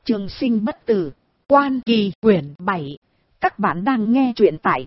Trường sinh bất tử, Quan Kỳ quyển 7. Các bạn đang nghe truyện tại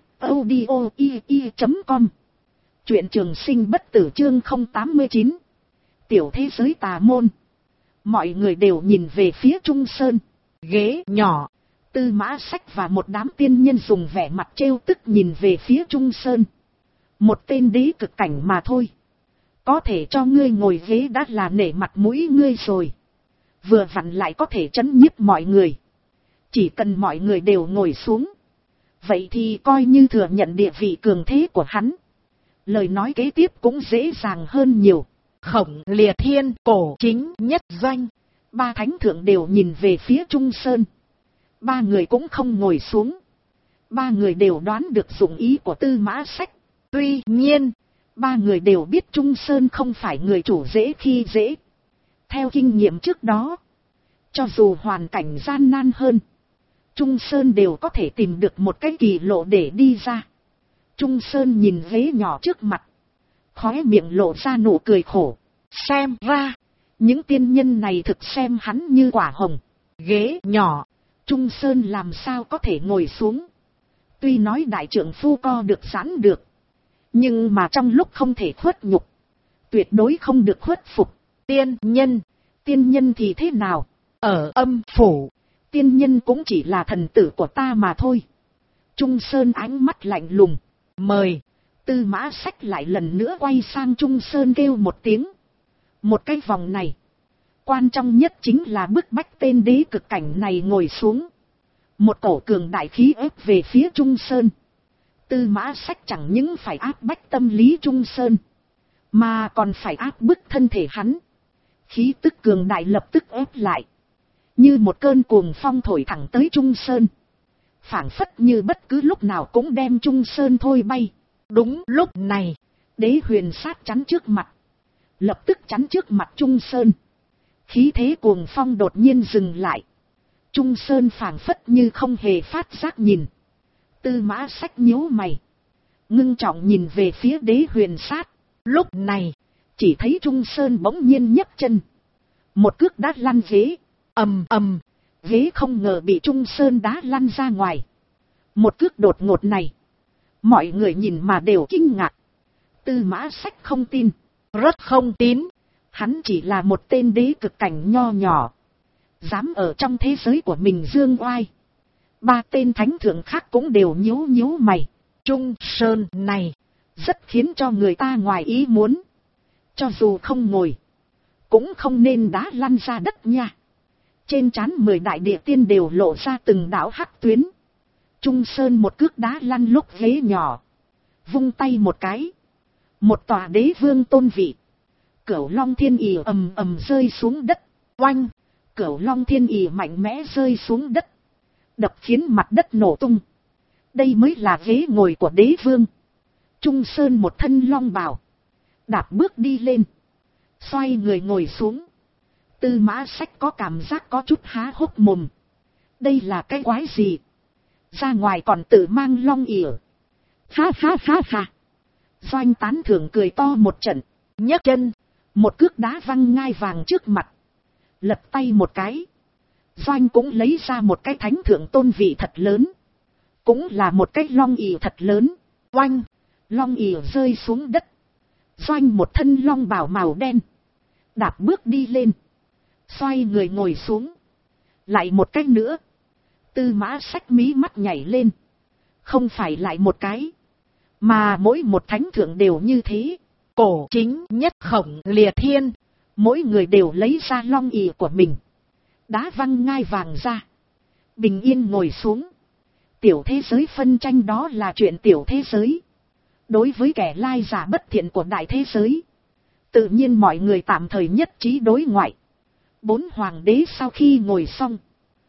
audio.com. Truyện Trường sinh bất tử chương 089. Tiểu thế giới tà môn. Mọi người đều nhìn về phía Trung Sơn. Ghế nhỏ, Tư Mã Sách và một đám tiên nhân dùng vẻ mặt trêu tức nhìn về phía Trung Sơn. Một tên đế cực cảnh mà thôi. Có thể cho ngươi ngồi ghế đã là nể mặt mũi ngươi rồi. Vừa vặn lại có thể trấn nhiếp mọi người. Chỉ cần mọi người đều ngồi xuống. Vậy thì coi như thừa nhận địa vị cường thế của hắn. Lời nói kế tiếp cũng dễ dàng hơn nhiều. Khổng Lìa Thiên, Cổ Chính Nhất Doanh. Ba thánh thượng đều nhìn về phía Trung Sơn. Ba người cũng không ngồi xuống. Ba người đều đoán được dụng ý của Tư Mã Sách. Tuy nhiên, ba người đều biết Trung Sơn không phải người chủ dễ khi dễ. Theo kinh nghiệm trước đó, cho dù hoàn cảnh gian nan hơn, Trung Sơn đều có thể tìm được một cái kỳ lộ để đi ra. Trung Sơn nhìn ghế nhỏ trước mặt, khóe miệng lộ ra nụ cười khổ. Xem ra, những tiên nhân này thực xem hắn như quả hồng. Ghế nhỏ, Trung Sơn làm sao có thể ngồi xuống. Tuy nói đại trượng phu co được giãn được, nhưng mà trong lúc không thể khuất nhục, tuyệt đối không được khuất phục. Tiên nhân thì thế nào? Ở âm phủ, tiên nhân cũng chỉ là thần tử của ta mà thôi. Trung Sơn ánh mắt lạnh lùng. Mời. Tư Mã Sách lại lần nữa quay sang Trung Sơn kêu một tiếng. Một cái vòng này, quan trọng nhất chính là bức bách tên đế cực cảnh này ngồi xuống. Một cổ cường đại khí ép về phía Trung Sơn. Tư Mã Sách chẳng những phải áp bách tâm lý Trung Sơn, mà còn phải áp bức thân thể hắn. Khí tức cường đại lập tức ép lại. Như một cơn cuồng phong thổi thẳng tới Trung Sơn. Phảng phất như bất cứ lúc nào cũng đem Trung Sơn thôi bay. Đúng lúc này, Đế Huyền Sát chắn trước mặt. Lập tức chắn trước mặt Trung Sơn. Khí thế cuồng phong đột nhiên dừng lại. Trung Sơn phảng phất như không hề phát giác nhìn. Tư Mã Sách nhíu mày, ngưng trọng nhìn về phía Đế Huyền Sát. Lúc này, chỉ thấy Trung Sơn bỗng nhiên nhấc chân, một cước đá lăn ghế. Ầm ầm, ghế không ngờ bị Trung Sơn đá lăn ra ngoài. Một cước đột ngột này, mọi người nhìn mà đều kinh ngạc. Tư Mã Sách không tin, rất không tín. Hắn chỉ là một tên đế cực cảnh nho nhỏ, dám ở trong thế giới của mình dương oai. Ba tên thánh thượng khác cũng đều nhíu mày. Trung Sơn này rất khiến cho người ta ngoài ý muốn. Cho dù không ngồi, cũng không nên đá lăn ra đất nha. Trên trán 10 đại địa tiên đều lộ ra từng đạo hắc tuyến. Trung Sơn một cước đá lăn lúc ghế nhỏ, vung tay một cái, một tòa đế vương tôn vị, Cửu Long Thiên Ỷ ầm ầm rơi xuống đất. Oanh! Cửu Long Thiên Ỷ mạnh mẽ rơi xuống đất, đập khiến mặt đất nổ tung. Đây mới là ghế ngồi của đế vương. Trung Sơn một thân long bào, đạp bước đi lên, xoay người ngồi xuống. Tư Mã Sách có cảm giác có chút há hốc mồm. Đây là cái quái gì? Ra ngoài còn tự mang long ỉa. Ha ha ha ha. Doanh tán thưởng cười to một trận, nhấc chân, một cước đá văng ngai vàng trước mặt. Lật tay một cái, Doanh cũng lấy ra một cái thánh thượng tôn vị thật lớn, cũng là một cái long ỉa thật lớn. Oanh! Long ỉa rơi xuống đất. Doanh một thân long bào màu đen, đạp bước đi lên, xoay người ngồi xuống. Lại một cái nữa. Tư Mã Sách mí mắt nhảy lên. Không phải lại một cái, mà mỗi một thánh thượng đều như thế. Cổ Chính Nhất, Khổng Lìa Thiên, mỗi người đều lấy ra long ỉa của mình, đá văng ngai vàng ra, bình yên ngồi xuống. Tiểu thế giới phân tranh đó là chuyện tiểu thế giới. Đối với kẻ lai giả bất thiện của đại thế giới, tự nhiên mọi người tạm thời nhất trí đối ngoại. 4 hoàng đế sau khi ngồi xong,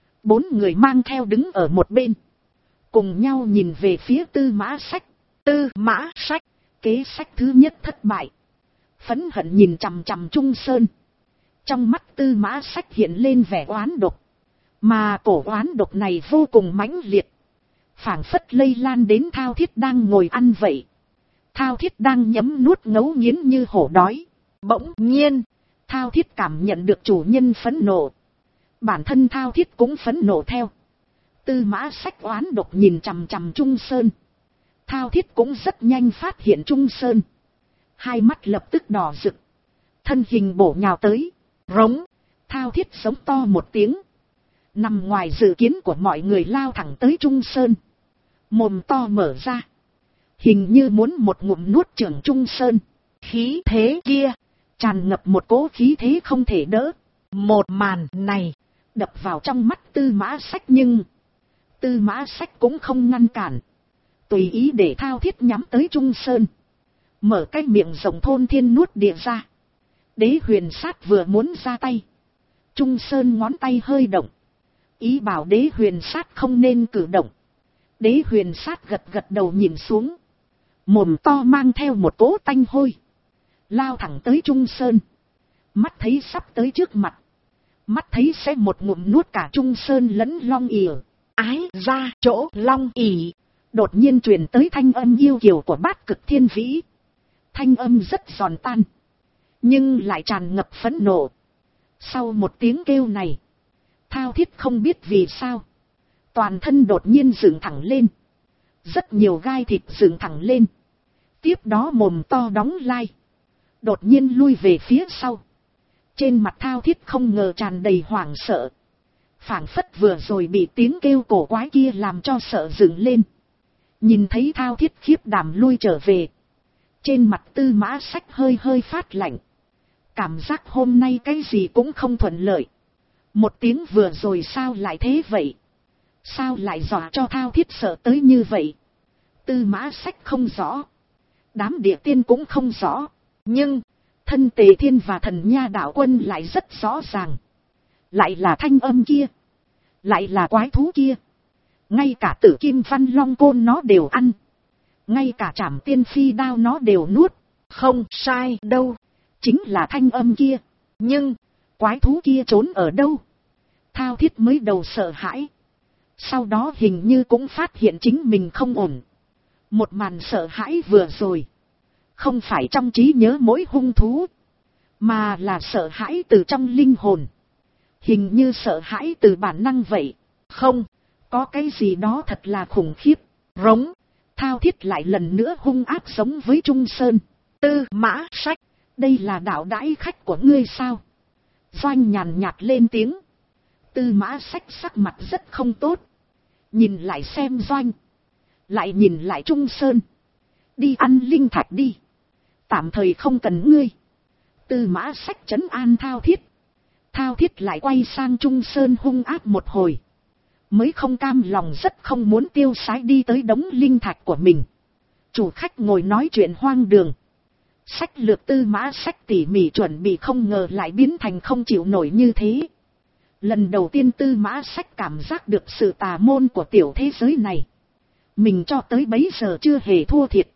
4 người mang theo đứng ở một bên, cùng nhau nhìn về phía Tư Mã Sách. Tư Mã Sách, kế sách thứ nhất thất bại. Phẫn hận nhìn chằm chằm Trung Sơn. Trong mắt Tư Mã Sách hiện lên vẻ oán độc, mà cổ oán độc này vô cùng mãnh liệt, phảng phất lây lan đến Thao Thiết đang ngồi ăn vậy. Thao Thiết đang nhấm nuốt ngấu nghiến như hổ đói. Bỗng nhiên, Thao Thiết cảm nhận được chủ nhân phẫn nộ. Bản thân Thao Thiết cũng phẫn nộ theo. Tư Mã Sách oán độc nhìn chằm chằm Trung Sơn. Thao Thiết cũng rất nhanh phát hiện Trung Sơn. Hai mắt lập tức đỏ rực. Thân hình bổ nhào tới. Rống. Thao Thiết giống to một tiếng. Nằm ngoài dự kiến của mọi người lao thẳng tới Trung Sơn. Mồm to mở ra. Hình như muốn một ngụm nuốt chửng Trung Sơn. Khí thế kia. Tràn ngập một cỗ khí thế không thể đỡ. Một màn này. Đập vào trong mắt Tư Mã Sách nhưng. Tư Mã Sách cũng không ngăn cản. Tùy ý để Thao Thiết nhắm tới Trung Sơn. Mở cái miệng rộng thôn thiên nuốt địa ra. Đế huyền sát vừa muốn ra tay. Trung Sơn ngón tay hơi động. Ý bảo đế huyền sát không nên cử động. Đế huyền sát gật gật đầu nhìn xuống. Mồm to mang theo một cỗ tanh hôi. Lao thẳng tới Trung Sơn. Mắt thấy sắp tới trước mặt. Mắt thấy sẽ một ngụm nuốt cả Trung Sơn lẫn Long ỉ. Ái ra chỗ Long ỉ. Đột nhiên truyền tới thanh âm yêu kiều của Bát Cực Thiên Vĩ. Thanh âm rất giòn tan. Nhưng lại tràn ngập phẫn nộ. Sau một tiếng kêu này. Thao Thiết không biết vì sao. Toàn thân đột nhiên dựng thẳng lên. Rất nhiều gai thịt dựng thẳng lên. Tiếp đó mồm to đóng lai. Đột nhiên lui về phía sau. Trên mặt Thao Thiết không ngờ tràn đầy hoảng sợ. Phảng phất vừa rồi bị tiếng kêu cổ quái kia làm cho sợ dựng lên. Nhìn thấy Thao Thiết khiếp đảm lui trở về. Trên mặt Tư Mã Sách hơi hơi phát lạnh. Cảm giác hôm nay cái gì cũng không thuận lợi. Một tiếng vừa rồi sao lại thế vậy? Sao lại dọa cho Thao Thiết sợ tới như vậy? Tư Mã Sách không rõ. Đám địa tiên cũng không rõ. Nhưng, thân Tề Thiên và thần Nha Đạo Quân lại rất rõ ràng. Lại là thanh âm kia. Lại là quái thú kia. Ngay cả Tử Kim Văn Long Côn nó đều ăn. Ngay cả Trảm Tiên Phi Đao nó đều nuốt. Không sai đâu. Chính là thanh âm kia. Nhưng, quái thú kia trốn ở đâu? Thao Thiết mới đầu sợ hãi. Sau đó hình như cũng phát hiện chính mình không ổn. Một màn sợ hãi vừa rồi. Không phải trong trí nhớ mỗi hung thú. Mà là sợ hãi từ trong linh hồn. Hình như sợ hãi từ bản năng vậy. Không, có cái gì đó thật là khủng khiếp. Rống. Thao Thiết lại lần nữa hung ác sống với Trung Sơn. Tư Mã Sách. Đây là đạo đãi khách của ngươi sao? Doanh nhàn nhạt lên tiếng. Tư Mã Sách sắc mặt rất không tốt. Nhìn lại xem Doanh. Lại nhìn lại Trung Sơn. Đi ăn linh thạch đi. Tạm thời không cần ngươi. Tư Mã Sách trấn an Thao Thiết. Thao Thiết lại quay sang Trung Sơn hung ác một hồi. Mới không cam lòng rất không muốn tiêu sái đi tới đống linh thạch của mình. Chủ khách ngồi nói chuyện hoang đường. Sách lược Tư Mã Sách tỉ mỉ chuẩn bị không ngờ lại biến thành không chịu nổi như thế. Lần đầu tiên Tư Mã Sách cảm giác được sự tà môn của tiểu thế giới này. Mình cho tới bấy giờ chưa hề thua thiệt.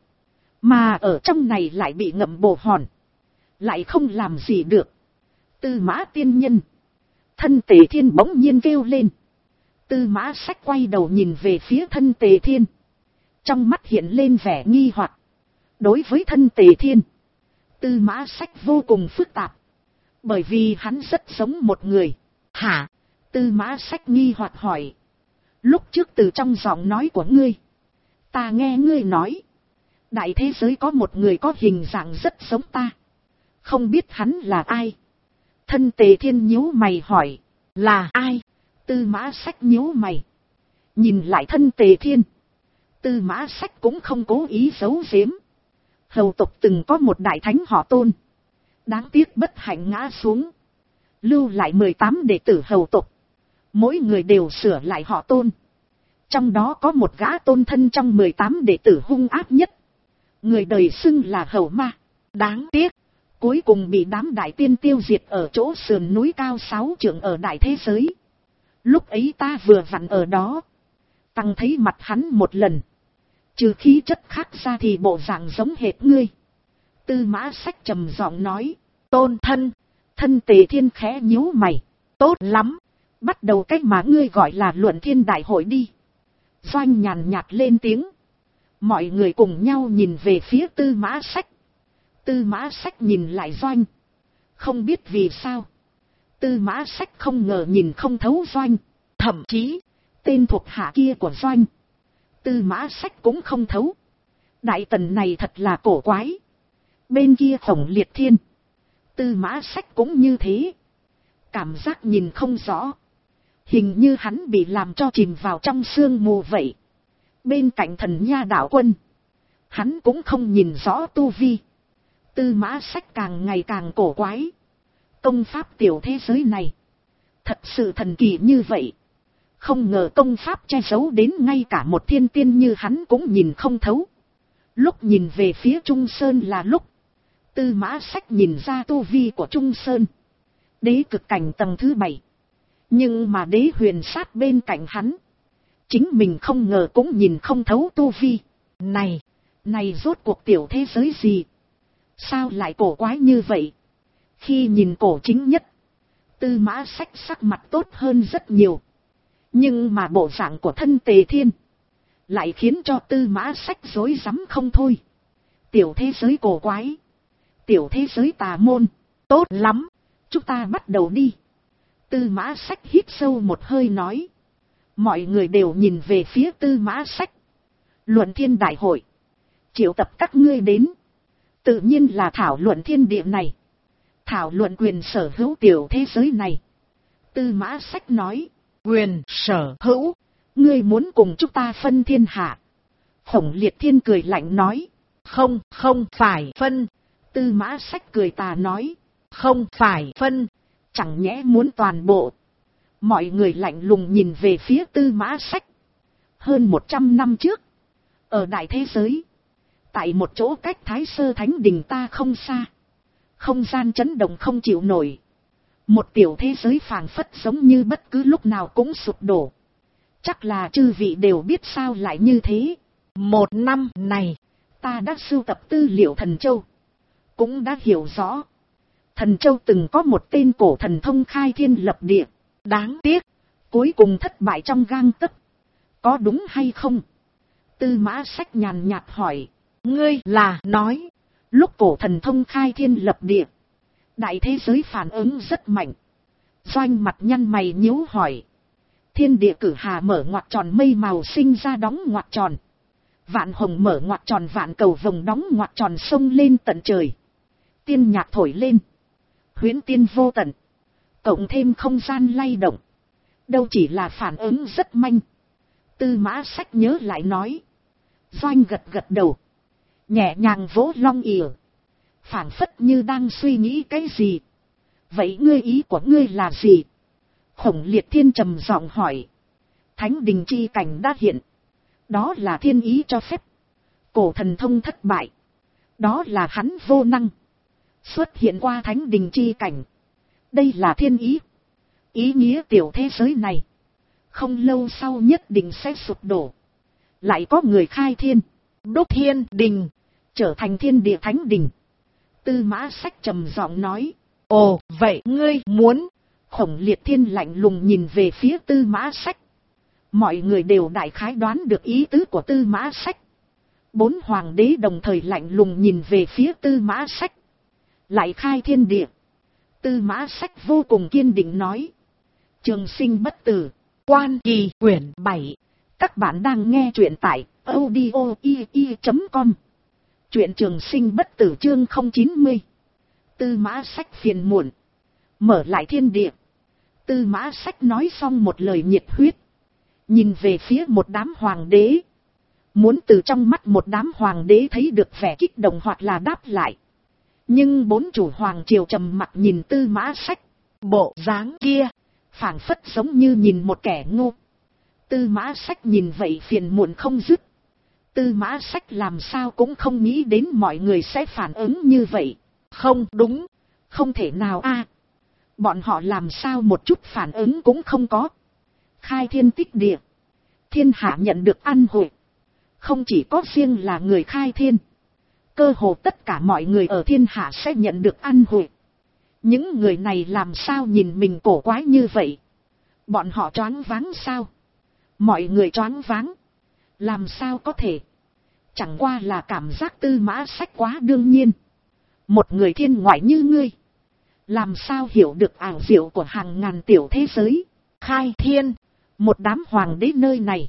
Mà ở trong này lại bị ngậm bồ hòn. Lại không làm gì được. Tư Mã tiên nhân. Thân Tề Thiên bỗng nhiên kêu lên. Tư Mã Sách quay đầu nhìn về phía thân Tề Thiên. Trong mắt hiện lên vẻ nghi hoặc. Đối với thân Tề Thiên, Tư Mã Sách vô cùng phức tạp. Bởi vì hắn rất giống một người. Hả? Tư Mã Sách nghi hoặc hỏi. Lúc trước từ trong giọng nói của ngươi, ta nghe ngươi nói. Đại thế giới có một người có hình dạng rất giống ta. Không biết hắn là ai? Thân Tề Thiên nhíu mày hỏi. Là ai? Tư Mã Sách nhíu mày. Nhìn lại thân Tề Thiên. Tư Mã Sách cũng không cố ý giấu giếm. Hầu tộc từng có một đại thánh họ Tôn. Đáng tiếc bất hạnh ngã xuống. Lưu lại 18 đệ tử hầu tộc. Mỗi người đều sửa lại họ Tôn. Trong đó có một gã tôn thân trong 18 đệ tử hung ác nhất. Người đời xưng là hầu ma. Đáng tiếc. Cuối cùng bị đám đại tiên tiêu diệt ở chỗ sườn núi cao 6 trượng ở đại thế giới. Lúc ấy ta vừa vặn ở đó. Tăng thấy mặt hắn một lần. Trừ khí chất khác ra thì bộ dạng giống hệt ngươi. Tư Mã Sách trầm giọng nói. Tôn thân. Thân Tề Thiên khẽ nhíu mày. Tốt lắm. Bắt đầu cách mà ngươi gọi là luận thiên đại hội đi. Doanh nhàn nhạt lên tiếng. Mọi người cùng nhau nhìn về phía Tư Mã Sách. Tư Mã Sách nhìn lại Doanh. Không biết vì sao. Tư Mã Sách không ngờ nhìn không thấu Doanh, thậm chí tên thuộc hạ kia của Doanh, Tư Mã Sách cũng không thấu. Đại tần này thật là cổ quái. Bên kia Khổng Liệt Thiên, Tư Mã Sách cũng như thế. Cảm giác nhìn không rõ. Hình như hắn bị làm cho chìm vào trong sương mù vậy. Bên cạnh Thần Nha đạo quân, hắn cũng không nhìn rõ tu vi. Tư Mã Sách càng ngày càng cổ quái. Công pháp tiểu thế giới này thật sự thần kỳ như vậy. Không ngờ công pháp che giấu đến ngay cả một thiên tiên như hắn cũng nhìn không thấu. Lúc nhìn về phía Trung Sơn là lúc Tư Mã Sách nhìn ra tu vi của Trung Sơn, đế cực cảnh tầng thứ 7. Nhưng mà đế huyền sát bên cạnh hắn, chính mình không ngờ cũng nhìn không thấu tu vi. Này rốt cuộc tiểu thế giới gì? Sao lại cổ quái như vậy? Khi nhìn cổ chính nhất, Tư Mã Sách sắc mặt tốt hơn rất nhiều. Nhưng mà bộ dạng của thân Tề Thiên lại khiến cho Tư Mã Sách rối rắm không thôi. Tiểu thế giới cổ quái, tiểu thế giới tà môn, tốt lắm, chúng ta bắt đầu đi. Tư Mã Sách hít sâu một hơi nói. Mọi người đều nhìn về phía Tư Mã Sách. Luận thiên đại hội, triệu tập các ngươi đến, tự nhiên là thảo luận thiên địa này, thảo luận quyền sở hữu tiểu thế giới này. Tư Mã Sách nói. Quyền sở hữu? Ngươi muốn cùng chúng ta phân thiên hạ? Khổng Liệt Thiên cười lạnh nói. Không phải phân. Tư Mã Sách cười tà nói. Không phải phân. Chẳng nhẽ muốn toàn bộ? Mọi người lạnh lùng nhìn về phía Tư Mã Sách. Hơn 100 năm trước, ở đại thế giới, tại một chỗ cách Thái Sơ Thánh Đình ta không xa, không gian chấn động không chịu nổi. Một tiểu thế giới phảng phất giống như bất cứ lúc nào cũng sụp đổ. Chắc là chư vị đều biết sao lại như thế. Một năm này, ta đã sưu tập tư liệu Thần Châu, cũng đã hiểu rõ. Thần Châu từng có một tên cổ thần thông khai thiên lập địa. Đáng tiếc, cuối cùng thất bại trong gang tấc. Có đúng hay không? Tư Mã Sách nhàn nhạt hỏi. Ngươi là nói, lúc cổ thần thông khai thiên lập địa, đại thế giới phản ứng rất mạnh. Doanh mặt nhăn mày nhíu hỏi. Thiên địa cử hà mở ngoặc tròn, mây màu sinh ra đóng ngoặc tròn. Vạn hồng mở ngoặc tròn, vạn cầu vồng đóng ngoặc tròn, sông lên tận trời. Tiên nhạc thổi lên, huyễn tiên vô tận. Cộng thêm không gian lay động, đâu chỉ là phản ứng rất manh. Tư Mã Sách nhớ lại nói. Doanh gật gật đầu, nhẹ nhàng vỗ long ỉa, phảng phất như đang suy nghĩ cái gì. Vậy ngươi ý của ngươi là gì? Khổng Liệt Thiên trầm giọng hỏi. Thánh đình chi cảnh đã hiện, đó là thiên ý cho phép. Cổ thần thông thất bại, đó là hắn vô năng. Xuất hiện qua thánh đình chi cảnh, đây là thiên ý. Ý nghĩa tiểu thế giới này, không lâu sau nhất định sẽ sụp đổ. Lại có người khai thiên, đúc thiên đình, trở thành thiên địa thánh đình. Tư Mã Sách trầm giọng nói. Ồ, vậy ngươi muốn? Khổng Liệt Thiên lạnh lùng nhìn về phía Tư Mã Sách. Mọi người đều đại khái đoán được ý tứ của Tư Mã Sách. 4 hoàng đế đồng thời lạnh lùng nhìn về phía Tư Mã Sách. Lại khai thiên địa. Tư Mã Sách vô cùng kiên định nói. Trường sinh bất tử, Quan Kỳ quyển 7. Các bạn đang nghe truyện tại audio.com. Truyện Trường Sinh bất tử chương 090. Tư Mã Sách phiền muộn, mở lại thiên địa. Tư Mã Sách nói xong một lời nhiệt huyết, nhìn về phía một đám hoàng đế, muốn từ trong mắt một đám hoàng đế thấy được vẻ kích động hoặc là đáp lại. Nhưng 4 chủ hoàng triều trầm mặc nhìn Tư Mã Sách, bộ dáng kia phảng phất giống như nhìn một kẻ ngu. Tư Mã Sách nhìn vậy phiền muộn không dứt. Tư Mã Sách làm sao cũng không nghĩ đến mọi người sẽ phản ứng như vậy. Không đúng, không thể nào a. Bọn họ làm sao một chút phản ứng cũng không có. Khai thiên tích địa, thiên hạ nhận được ăn hội. Không chỉ có riêng là người khai thiên, cơ hồ tất cả mọi người ở thiên hạ sẽ nhận được ăn hội. Những người này làm sao nhìn mình cổ quái như vậy? Bọn họ choáng váng sao? Mọi người choáng váng. Làm sao có thể? Chẳng qua là cảm giác Tư Mã Sách quá đương nhiên. Một người thiên ngoại như ngươi, làm sao hiểu được ảo diệu của hàng ngàn tiểu thế giới. Khai thiên, một đám hoàng đế nơi này.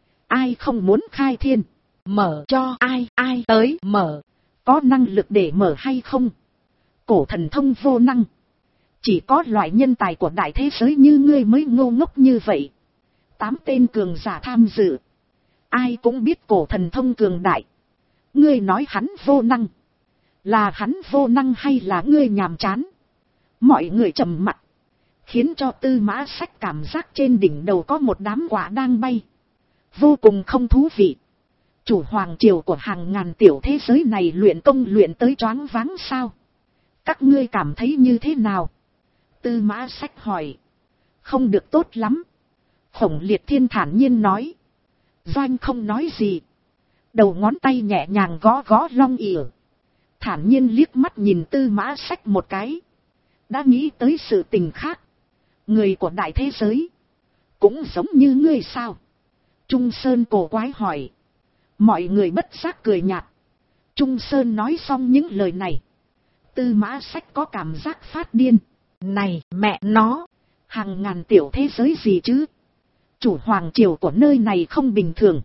Ai không muốn khai thiên, mở cho ai tới mở, có năng lực để mở hay không? Cổ thần thông vô năng. Chỉ có loại nhân tài của đại thế giới như ngươi mới ngô ngốc như vậy. 8 tên cường giả tham dự. Ai cũng biết cổ thần thông cường đại. Ngươi nói hắn vô năng. Là hắn vô năng hay là ngươi nhàm chán? Mọi người trầm mặc. Khiến cho Tư Mã Sách cảm giác trên đỉnh đầu có một đám quả đang bay. Vô cùng không thú vị. Chủ hoàng triều của hàng ngàn tiểu thế giới này luyện công luyện tới choáng váng sao? Các ngươi cảm thấy như thế nào? Tư Mã Sách hỏi. Không được tốt lắm. Khổng Liệt Thiên thản nhiên nói. Doanh không nói gì. Đầu ngón tay nhẹ nhàng gõ gõ long ỉa. Thản nhiên liếc mắt nhìn Tư Mã Sách một cái. Đã nghĩ tới sự tình khác. Người của đại thế giới. Cũng giống như ngươi sao? Trung Sơn cổ quái hỏi. Mọi người bất giác cười nhạt. Trung Sơn nói xong những lời này. Tư Mã Sách có cảm giác phát điên. Này mẹ nó. Hàng ngàn tiểu thế giới gì chứ? Chủ hoàng triều của nơi này không bình thường.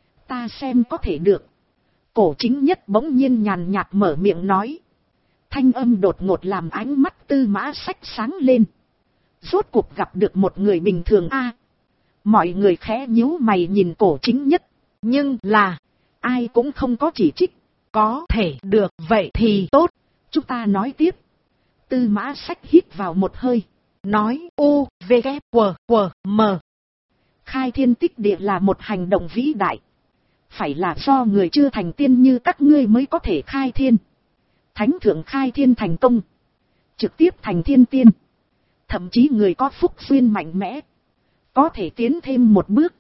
Ta xem có thể được. Cổ Chính Nhất bỗng nhiên nhàn nhạt mở miệng nói. Thanh âm đột ngột làm ánh mắt Tư Mã Sách sáng lên. Rốt cuộc gặp được một người bình thường a. Mọi người khẽ nhíu mày nhìn Cổ Chính Nhất. Nhưng là, ai cũng không có chỉ trích. Có thể được vậy thì tốt. Chúng ta nói tiếp. Tư Mã Sách hít vào một hơi. Nói u, v, k, w, m. Khai thiên tích địa là một hành động vĩ đại. Phải là do người chưa thành tiên như các ngươi mới có thể khai thiên. Thánh thượng khai thiên thành công. Trực tiếp thành thiên tiên. Thậm chí người có phúc duyên mạnh mẽ. Có thể tiến thêm một bước.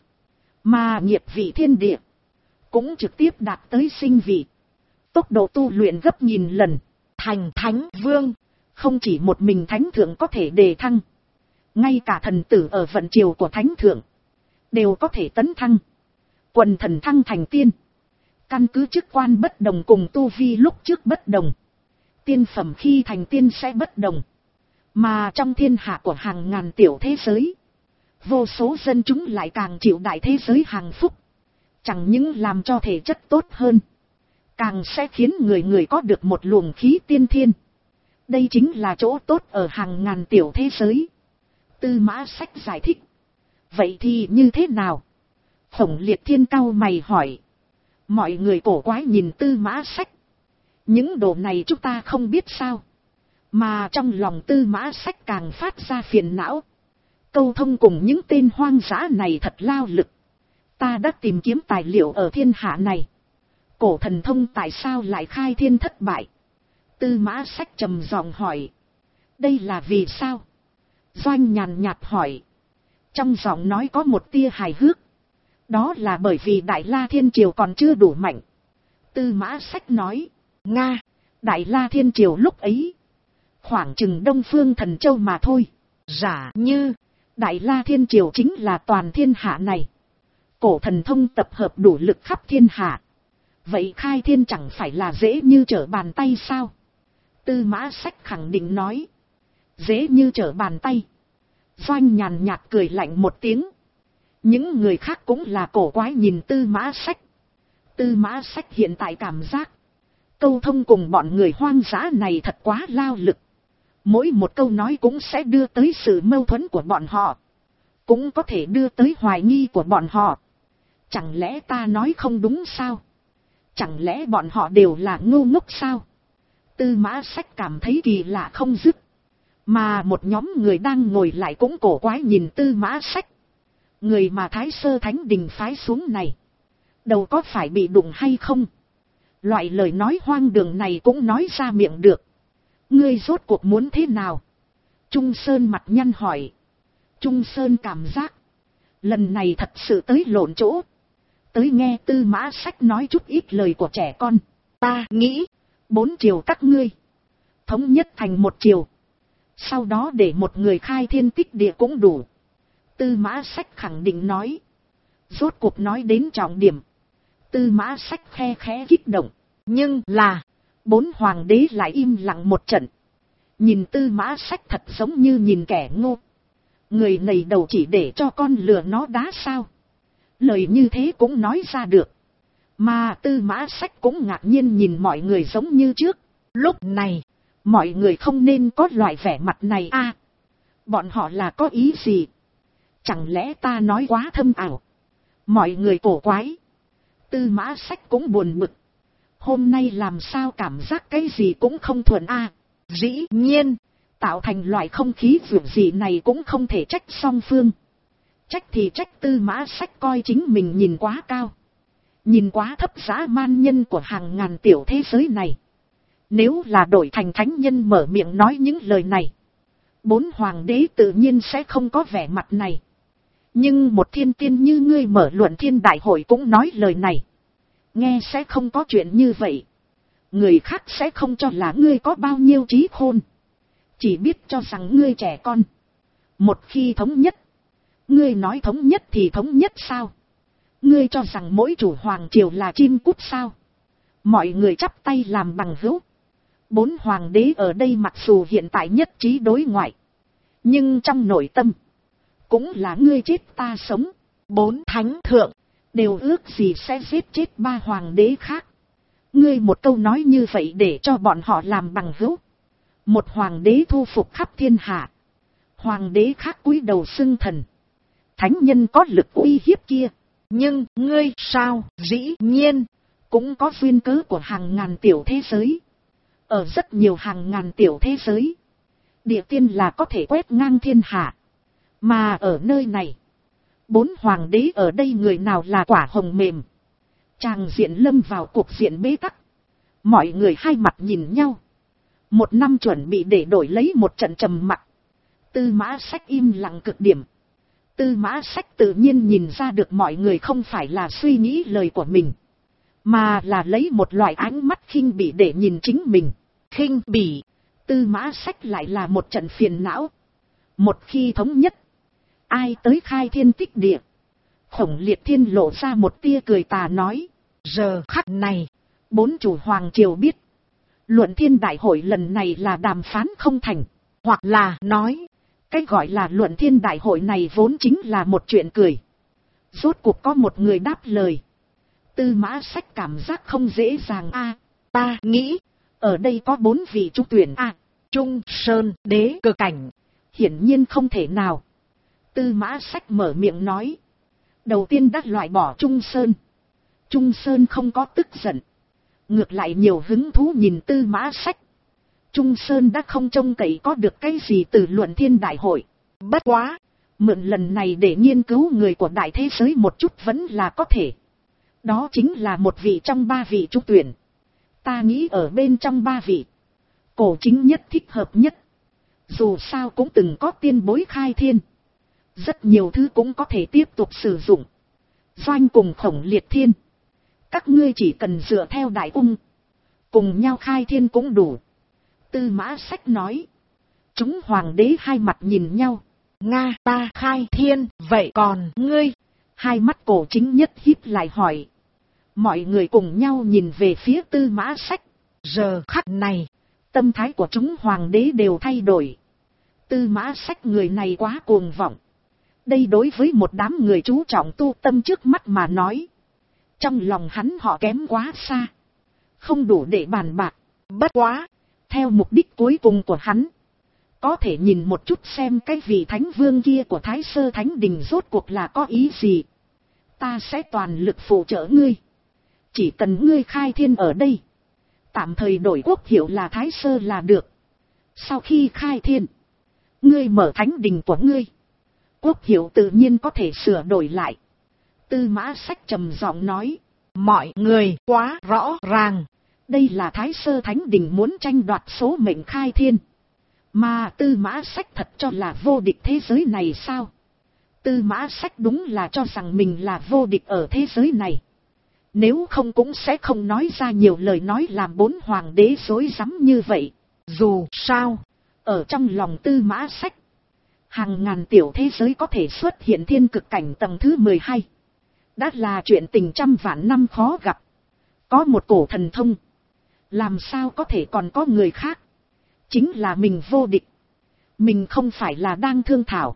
Mà nghiệp vị thiên địa. Cũng trực tiếp đạt tới sinh vị. Tốc độ tu luyện gấp nghìn lần. Thành thánh vương. Không chỉ một mình thánh thượng có thể đề thăng. Ngay cả thần tử ở vận triều của thánh thượng. Đều có thể tấn thăng. Quần thần thăng thành tiên. Căn cứ chức quan bất đồng cùng tu vi lúc trước bất đồng. Tiên phẩm khi thành tiên sẽ bất đồng. Mà trong thiên hạ của hàng ngàn tiểu thế giới. Vô số dân chúng lại càng chịu đại thế giới hàng phúc. Chẳng những làm cho thể chất tốt hơn. Càng sẽ khiến người người có được một luồng khí tiên thiên. Đây chính là chỗ tốt ở hàng ngàn tiểu thế giới. Tư Mã Sách giải thích. Vậy thì như thế nào? Khổng Liệt Thiên cau mày hỏi. Mọi người cổ quái nhìn Tư Mã Sách. Những đồ này chúng ta không biết sao. Mà trong lòng Tư Mã Sách càng phát ra phiền não. Câu thông cùng những tên hoang dã này thật lao lực. Ta đã tìm kiếm tài liệu ở thiên hạ này. Cổ thần thông tại sao lại khai thiên thất bại? Tư Mã Sách trầm giọng hỏi. Đây là vì sao? Doanh nhàn nhạt hỏi. Trong giọng nói có một tia hài hước. Đó là bởi vì Đại La Thiên Triều còn chưa đủ mạnh. Tư Mã Sách nói. Nga, Đại La Thiên Triều lúc ấy. Khoảng chừng Đông Phương Thần Châu mà thôi. Giả như, Đại La Thiên Triều chính là toàn thiên hạ này. Cổ thần thông tập hợp đủ lực khắp thiên hạ. Vậy khai thiên chẳng phải là dễ như trở bàn tay sao? Tư Mã Sách khẳng định nói. Dễ như trở bàn tay. Doanh nhàn nhạt cười lạnh một tiếng. Những người khác cũng là cổ quái nhìn Tư Mã Sách. Tư Mã Sách hiện tại cảm giác. Câu thông cùng bọn người hoang dã này thật quá lao lực. Mỗi một câu nói cũng sẽ đưa tới sự mâu thuẫn của bọn họ. Cũng có thể đưa tới hoài nghi của bọn họ. Chẳng lẽ ta nói không đúng sao? Chẳng lẽ bọn họ đều là ngu ngốc sao? Tư Mã Sách cảm thấy kỳ lạ không dứt. Mà một nhóm người đang ngồi lại cũng cổ quái nhìn Tư Mã Sách. Người mà Thái Sơ Thánh Đình phái xuống này. Đầu có phải bị đụng hay không? Loại lời nói hoang đường này cũng nói ra miệng được. Ngươi rốt cuộc muốn thế nào? Trung Sơn mặt nhăn hỏi. Trung Sơn cảm giác. Lần này thật sự tới lộn chỗ. Tới nghe Tư Mã Sách nói chút ít lời của trẻ con. Ta nghĩ. 4 triều các ngươi. Thống nhất thành một triều. Sau đó để một người khai thiên tích địa cũng đủ. Tư Mã Sách khẳng định nói. Rốt cuộc nói đến trọng điểm. Tư Mã Sách khe khẽ kích động. Nhưng là. 4 hoàng đế lại im lặng một trận. Nhìn Tư Mã Sách thật giống như nhìn kẻ ngô. Người này đầu chỉ để cho con lừa nó đá sao? Lời như thế cũng nói ra được. Mà Tư Mã Sách cũng ngạc nhiên nhìn mọi người giống như trước. Lúc này, mọi người không nên có loại vẻ mặt này a. Bọn họ là có ý gì? Chẳng lẽ ta nói quá thâm ảo? Mọi người cổ quái. Tư Mã Sách cũng buồn bực. Hôm nay làm sao cảm giác cái gì cũng không thuận a. Dĩ nhiên, tạo thành loại không khí vượt dị này cũng không thể trách song phương. Trách thì trách Tư Mã Sách coi chính mình nhìn quá cao. Nhìn quá thấp dã man nhân của hàng ngàn tiểu thế giới này. Nếu là đổi thành thánh nhân mở miệng nói những lời này, 4 hoàng đế tự nhiên sẽ không có vẻ mặt này. Nhưng một thiên tiên như ngươi mở luận thiên đại hội cũng nói lời này. Nghe sẽ không có chuyện như vậy. Người khác sẽ không cho là ngươi có bao nhiêu trí khôn. Chỉ biết cho rằng ngươi trẻ con. Một khi thống nhất. Ngươi nói thống nhất thì thống nhất sao? Ngươi cho rằng mỗi chủ hoàng triều là chim cút sao? Mọi người chắp tay làm bằng hữu. 4 hoàng đế ở đây mặc dù hiện tại nhất trí đối ngoại. Nhưng trong nội tâm. Cũng là ngươi chết ta sống. 4 thánh thượng. Đều ước gì sẽ giết chết 3 hoàng đế khác. Ngươi một câu nói như vậy để cho bọn họ làm bằng hữu. Một hoàng đế thu phục khắp thiên hạ. Hoàng đế khác cúi đầu xưng thần. Thánh nhân có lực uy hiếp kia. Nhưng ngươi sao? Dĩ nhiên. Cũng có duyên cớ của hàng ngàn tiểu thế giới. Ở rất nhiều hàng ngàn tiểu thế giới. Địa tiên là có thể quét ngang thiên hạ. Mà ở nơi này. 4 hoàng đế ở đây người nào là quả hồng mềm. Tràng diện lâm vào cuộc diện bế tắc. Mọi người hai mặt nhìn nhau. Một năm chuẩn bị để đổi lấy một trận trầm mặc. Tư Mã Sách im lặng cực điểm. Tư Mã Sách tự nhiên nhìn ra được mọi người không phải là suy nghĩ lời của mình. Mà là lấy một loại ánh mắt khinh bỉ để nhìn chính mình. Khinh bỉ. Tư Mã Sách lại là một trận phiền não. Một khi thống nhất. Ai tới khai thiên tích địa. Khổng Liệt Thiên lộ ra một tia cười tà nói. Giờ khắc này. 4 chủ hoàng triều biết. Luận thiên đại hội lần này là đàm phán không thành. Hoặc là nói. Cái gọi là luận thiên đại hội này vốn chính là một chuyện cười. Rốt cuộc có một người đáp lời. Tư Mã Sách cảm giác không dễ dàng a. Ta nghĩ. Ở đây có 4 vị trúng tuyển a. Trung Sơn Đế Cực Cảnh. Hiển nhiên không thể nào. Tư Mã Sách mở miệng nói. Đầu tiên đã loại bỏ Trung Sơn. Trung Sơn không có tức giận. Ngược lại nhiều hứng thú nhìn Tư Mã Sách. Trung Sơn đã không trông cậy có được cái gì từ luận thiên đại hội. Bất quá. Mượn lần này để nghiên cứu người của đại thế giới một chút vẫn là có thể. Đó chính là một vị trong 3 vị trúng tuyển. Ta nghĩ ở bên trong 3 vị. Cổ Chính Nhất thích hợp nhất. Dù sao cũng từng có tiên bối khai thiên. Rất nhiều thứ cũng có thể tiếp tục sử dụng. Doanh cùng Khổng Liệt Thiên. Các ngươi chỉ cần dựa theo Đại Ung. Cùng nhau khai thiên cũng đủ. Tư Mã Sách nói. Chúng hoàng đế hai mặt nhìn nhau. Nga ta khai thiên, vậy còn ngươi? Hai mắt Cổ Chính Nhất híp lại hỏi. Mọi người cùng nhau nhìn về phía Tư Mã Sách. Giờ khắc này, tâm thái của chúng hoàng đế đều thay đổi. Tư Mã Sách người này quá cuồng vọng. Đây đối với một đám người chú trọng tu tâm trước mắt mà nói. Trong lòng hắn họ kém quá xa. Không đủ để bàn bạc. Bất quá, theo mục đích cuối cùng của hắn. Có thể nhìn một chút xem cái vị thánh vương kia của Thái Sơ Thánh Đình rốt cuộc là có ý gì. Ta sẽ toàn lực phụ trợ ngươi. Chỉ cần ngươi khai thiên ở đây. Tạm thời đổi quốc hiệu là Thái Sơ là được. Sau khi khai thiên. Ngươi mở thánh đình của ngươi. Quốc hiệu tự nhiên có thể sửa đổi lại. Tư Mã Sách trầm giọng nói. Mọi người quá rõ ràng. Đây là Thái Sơ Thánh Đình muốn tranh đoạt số mệnh khai thiên. Mà Tư Mã Sách thật cho là vô địch thế giới này sao? Tư Mã Sách đúng là cho rằng mình là vô địch ở thế giới này. Nếu không cũng sẽ không nói ra nhiều lời nói làm 4 hoàng đế rối rắm như vậy. Dù sao, ở trong lòng Tư Mã Sách, hàng ngàn tiểu thế giới có thể xuất hiện thiên cực cảnh tầng thứ 12. Đã là chuyện tình trăm vạn năm khó gặp. Có một cổ thần thông. Làm sao có thể còn có người khác. chính là mình vô địch. Mình không phải là đang thương thảo,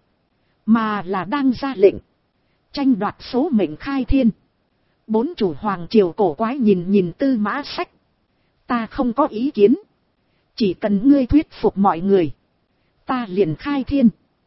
mà là đang ra lệnh, tranh đoạt số mệnh khai thiên. Bốn chủ hoàng triều cổ quái nhìn Tư Mã Sách. Ta không có ý kiến, chỉ cần ngươi thuyết phục mọi người, ta liền khai thiên.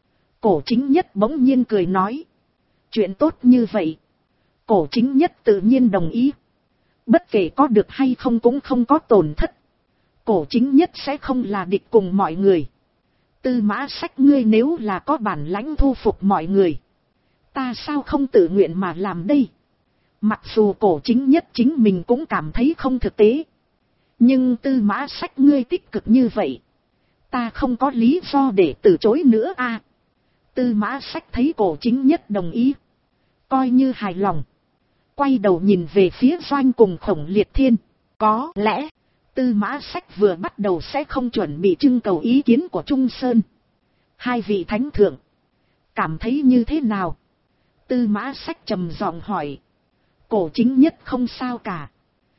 Cổ Chính Nhất bỗng nhiên cười nói, chuyện tốt như vậy. Cổ Chính Nhất tự nhiên đồng ý. Bất kể có được hay không cũng không có tổn thất. Cổ Chính Nhất sẽ không là địch cùng mọi người. Tư Mã Sách, ngươi nếu là có bản lãnh thu phục mọi người, ta sao không tự nguyện mà làm đây? Mặc dù Cổ Chính Nhất chính mình cũng cảm thấy không thực tế, nhưng Tư Mã Sách ngươi tích cực như vậy, ta không có lý do để từ chối nữa a. Tư Mã Sách thấy Cổ Chính Nhất đồng ý, coi như hài lòng, quay đầu nhìn về phía Doanh cùng Khổng Liệt Thiên. Có lẽ Tư Mã Sách vừa bắt đầu sẽ không chuẩn bị trưng cầu ý kiến của Trung Sơn. Hai vị thánh thượng, cảm thấy như thế nào? Tư Mã Sách trầm giọng hỏi. Cổ Chính Nhất không sao cả,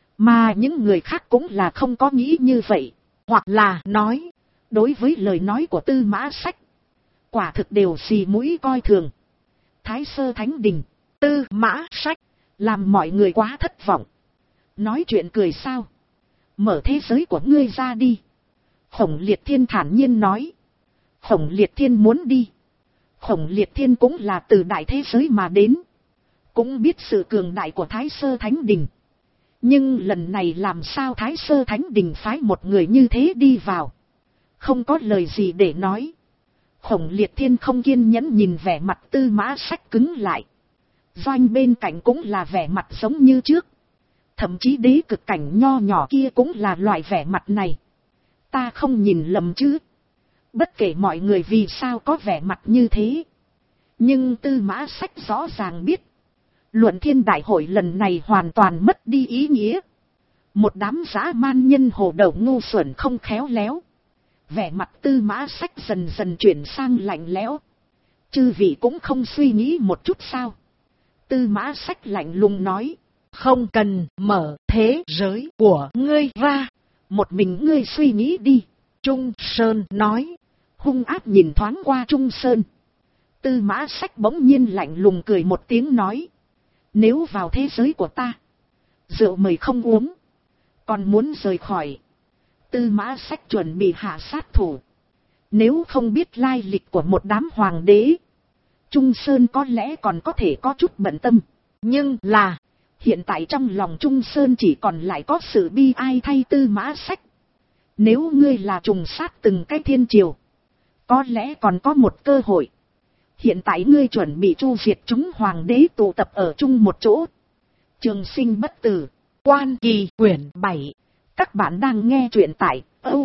mà những người khác cũng là không có nghĩ như vậy, hoặc là nói, đối với lời nói của Tư Mã Sách, quả thực đều xì mũi coi thường. Thái Sơ Thánh Đình, Tư Mã Sách, làm mọi người quá thất vọng. Nói chuyện cười sao? Mở thế giới của ngươi ra đi. Khổng Liệt Thiên thản nhiên nói. Khổng Liệt Thiên muốn đi. Khổng Liệt Thiên cũng là từ đại thế giới mà đến, cũng biết sự cường đại của Thái Sơ Thánh Đình. Nhưng lần này làm sao Thái Sơ Thánh Đình phái một người như thế đi vào? Không có lời gì để nói. Khổng Liệt Thiên không kiên nhẫn nhìn vẻ mặt Tư Mã Sách cứng lại. Doanh bên cạnh cũng là vẻ mặt giống như trước. Thậm chí đế cực cảnh nho nhỏ kia cũng là loại vẻ mặt này. Ta không nhìn lầm chứ? Bất kể mọi người vì sao có vẻ mặt như thế, nhưng Tư Mã Sách rõ ràng biết, luận thiên đại hội lần này hoàn toàn mất đi ý nghĩa. Một đám dã man nhân hồ đầu ngu xuẩn không khéo léo. Vẻ mặt Tư Mã Sách dần dần chuyển sang lạnh lẽo. Chư vị cũng không suy nghĩ một chút sao? Tư Mã Sách lạnh lùng nói. Không cần mở thế giới của ngươi ra, một mình ngươi suy nghĩ đi. Trung Sơn nói, hung ác nhìn thoáng qua Trung Sơn. Tư Mã Sách bỗng nhiên lạnh lùng cười một tiếng nói. Nếu vào thế giới của ta, rượu mời không uống, còn muốn rời khỏi. Tư Mã Sách chuẩn bị hạ sát thủ. Nếu không biết lai lịch của một đám hoàng đế, Trung Sơn có lẽ còn có thể có chút bận tâm. Nhưng là, hiện tại trong lòng Trung Sơn chỉ còn lại có sự bi ai thay Tư Mã Sách. Nếu ngươi là trùng sát từng cái thiên triều, có lẽ còn có một cơ hội. Hiện tại ngươi chuẩn bị chu diệt chúng hoàng đế tụ tập ở chung một chỗ. Trường Sinh Bất Tử, Quan Kỳ quyển 7. Các bạn đang nghe truyện tại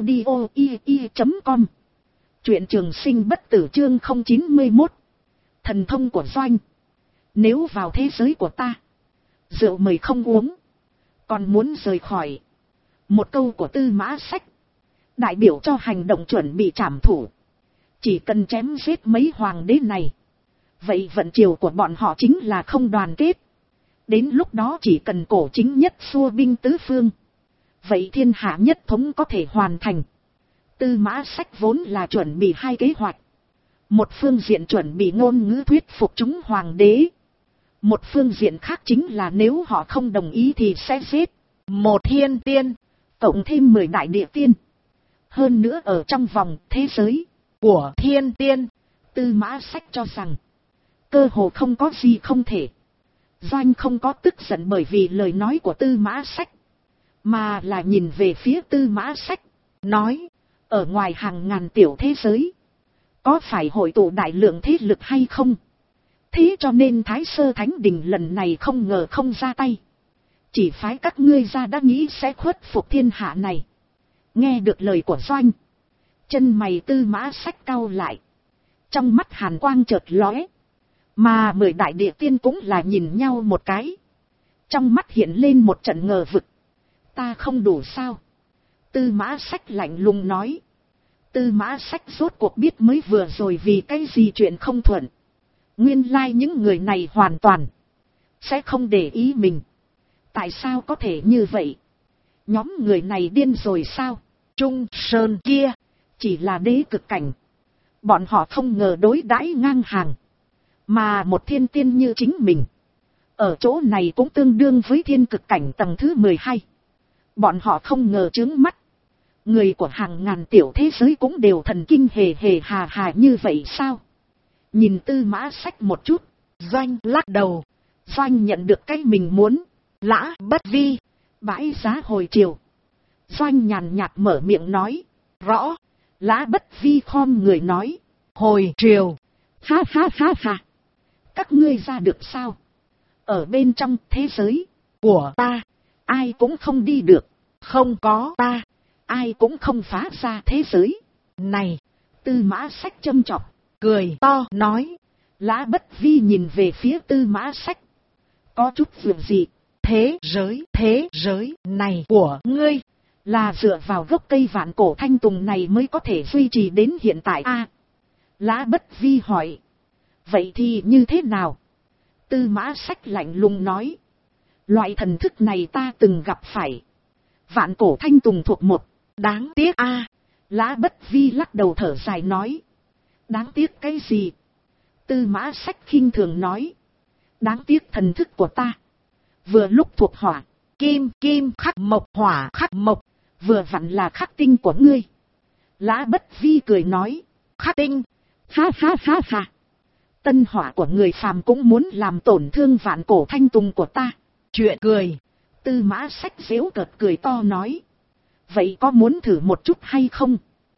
audio.com. Truyện Trường Sinh Bất Tử chương 091. Thần thông của Doanh. Nếu vào thế giới của ta, rượu mời không uống, còn muốn rời khỏi. Một câu của Tư Mã Sách đại biểu cho hành động chuẩn bị trảm thủ. Chỉ cần chém giết mấy hoàng đế này, vậy vận triều của bọn họ chính là không đoàn kết. Đến lúc đó chỉ cần Cổ Chính Nhất xua binh tứ phương, vậy thiên hạ nhất thống có thể hoàn thành. Tư Mã Sách vốn là chuẩn bị hai kế hoạch. Một phương diện chuẩn bị ngôn ngữ thuyết phục chúng hoàng đế. Một phương diện khác chính là nếu họ không đồng ý thì sẽ giết một thiên tiên, cộng thêm 10 đại địa tiên. Hơn nữa ở trong vòng thế giới của thiên tiên, Tư Mã Sách cho rằng cơ hồ không có gì không thể. Doanh không có tức giận bởi vì lời nói của Tư Mã Sách, mà là nhìn về phía Tư Mã Sách, nói, ở ngoài hàng ngàn tiểu thế giới, có phải hội tụ đại lượng thế lực hay không? Thế cho nên Thái Sơ Thánh Đình lần này không ngờ không ra tay, chỉ phái các ngươi ra đã nghĩ sẽ khuất phục thiên hạ này. Nghe được lời của Doanh, chân mày Tư Mã Sách cau lại, trong mắt hàn quang chợt lóe, mà 10 đại địa tiên cũng là nhìn nhau một cái, trong mắt hiện lên một trận ngờ vực. Ta không đủ sao? Tư Mã Sách lạnh lùng nói. Tư Mã Sách rốt cuộc biết mới vừa rồi vì cái gì chuyện không thuận. Nguyên lai những người này hoàn toàn sẽ không để ý mình. Tại sao có thể như vậy? Nhóm người này điên rồi sao? Trung Sơn kia Chỉ là đế cực cảnh. Bọn họ không ngờ đối đãi ngang hàng. Mà một thiên tiên như chính mình. Ở chỗ này cũng tương đương với thiên cực cảnh tầng thứ 12. Bọn họ không ngờ trướng mắt. Người của hàng ngàn tiểu thế giới cũng đều thần kinh hề hề hà hà như vậy sao? Nhìn Tư Mã Sách một chút. Doanh lắc đầu. Doanh nhận được cái mình muốn. Lã Bất Vi. Bãi giá hồi chiều. Doanh nhàn nhạt mở miệng nói. Rõ. Lã Bất Vi khom người nói. Hồi chiều. Ha ha ha ha. Các ngươi ra được sao? Ở bên trong thế giới của ta, ai cũng không đi được. Không có ta, ai cũng không phá ra thế giới này. Tư Mã Sách châm chọc, cười to nói. Lã Bất Vi nhìn về phía Tư Mã Sách. Có chút việc gì? Thế giới này của ngươi là dựa vào gốc cây vạn cổ thanh tùng này mới có thể duy trì đến hiện tại a? Lã Bất Vi hỏi. Vậy thì như thế nào? Tư Mã Sách lạnh lùng nói. Loại thần thức này ta từng gặp phải. Vạn cổ thanh tùng thuộc một. Đáng tiếc a. Lã Bất Vi lắc đầu thở dài nói. Đáng tiếc cái gì? Tư Mã Sách khinh thường nói. Đáng tiếc thần thức của ta vừa lúc thuộc hỏa. Kim khắc mộc, hỏa khắc mộc. Vừa vặn là khắc tinh của ngươi. Lã Bất Vi cười nói. Khắc tinh. Ha ha ha ha. Tân hỏa của người phàm cũng muốn làm tổn thương vạn cổ thanh tùng của ta. Chuyện cười. Tư Mã Sách giễu cợt cười to nói. Vậy có muốn thử một chút hay không?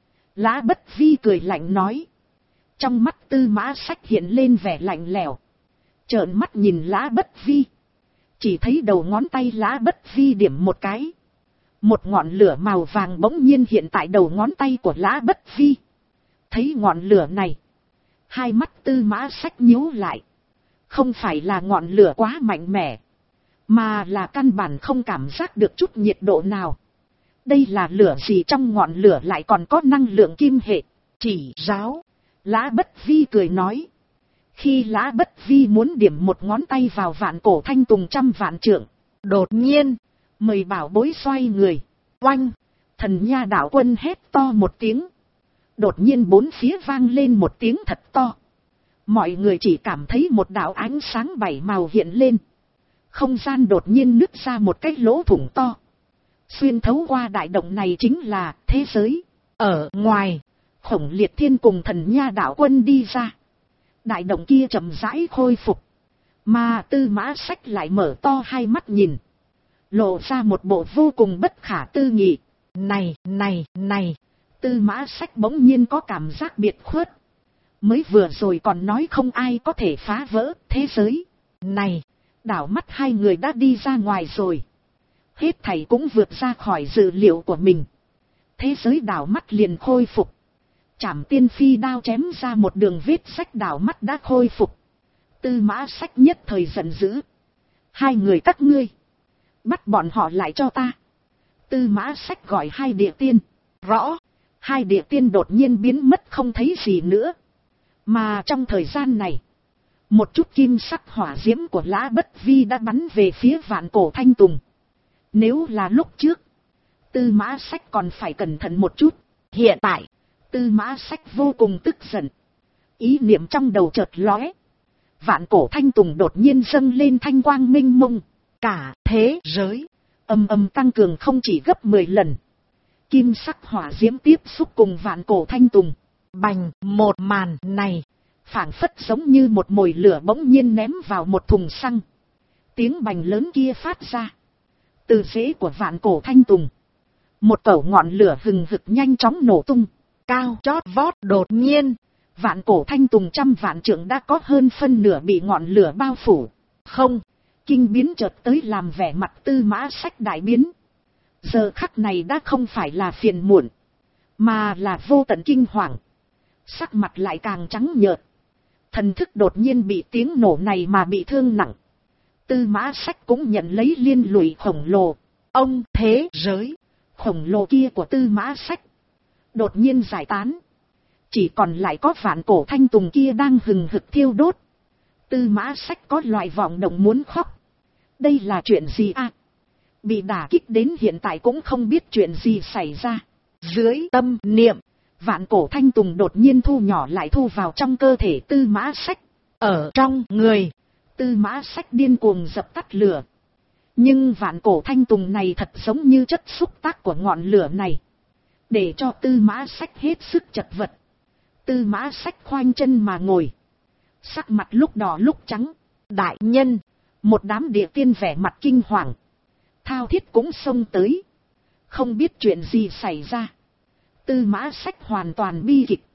Lã Bất Vi cười lạnh nói. Trong mắt Tư Mã Sách hiện lên vẻ lạnh lẽo. Trợn mắt nhìn Lã Bất Vi. Chỉ thấy đầu ngón tay Lã Bất Vi điểm một cái. Một ngọn lửa màu vàng bỗng nhiên hiện tại đầu ngón tay của Lã Bất Vi. Thấy ngọn lửa này, hai mắt Tư Mã Sách nhíu lại. Không phải là ngọn lửa quá mạnh mẽ, mà là căn bản không cảm giác được chút nhiệt độ nào. Đây là lửa gì? Trong ngọn lửa lại còn có năng lượng kim hệ. Chỉ giáo. Lã Bất Vi cười nói. Khi Lã Bất Vi muốn điểm một ngón tay vào vạn cổ thanh tùng trăm vạn trượng, đột nhiên, 10 bảo bối xoay người. Oanh! Thần Nha Đạo Quân hét to một tiếng. Đột nhiên bốn phía vang lên một tiếng thật to. Mọi người chỉ cảm thấy một đạo ánh sáng bảy màu hiện lên. Không gian đột nhiên nứt ra một cái lỗ thủng to. Xuyên thấu qua đại động này chính là thế giới. Ở ngoài, Khổng Liệt Thiên cùng Thần Nha Đạo Quân đi ra. Đại động kia chậm rãi khôi phục. Mà Tư Mã Sách lại mở to hai mắt nhìn. Lộ ra một bộ vô cùng bất khả tư nghị. Này. Tư Mã Sách bỗng nhiên có cảm giác biệt khuất. Mới vừa rồi còn nói không ai có thể phá vỡ thế giới này. Đảo mắt hai người đã đi ra ngoài rồi. Hết thảy cũng vượt ra khỏi dự liệu của mình. Thế giới đảo mắt liền khôi phục. Trảm Tiên Phi đao chém ra một đường vết sách, đảo mắt đã khôi phục. Tư Mã Sách nhất thời giận dữ. Hai người các ngươi, bắt bọn họ lại cho ta. Tư Mã Sách gọi hai địa tiên. Rõ. Hai địa tiên đột nhiên biến mất không thấy gì nữa. Mà trong thời gian này, một chút kim sắc hỏa diễm của Lã Bất Vi đã bắn về phía vạn cổ thanh tùng. Nếu là lúc trước, Tư Mã Sách còn phải cẩn thận một chút. Hiện tại, Tư Mã Sách vô cùng tức giận. Ý niệm trong đầu chợt lóe. Vạn cổ thanh tùng đột nhiên dâng lên thanh quang minh mông. Cả thế giới ầm ầm tăng cường không chỉ gấp 10 lần. Kim sắc hỏa diễm tiếp xúc cùng vạn cổ thanh tùng. Bành, một màn này phảng phất giống như một mồi lửa bỗng nhiên ném vào một thùng xăng. Tiếng bành lớn kia phát ra. Từ rễ của vạn cổ thanh tùng, một cẩu ngọn lửa hừng hực nhanh chóng nổ tung. Cao chót vót đột nhiên, vạn cổ thanh tùng trăm vạn trượng đã có hơn phân nửa bị ngọn lửa bao phủ. Không, kinh biến chợt tới làm vẻ mặt Tư Mã Sách đại biến. Giờ khắc này đã không phải là phiền muộn, mà là vô tận kinh hoàng. Sắc mặt lại càng trắng nhợt. Thần thức đột nhiên bị tiếng nổ này mà bị thương nặng. Tư Mã Sách cũng nhận lấy liên lụy khổng lồ. Ông thế giới khổng lồ kia của Tư Mã Sách đột nhiên giải tán. Chỉ còn lại có vạn cổ thanh tùng kia đang hừng hực thiêu đốt. Tư Mã Sách có loại vọng động muốn khóc. Đây là chuyện gì à? Bị đả kích đến hiện tại cũng không biết chuyện gì xảy ra. Dưới tâm niệm, Vạn cổ thanh tùng đột nhiên thu nhỏ lại thu vào trong cơ thể Tư Mã Sách. Ở trong người, Tư Mã Sách điên cuồng dập tắt lửa. Nhưng vạn cổ thanh tùng này thật giống như chất xúc tác của ngọn lửa này. Để cho Tư Mã Sách hết sức chật vật. Tư Mã Sách khoanh chân mà ngồi. Sắc mặt lúc đỏ lúc trắng. Đại nhân, một đám địa tiên vẻ mặt kinh hoàng. Thao Thiết cũng xông tới. Không biết chuyện gì xảy ra. Tư Mã Sách hoàn toàn bi kịch.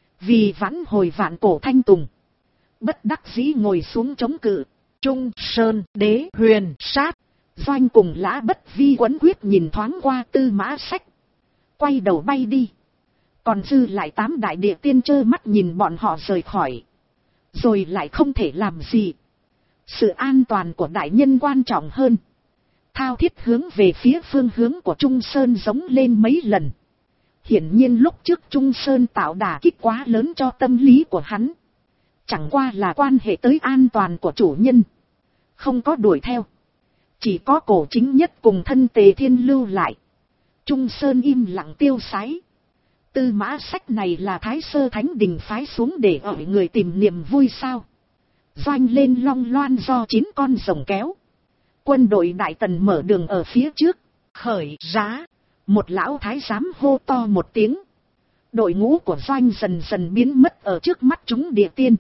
Vì vãn hồi vạn cổ thanh tùng, bất đắc dĩ ngồi xuống chống cự. Trung Sơn Đế Huyền Sát, Doanh cùng Lã Bất Vi quấn quyết nhìn thoáng qua Tư Mã Sách. Quay đầu bay đi. Còn dư lại 8 đại địa tiên trơ mắt nhìn bọn họ rời khỏi. Rồi lại không thể làm gì. Sự an toàn của đại nhân quan trọng hơn. Thao Thiết hướng về phía phương hướng của Trung Sơn giống lên mấy lần. Hiển nhiên lúc trước Trung Sơn tạo đả kích quá lớn cho tâm lý của hắn. Chẳng qua là quan hệ tới an toàn của chủ nhân. Không có đuổi theo. Chỉ có Cổ Chính Nhất cùng thân Tề Thiên lưu lại. Trung Sơn im lặng tiêu sái. Tư Mã Sách này là Thái Sơ Thánh Đình phái xuống để ở người tìm niềm vui sao? Doanh lên long loan do 9 con rồng kéo. Quân đội Đại Tần mở đường ở phía trước. Khởi giá. Một lão thái giám hô to một tiếng. Đội ngũ của Doanh dần dần biến mất ở trước mắt chúng địa tiên.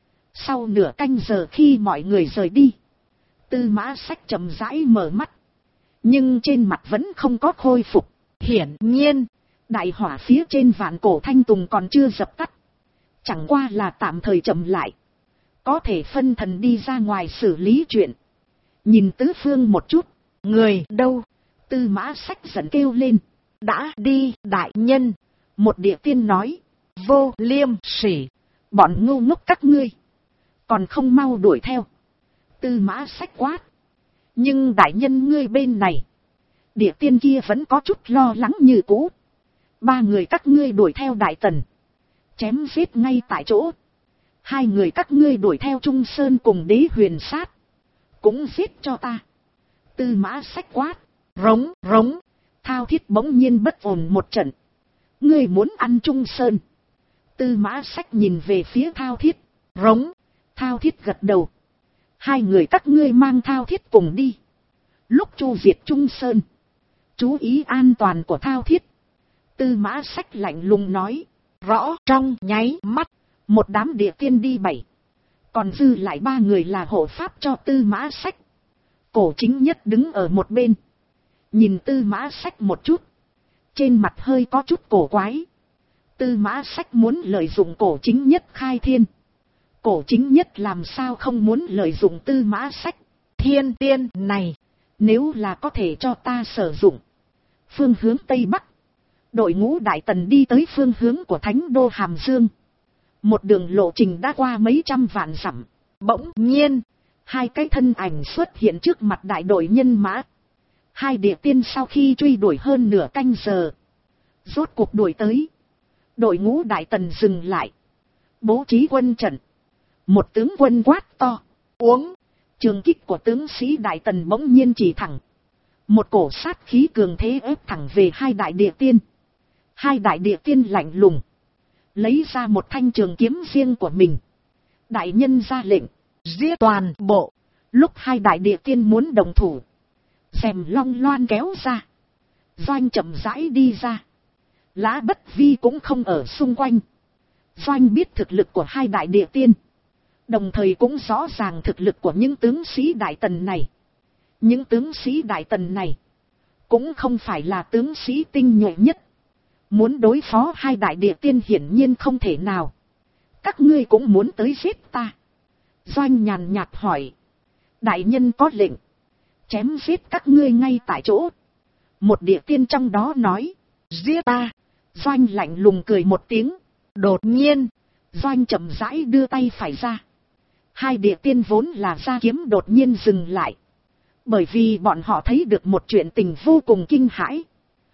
Sau nửa canh giờ khi mọi người rời đi, Tư Mã Sách chậm rãi mở mắt. Nhưng trên mặt vẫn không có khôi phục. Hiển nhiên, đại hỏa phía trên vạn cổ thanh tùng còn chưa dập tắt. Chẳng qua là tạm thời chậm lại. Có thể phân thần đi ra ngoài xử lý chuyện. Nhìn tứ phương một chút. Người đâu? Tư Mã Sách giận kêu lên. Đã đi đại nhân. Một địa tiên nói. Vô liêm sỉ. Bọn ngu ngốc các ngươi. Còn không mau đuổi theo. Tư Mã Sách quát. Nhưng đại nhân ngươi bên này. Địa tiên kia vẫn có chút lo lắng như cũ. 3 người các ngươi đuổi theo Đại Tần. Chém giết ngay tại chỗ. 2 người các ngươi đuổi theo Trung Sơn cùng Đế Huyền Sát. Cũng giết cho ta. Tư Mã Sách quát. Rống rống. Thao Thiết bỗng nhiên bất ổn một trận. Ngươi muốn ăn Trung Sơn. Tư Mã Sách nhìn về phía Thao Thiết. Rống. Thao Thiết gật đầu. 2 người các ngươi mang Thao Thiết cùng đi. Lúc chu diệt Trung Sơn. Chú ý an toàn của Thao Thiết. Tư Mã Sách lạnh lùng nói. Rõ. Trong nháy mắt. Một đám địa tiên đi 7. Còn dư lại 3 người là hộ pháp cho Tư Mã Sách. Cổ Chính Nhất đứng ở một bên. Nhìn Tư Mã Sách một chút. Trên mặt hơi có chút cổ quái. Tư Mã Sách muốn lợi dụng Cổ Chính Nhất khai thiên. Cổ Chính Nhất làm sao không muốn lợi dụng Tư Mã Sách. Thiên tiên này, nếu là có thể cho ta sử dụng. Phương hướng Tây Bắc. Đội ngũ Đại Tần đi tới phương hướng của Thánh Đô Hàm Dương. Một đường lộ trình đã qua mấy trăm vạn dặm. Bỗng nhiên, 2 cái thân ảnh xuất hiện trước mặt đại đội nhân mã. 2 địa tiên sau khi truy đuổi hơn nửa canh giờ. Rốt cuộc đuổi tới. Đội ngũ Đại Tần dừng lại. Bố trí quân trận. Một tướng quân quát to. Uống. Trường kích của tướng sĩ Đại Tần bỗng nhiên chỉ thẳng. Một cổ sát khí cường thế ép thẳng về 2 đại địa tiên. 2 đại địa tiên lạnh lùng. Lấy ra một thanh trường kiếm riêng của mình. Đại nhân ra lệnh. Giết toàn bộ. Lúc 2 đại địa tiên muốn đồng thủ. Rèm long loan kéo ra. Doanh chậm rãi đi ra. Lã Bất Vi cũng không ở xung quanh. Doanh biết thực lực của 2 đại địa tiên. Đồng thời cũng rõ ràng thực lực của những tướng sĩ Đại Tần này. Những tướng sĩ Đại Tần này cũng không phải là tướng sĩ tinh nhuệ nhất. Muốn đối phó 2 đại địa tiên hiển nhiên không thể nào. Các ngươi cũng muốn tới giết ta. Doanh nhàn nhạt hỏi. Đại nhân có lệnh. Chém giết các ngươi ngay tại chỗ. Một địa tiên trong đó nói. Giết ta. Doanh lạnh lùng cười một tiếng. Đột nhiên. Doanh chậm rãi đưa tay phải ra. 2 địa tiên vốn là ra kiếm đột nhiên dừng lại. Bởi vì bọn họ thấy được một chuyện tình vô cùng kinh hãi.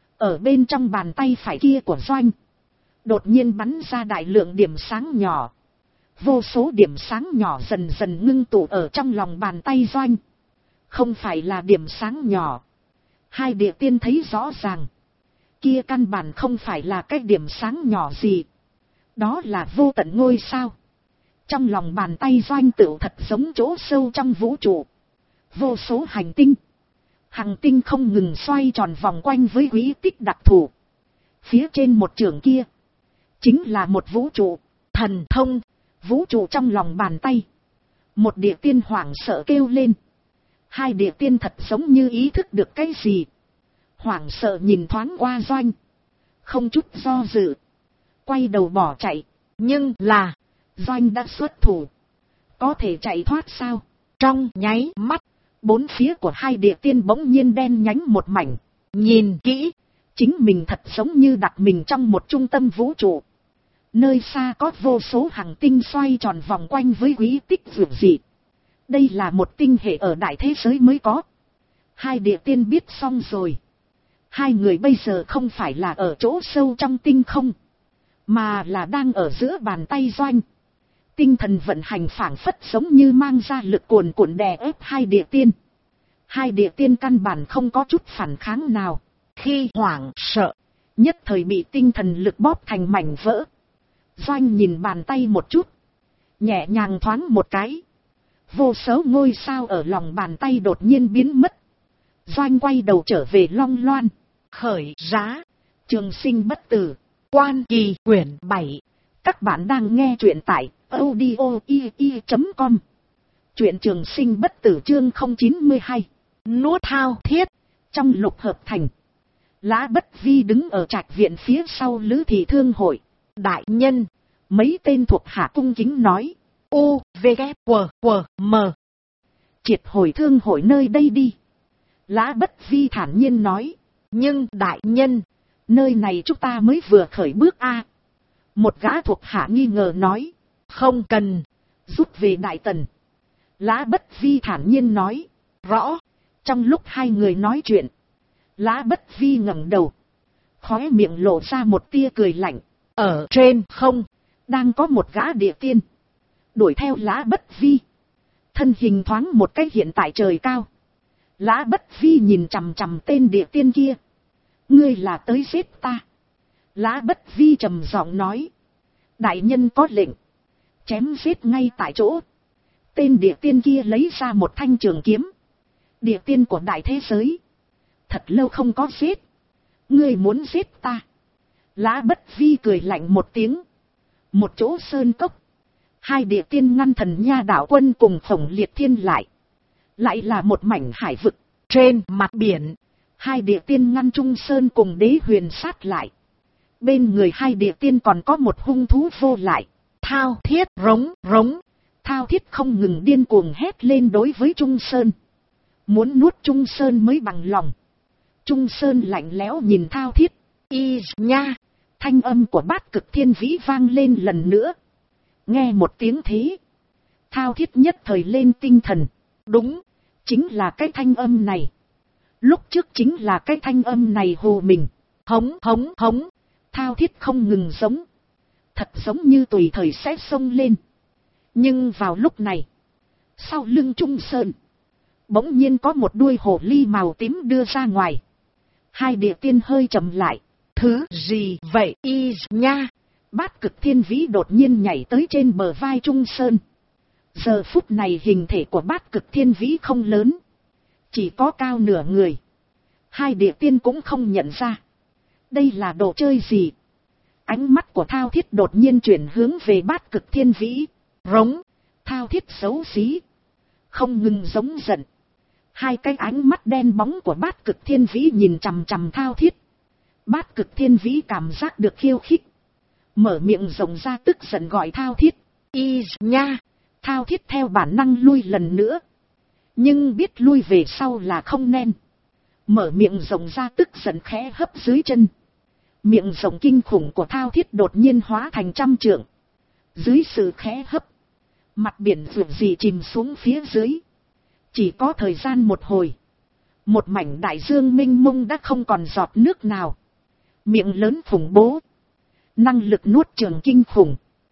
Ở bên trong bàn tay phải kia của Doanh. Đột nhiên bắn ra đại lượng điểm sáng nhỏ. Vô số điểm sáng nhỏ dần dần ngưng tụ ở trong lòng bàn tay Doanh. Không phải là điểm sáng nhỏ. 2 địa tiên thấy rõ ràng. Kia căn bản không phải là cái điểm sáng nhỏ gì. Đó là vô tận ngôi sao. Trong lòng bàn tay Doanh Tửu thật giống chỗ sâu trong vũ trụ. Vô số hành tinh. Hành tinh không ngừng xoay tròn vòng quanh với quỹ tích đặc thù. Phía trên một trường kia. Chính là một vũ trụ, thần thông, vũ trụ trong lòng bàn tay. Một địa tiên hoảng sợ kêu lên. Hai địa tiên thật giống như ý thức được cái gì. Hoảng sợ nhìn thoáng qua Doanh. Không chút do dự. Quay đầu bỏ chạy. Nhưng là, Doanh đã xuất thủ. Có thể chạy thoát sao? Trong nháy mắt, bốn phía của hai địa tiên bỗng nhiên đen nhánh một mảnh. Nhìn kỹ, chính mình thật giống như đặt mình trong một trung tâm vũ trụ. Nơi xa có vô số hành tinh xoay tròn vòng quanh với quỹ tích vượt dị. Đây là một tinh hệ ở đại thế giới mới có. Hai địa tiên biết xong rồi. Hai người bây giờ không phải là ở chỗ sâu trong tinh không, mà là đang ở giữa bàn tay Doanh. Tinh thần vận hành phảng phất giống như mang ra lực cuồn cuộn đè ép hai địa tiên. Hai địa tiên căn bản không có chút phản kháng nào. Khi hoảng sợ, nhất thời bị tinh thần lực bóp thành mảnh vỡ. Doanh nhìn bàn tay một chút. Nhẹ nhàng thoáng một cái. Vô số ngôi sao ở lòng bàn tay đột nhiên biến mất. Doanh quay đầu trở về Long Loan. Khởi giá. Trường sinh bất tử. Quan kỳ quyển 7. Các bạn đang nghe truyện tại audio.com. Truyện trường sinh bất tử chương 092. Nuốt thao thiết. Trong lục hợp thành. Lã Bất Vi đứng ở trạch viện phía sau Lữ Thị Thương hội. Đại nhân. Mấy tên thuộc hạ cung kính nói. U, V, K, W, W, M. Triệt hồi thương hội nơi đây đi. Lã Bất Vi thản nhiên nói. Nhưng đại nhân, nơi này chúng ta mới vừa khởi bước a. Một gã thuộc hạ nghi ngờ nói. Không cần, rút về Đại Tần. Lã Bất Vi thản nhiên nói. Rõ. Trong lúc hai người nói chuyện, Lã Bất Vi ngẩng đầu, khóe miệng lộ ra một tia cười lạnh. Ở trên không, đang có một gã địa tiên đuổi theo Lã Bất Vi. Thân hình thoáng một cái hiện tại trời cao. Lã Bất Vi nhìn chằm chằm tên địa tiên kia. Ngươi là tới giết ta. Lã Bất Vi trầm giọng nói. Đại nhân có lệnh. Chém giết ngay tại chỗ. Tên địa tiên kia lấy ra một thanh trường kiếm. Địa tiên của đại thế giới. Thật lâu không có giết. Ngươi muốn giết ta. Lã Bất Vi cười lạnh một tiếng. Một chỗ sơn cốc. Hai địa tiên ngăn Thần Nha đạo quân cùng Khổng Liệt Thiên lại. Lại là một mảnh hải vực. Trên mặt biển, hai địa tiên ngăn Trung Sơn cùng Đế Huyền sát lại. Bên người hai địa tiên còn có một hung thú vô lại. Thao thiết rống rống. Thao thiết không ngừng điên cuồng hét lên đối với Trung Sơn. Muốn nuốt Trung Sơn mới bằng lòng. Trung Sơn lạnh lẽo nhìn Thao thiết. Y nha. Thanh âm của Bát Cực Thiên Vĩ vang lên lần nữa. Nghe một tiếng thế. Thao thiết nhất thời lên tinh thần. Đúng, chính là cái thanh âm này. Lúc trước chính là cái thanh âm này hù mình. Hống hống hống. Thao thiết không ngừng giống. Thật giống như tùy thời sẽ xông lên. Nhưng vào lúc này, sau lưng Trung Sơn, bỗng nhiên có một đuôi hồ ly màu tím đưa ra ngoài. Hai địa tiên hơi chậm lại. Thứ gì vậy y nha? Bát Cực Thiên Vĩ đột nhiên nhảy tới trên bờ vai Trung Sơn. Giờ phút này hình thể của Bát Cực Thiên Vĩ không lớn. Chỉ có cao nửa người. Hai địa tiên cũng không nhận ra. Đây là đồ chơi gì? Ánh mắt của Thao thiết đột nhiên chuyển hướng về Bát Cực Thiên Vĩ. Rống. Thao thiết xấu xí. Không ngừng giống giận. Hai cái ánh mắt đen bóng của Bát Cực Thiên Vĩ nhìn chằm chằm Thao thiết. Bát Cực Thiên Vĩ cảm giác được khiêu khích. Mở miệng rộng ra tức giận gọi Thao thiết. Y nha. Thao thiết theo bản năng lui lần nữa. Nhưng biết lui về sau là không nên. Mở miệng rộng ra tức giận khẽ hấp dưới chân. Miệng rộng kinh khủng của Thao thiết đột nhiên hóa thành trăm trượng. Dưới sự khẽ hấp, mặt biển vượt gì chìm xuống phía dưới. Chỉ có thời gian một hồi, một mảnh đại dương mênh mông đã không còn giọt nước nào. Miệng lớn khủng bố, năng lực nuốt trường kinh khủng.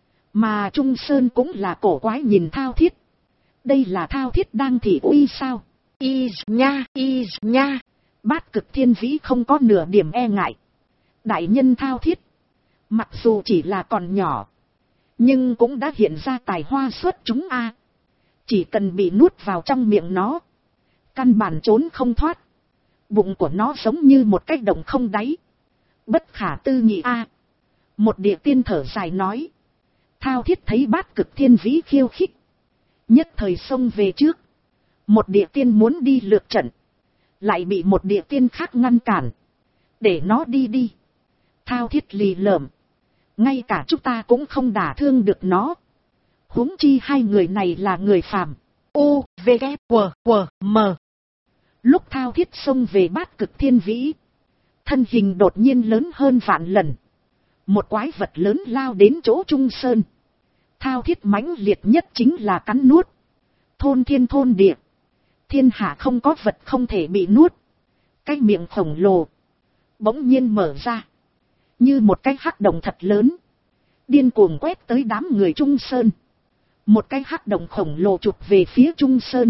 Mà Trung Sơn cũng là cổ quái nhìn Thao thiết. Đây là Thao thiết đang thị uy sao? Y nha, y nha. Bát Cực Thiên Vĩ không có nửa điểm e ngại. Đại nhân thao thiết, mặc dù chỉ là còn nhỏ, nhưng cũng đã hiện ra tài hoa xuất chúng a. Chỉ cần bị nuốt vào trong miệng nó, căn bản trốn không thoát. Bụng của nó giống như một cái động không đáy, bất khả tư nghị a. Một địa tiên thở dài nói. Thao thiết thấy Bát Cực Thiên Vĩ khiêu khích, nhất thời xông về trước. Một địa tiên muốn đi lược trận, lại bị một địa tiên khác ngăn cản. Để nó đi đi. Thao thiết lì lợm, ngay cả chúng ta cũng không đả thương được nó, huống chi hai người này là người phàm. U, V, K, W, W, M. Lúc thao thiết xông về Bát Cực Thiên Vĩ, thân hình đột nhiên lớn hơn vạn lần. Một quái vật lớn lao đến chỗ Trung Sơn. Thao thiết mãnh liệt nhất chính là cắn nuốt. Thôn thiên thôn địa, thiên hạ không có vật không thể bị nuốt. Cái miệng khổng lồ bỗng nhiên mở ra, như một cái hắc động thật lớn, điên cuồng quét tới đám người Trung Sơn. Một cái hắc động khổng lồ chụp về phía Trung Sơn.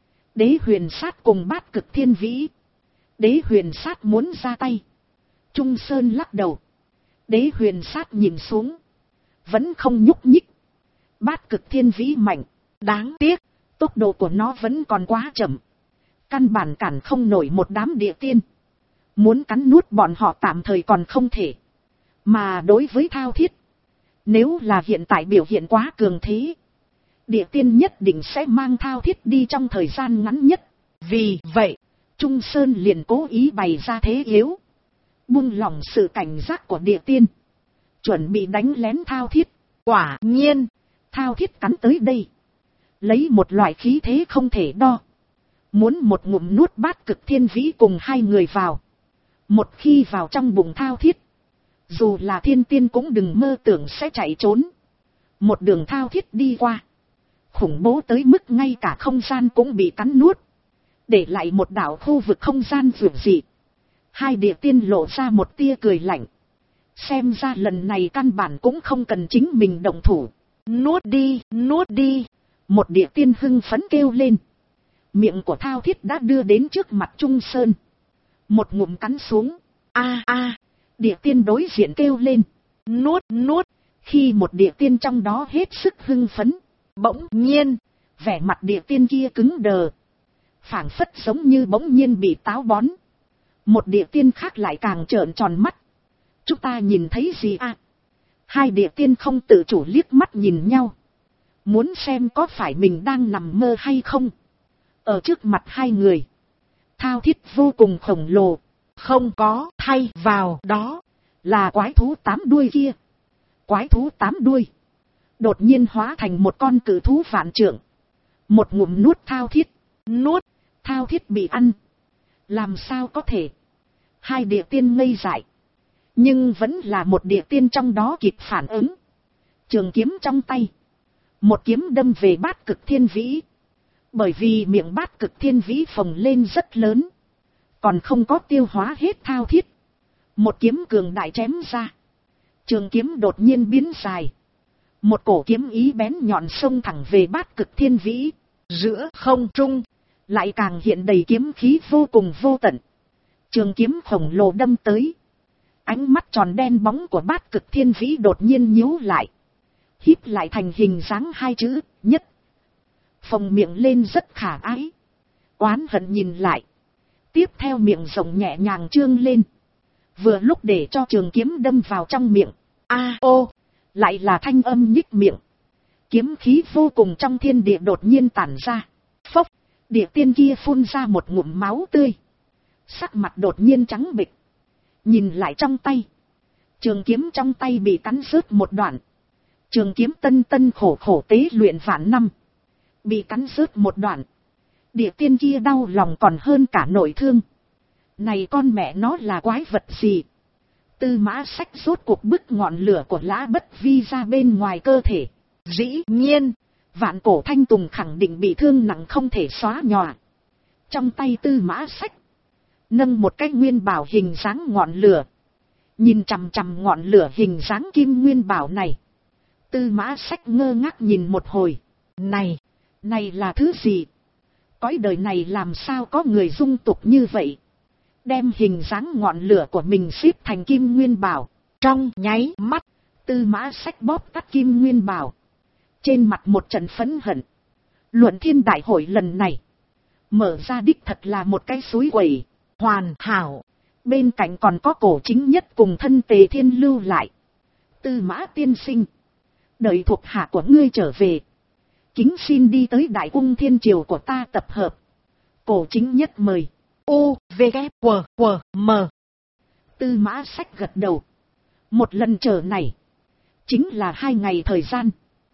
Đế Huyền Sát cùng Bát Cực Thiên Vĩ. Đế Huyền Sát muốn ra tay, Trung Sơn lắc đầu. Đế Huyền Sát nhìn xuống, vẫn không nhúc nhích. Bát Cực Thiên Vĩ mạnh, đáng tiếc, tốc độ của nó vẫn còn quá chậm, căn bản cản không nổi một đám địa tiên. Muốn cắn nuốt bọn họ tạm thời còn không thể. Mà đối với thao thiết, nếu là hiện tại biểu hiện quá cường thế, địa tiên nhất định sẽ mang thao thiết đi trong thời gian ngắn nhất. Vì vậy, Trung Sơn liền cố ý bày ra thế yếu, buông lỏng sự cảnh giác của địa tiên, chuẩn bị đánh lén thao thiết. Quả nhiên, thao thiết cắn tới đây, lấy một loại khí thế không thể đo, muốn một ngụm nuốt Bát Cực Thiên Vĩ cùng hai người vào. Một khi vào trong bụng thao thiết, dù là thiên tiên cũng đừng mơ tưởng sẽ chạy trốn. Một đường thao thiết đi qua, khủng bố tới mức ngay cả không gian cũng bị cắn nuốt, để lại một đảo khu vực không gian dường dị. Hai địa tiên lộ ra một tia cười lạnh, xem ra lần này căn bản cũng không cần chính mình động thủ. Nuốt đi, nuốt đi. Một địa tiên hưng phấn kêu lên. Miệng của thao thiết đã đưa đến trước mặt Trung Sơn, một ngụm cắn xuống. A a, địa tiên đối diện kêu lên. Nuốt, nuốt. Khi một địa tiên trong đó hết sức hưng phấn, bỗng nhiên, vẻ mặt địa tiên kia cứng đờ, phảng phất giống như bỗng nhiên bị táo bón. Một địa tiên khác lại càng trợn tròn mắt. Chúng ta nhìn thấy gì à? Hai địa tiên không tự chủ liếc mắt nhìn nhau, muốn xem có phải mình đang nằm mơ hay không. Ở trước mặt hai người, thao thiết vô cùng khổng lồ, không có thay vào đó là quái thú 8 đuôi kia. Quái thú 8 đuôi đột nhiên hóa thành một con cự thú vạn trượng, một ngụm nuốt thao thiết. Nuốt, thao thiết bị ăn. Làm sao có thể? Hai địa tiên ngây dại, nhưng vẫn là một địa tiên trong đó kịp phản ứng. Trường kiếm trong tay, một kiếm đâm về Bát Cực Thiên Vĩ. Bởi vì miệng Bát Cực Thiên Vĩ phồng lên rất lớn, còn không có tiêu hóa hết thao thiết. Một kiếm cường đại chém ra, trường kiếm đột nhiên biến dài, một cổ kiếm ý bén nhọn xông thẳng về Bát Cực Thiên Vĩ. Giữa không trung lại càng hiện đầy kiếm khí vô cùng vô tận. Trường kiếm khổng lồ đâm tới, ánh mắt tròn đen bóng của Bát Cực Thiên Vĩ đột nhiên nhíu lại, híp lại thành hình dáng hai chữ nhất. Phồng miệng lên rất khả ái, oán hận nhìn lại, tiếp theo miệng rộng nhẹ nhàng trương lên, vừa lúc để cho trường kiếm đâm vào trong miệng. A ô, lại là thanh âm nhích miệng, kiếm khí vô cùng trong thiên địa đột nhiên tản ra. Phốc, địa tiên kia phun ra một ngụm máu tươi, sắc mặt đột nhiên trắng bệch. Nhìn lại trong tay, trường kiếm trong tay bị cắn rớt một đoạn. Trường kiếm tân tân khổ khổ tế luyện vạn năm, bị cắn rớt một đoạn. Địa tiên kia đau lòng còn hơn cả nội thương. Này con mẹ nó là quái vật gì? Tư Mã Sách rốt cuộc bức ngọn lửa của Lã Bất Vi ra bên ngoài cơ thể. Dĩ nhiên, Vạn Cổ Thanh Tùng khẳng định bị thương nặng không thể xóa nhòa. Trong tay Tư Mã Sách nâng một cái nguyên bảo hình dáng ngọn lửa, nhìn chằm chằm ngọn lửa hình dáng kim nguyên bảo này. Tư Mã Sách ngơ ngác nhìn một hồi. Này là thứ gì? Cõi đời này làm sao có người dung tục như vậy? đem hình dáng ngọn lửa của mình xếp thành Kim Nguyên Bảo. Trong nháy mắt, Tư Mã Sách bóp tắt Kim Nguyên Bảo. Trên mặt một trận phẫn hận. Luận thiên đại hội lần này, mở ra đích thật là một cái suối quẩy, hoàn hảo. Bên cạnh còn có Cổ Chính Nhất cùng thân Tề Thiên lưu lại. Tư Mã tiên sinh, đợi thuộc hạ của ngươi trở về, kính xin đi tới Đại Cung Thiên Triều của ta tập hợp. Cổ Chính Nhất mời. U, V, K, W, W, M. Tư Mã Sách gật đầu. Một lần chờ này, chính là 2 ngày thời gian.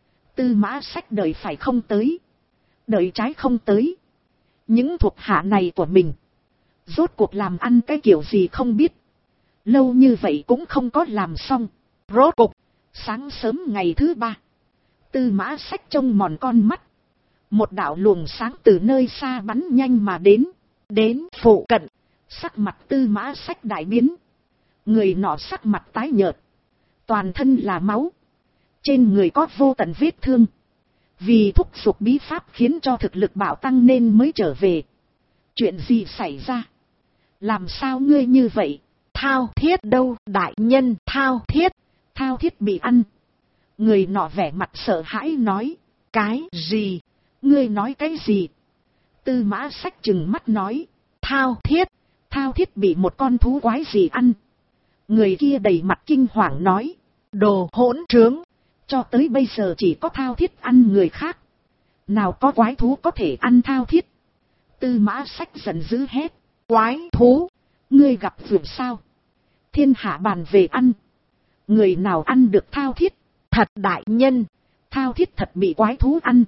Tư Mã Sách đợi phải không tới, đợi trái không tới. Những thuộc hạ này của mình, rốt cuộc làm ăn cái kiểu gì không biết. Lâu như vậy cũng không có làm xong. Rốt cuộc, sáng sớm ngày thứ 3, Tư Mã Sách trông mòn con mắt. Một đạo luồng sáng từ nơi xa bắn nhanh mà đến. Đến phụ cận, sắc mặt Tư Mã Sách đại biến. Người nọ sắc mặt tái nhợt, toàn thân là máu, trên người có vô tận vết thương. Vì thúc giục bí pháp khiến cho thực lực bạo tăng nên mới trở về. Chuyện gì xảy ra? Làm sao ngươi như vậy? Thao Thiết đâu đại nhân? Thao Thiết bị ăn. Người nọ vẻ mặt sợ hãi nói. Cái gì? Ngươi nói cái gì? Tư Mã Sách trừng mắt nói. Thao Thiết bị một con thú quái gì ăn? Người kia đầy mặt kinh hoàng nói. Đồ hỗn trướng, cho tới bây giờ chỉ có Thao Thiết ăn người khác, nào có quái thú có thể ăn Thao Thiết. Tư Mã Sách giận dữ hét. Quái thú? Ngươi gặp vượt sao? Thiên hạ bàn về ăn, người nào ăn được Thao Thiết? Thật đại nhân, Thao Thiết thật bị quái thú ăn.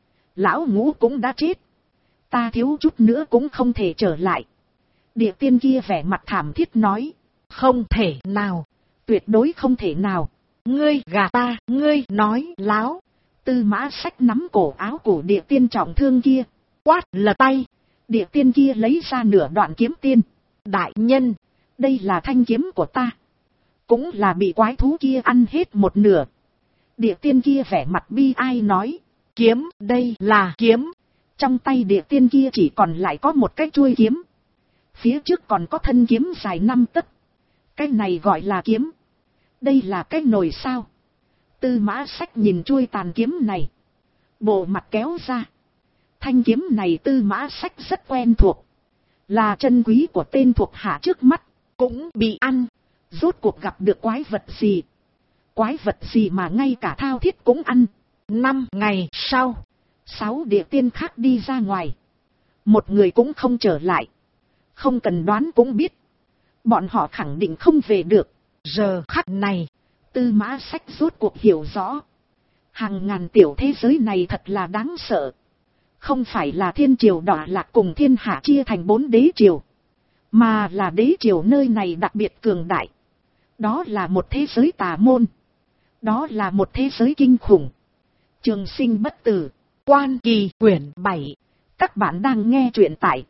Lão Ngũ cũng đã chết, ta thiếu chút nữa cũng không thể trở lại. Địa tiên kia vẻ mặt thảm thiết nói. Không thể nào, tuyệt đối không thể nào. Ngươi gạt ta, ngươi nói láo. Tư Mã Sách nắm cổ áo của địa tiên trọng thương kia, quát lật tay. Địa tiên kia lấy ra nửa đoạn kiếm tiên. Đại nhân, đây là thanh kiếm của ta, cũng là bị quái thú kia ăn hết một nửa. Địa tiên kia vẻ mặt bi ai nói. Kiếm, đây là kiếm. Trong tay địa tiên kia chỉ còn lại có một cái chuôi kiếm, phía trước còn có thân kiếm dài 5 tấc. Cái này gọi là kiếm? Đây là cái nồi sao? Tư Mã Sách nhìn chuôi tàn kiếm này, bộ mặt kéo ra. Thanh kiếm này Tư Mã Sách rất quen thuộc, là chân quý của tên thuộc hạ trước mắt, cũng bị ăn. Rốt cuộc gặp được quái vật gì? Quái vật gì mà ngay cả Thao Thiết cũng ăn? 5 ngày sau, 6 địa tiên khác đi ra ngoài, một người cũng không trở lại. Không cần đoán cũng biết, bọn họ khẳng định không về được. Giờ khắc này, Tư Mã Sách rốt cuộc hiểu rõ. Hàng ngàn tiểu thế giới này thật là đáng sợ. Không phải là thiên triều đọa lạc cùng thiên hạ chia thành 4 đế triều, mà là đế triều nơi này đặc biệt cường đại. Đó là một thế giới tà môn. Đó là một thế giới kinh khủng. Trường Sinh bất tử, Quan Kỳ quyển 7. Các bạn đang nghe truyện tại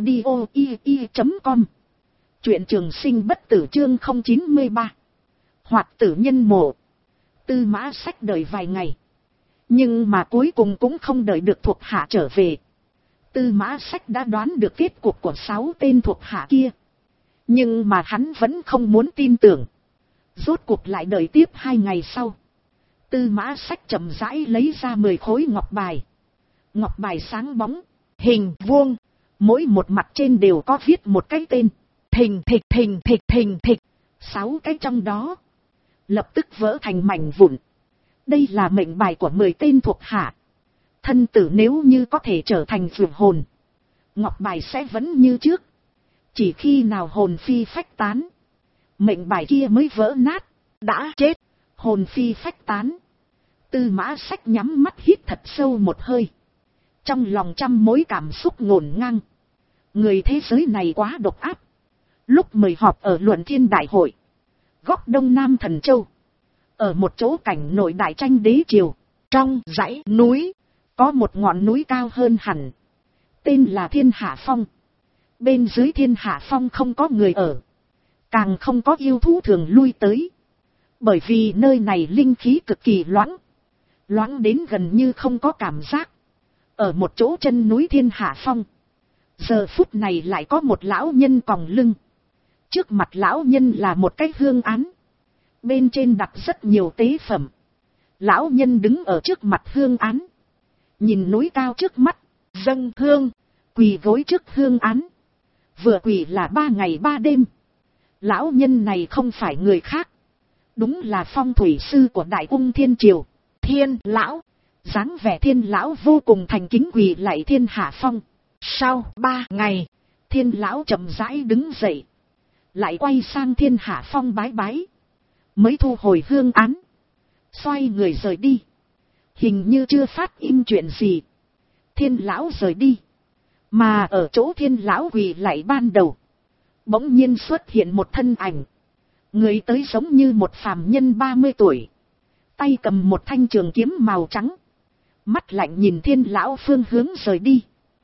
audio.com. Truyện Trường Sinh bất tử chương 093. Hoạt tử nhân mộ. Tư Mã Sách đợi vài ngày, nhưng mà cuối cùng cũng không đợi được thuộc hạ trở về. Tư Mã Sách đã đoán được kết cục của 6 tên thuộc hạ kia, nhưng mà hắn vẫn không muốn tin tưởng. Rốt cuộc lại đợi tiếp 2 ngày sau, Tư Mã Sách chậm rãi lấy ra 10 khối ngọc bài. Ngọc bài sáng bóng, hình vuông, mỗi một mặt trên đều có viết một cái tên. Thình thịch thình thịch thình thịch, 6 cái trong đó lập tức vỡ thành mảnh vụn. Đây là mệnh bài của 10 tên thuộc hạ. Thân tử nếu như có thể trở thành vượt hồn, ngọc bài sẽ vẫn như trước. Chỉ khi nào hồn phi phách tán, mệnh bài kia mới vỡ nát. Đã chết, hồn phi phách tán. Tư Mã Sách nhắm mắt hít thật sâu một hơi, trong lòng trăm mối cảm xúc ngổn ngang. Người thế giới này quá độc ác. Lúc mời họp ở Luận Thiên Đại Hội, góc Đông Nam Thần Châu, ở một chỗ cảnh nội đại tranh đế triều, trong dãy núi có một ngọn núi cao hơn hẳn, tên là Thiên Hạ Phong. Bên dưới Thiên Hạ Phong không có người ở, càng không có yêu thú thường lui tới, bởi vì nơi này linh khí cực kỳ loãng, loãng đến gần như không có cảm giác. Ở một chỗ chân núi Thiên Hạ Phong, giờ phút này lại có một lão nhân còng lưng, Trước mặt lão nhân là một cái hương án. Bên trên đặt rất nhiều tế phẩm. Lão nhân đứng ở trước mặt hương án. Nhìn núi cao trước mắt, dâng hương, quỳ gối trước hương án. Vừa quỳ là 3 ngày 3 đêm. Lão nhân này không phải người khác. Đúng là phong thủy sư của Đại Ung Thiên Triều, Thiên Lão. Dáng vẻ Thiên Lão vô cùng thành kính quỳ lạy Thiên Hạ Phong. Sau 3 ngày, Thiên Lão chậm rãi đứng dậy. Lại quay sang Thiên Hạ Phong bái bái. Mới thu hồi hương án. Xoay người rời đi. Hình như chưa phát in chuyện gì. Thiên Lão rời đi. Mà ở chỗ Thiên Lão quỳ lạy ban đầu, bỗng nhiên xuất hiện một thân ảnh. Người tới giống như một phàm nhân 30 tuổi. Tay cầm một thanh trường kiếm màu trắng. Mắt lạnh nhìn Thiên Lão phương hướng rời đi.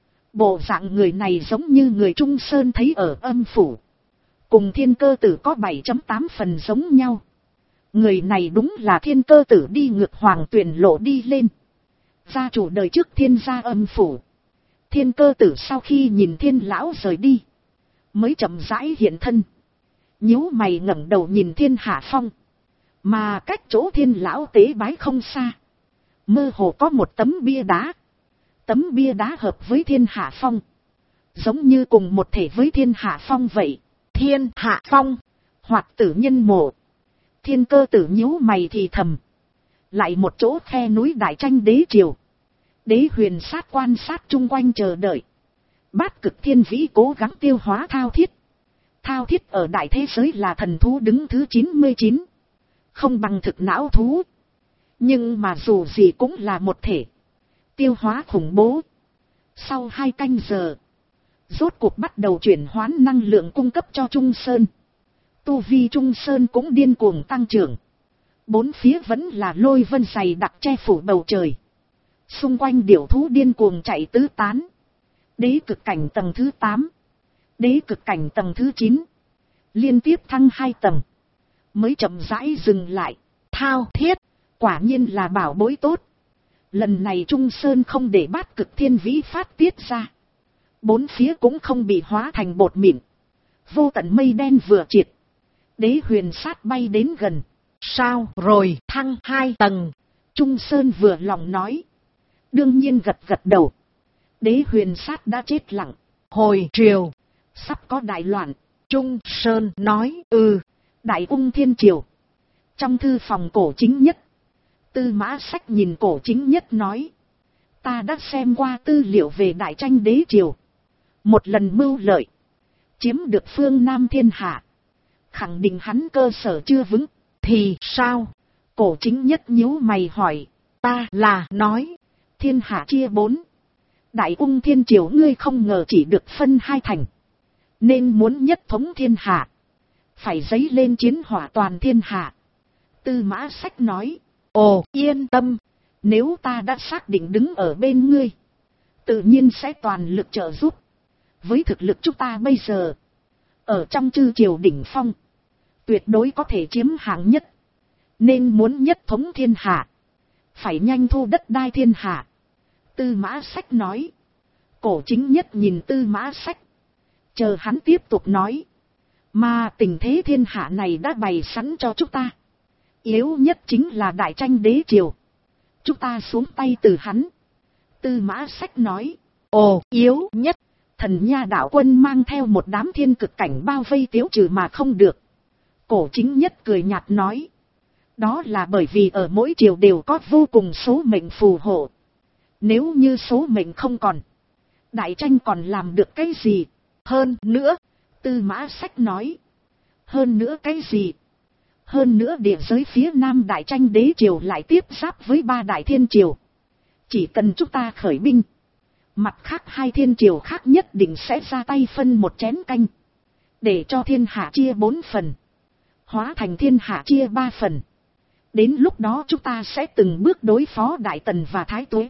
Bộ dạng người này giống như người Trung Sơn thấy ở âm phủ. Cùng Thiên Cơ Tử có 7.8 phần giống nhau. Người này đúng là Thiên Cơ Tử đi ngược Hoàng Tuyển lộ đi lên. Gia chủ đời trước Thiên gia âm phủ. Thiên Cơ Tử sau khi nhìn Thiên Lão rời đi, mới chậm rãi hiện thân. Nhíu mày ngẩng đầu nhìn Thiên Hạ Phong. Mà cách chỗ Thiên Lão tế bái không xa, mơ hồ có một tấm bia đá. Tấm bia đá hợp với Thiên Hạ Phong, giống như cùng một thể với Thiên Hạ Phong vậy. Thiên Hạ Phong, hoặc tử nhân mộ. Thiên Cơ Tử nhíu mày thì thầm. Lại một chỗ khe núi Đại Tranh Đế Triều. Đế Huyền Sát quan sát chung quanh chờ đợi. Bát Cực Thiên Vĩ cố gắng tiêu hóa Thao Thiết. Thao Thiết ở đại thế giới là thần thú đứng thứ 99. Không bằng thực não thú. Nhưng mà dù gì cũng là một thể. Tiêu hóa khủng bố. Sau 2 canh giờ, rốt cuộc bắt đầu chuyển hoán năng lượng cung cấp cho Trung Sơn. Tu vi Trung Sơn cũng điên cuồng tăng trưởng. Bốn phía vẫn là lôi vân dày đặc che phủ bầu trời. Xung quanh điểu thú điên cuồng chạy tứ tán. Đế cực cảnh tầng thứ 8. Đế cực cảnh tầng thứ 9. Liên tiếp thăng 2 tầng. Mới chậm rãi dừng lại. Thao Thiết, quả nhiên là bảo bối tốt. Lần này Trung Sơn không để Bát Cực Thiên Vĩ phát tiết ra. Bốn phía cũng không bị hóa thành bột mịn. Vô tận mây đen vừa triệt. Đế Huyền Sát bay đến gần. Sao rồi, thăng 2 tầng. Trung Sơn vừa lòng nói. Đương nhiên gật gật đầu. Đế Huyền Sát đã chết lặng. Hồi triều, sắp có đại loạn. Trung Sơn nói. Đại Ung Thiên Triều. Trong thư phòng Cổ Chính Nhất, Tư Mã Sách nhìn Cổ Chính Nhất nói. Ta đã xem qua tư liệu về Đại Tranh Đế Triều. Một lần mưu lợi, chiếm được phương Nam thiên hạ. Khẳng định hắn cơ sở chưa vững. Thì sao? Cổ Chính Nhất nhíu mày hỏi. Ta là nói, thiên hạ chia 4. Đại Ung Thiên Triều ngươi không ngờ chỉ được phân 2 thành. Nên muốn nhất thống thiên hạ, phải dấy lên chiến hỏa toàn thiên hạ. Tư Mã Sách nói. Ồ, yên tâm. Nếu ta đã xác định đứng ở bên ngươi, tự nhiên sẽ toàn lực trợ giúp. Với thực lực chúng ta bây giờ, ở trong chư triều đỉnh phong, tuyệt đối có thể chiếm hạng nhất. Nên muốn nhất thống thiên hạ, phải nhanh thu đất đai thiên hạ. Tư Mã Sách nói. Cổ Chính Nhất nhìn Tư Mã Sách, chờ hắn tiếp tục nói. Mà tình thế thiên hạ này đã bày sẵn cho chúng ta. Yếu nhất chính là Đại Tranh Đế Triều. Chúng ta xuống tay từ hắn. Tư Mã Sách nói. Ồ, yếu nhất. Thần Nha đạo quân mang theo một đám thiên cực cảnh bao vây tiêu trừ mà không được. Cổ Chính Nhất cười nhạt nói. Đó là bởi vì ở mỗi triều đều có vô cùng số mệnh phù hộ. Nếu như số mệnh không còn, Đại Tranh còn làm được cái gì? Hơn nữa, Tư Mã Sách nói. Hơn nữa cái gì? Hơn nữa địa giới phía Nam Đại Tranh Đế Triều lại tiếp giáp với 3 Đại Thiên Triều. Chỉ cần chúng ta khởi binh, mặt khác 2 thiên triều khác nhất định sẽ ra tay phân một chén canh. Để cho thiên hạ chia 4 phần. Hóa thành thiên hạ chia 3 phần. Đến lúc đó chúng ta sẽ từng bước đối phó Đại Tần và Thái Tuế.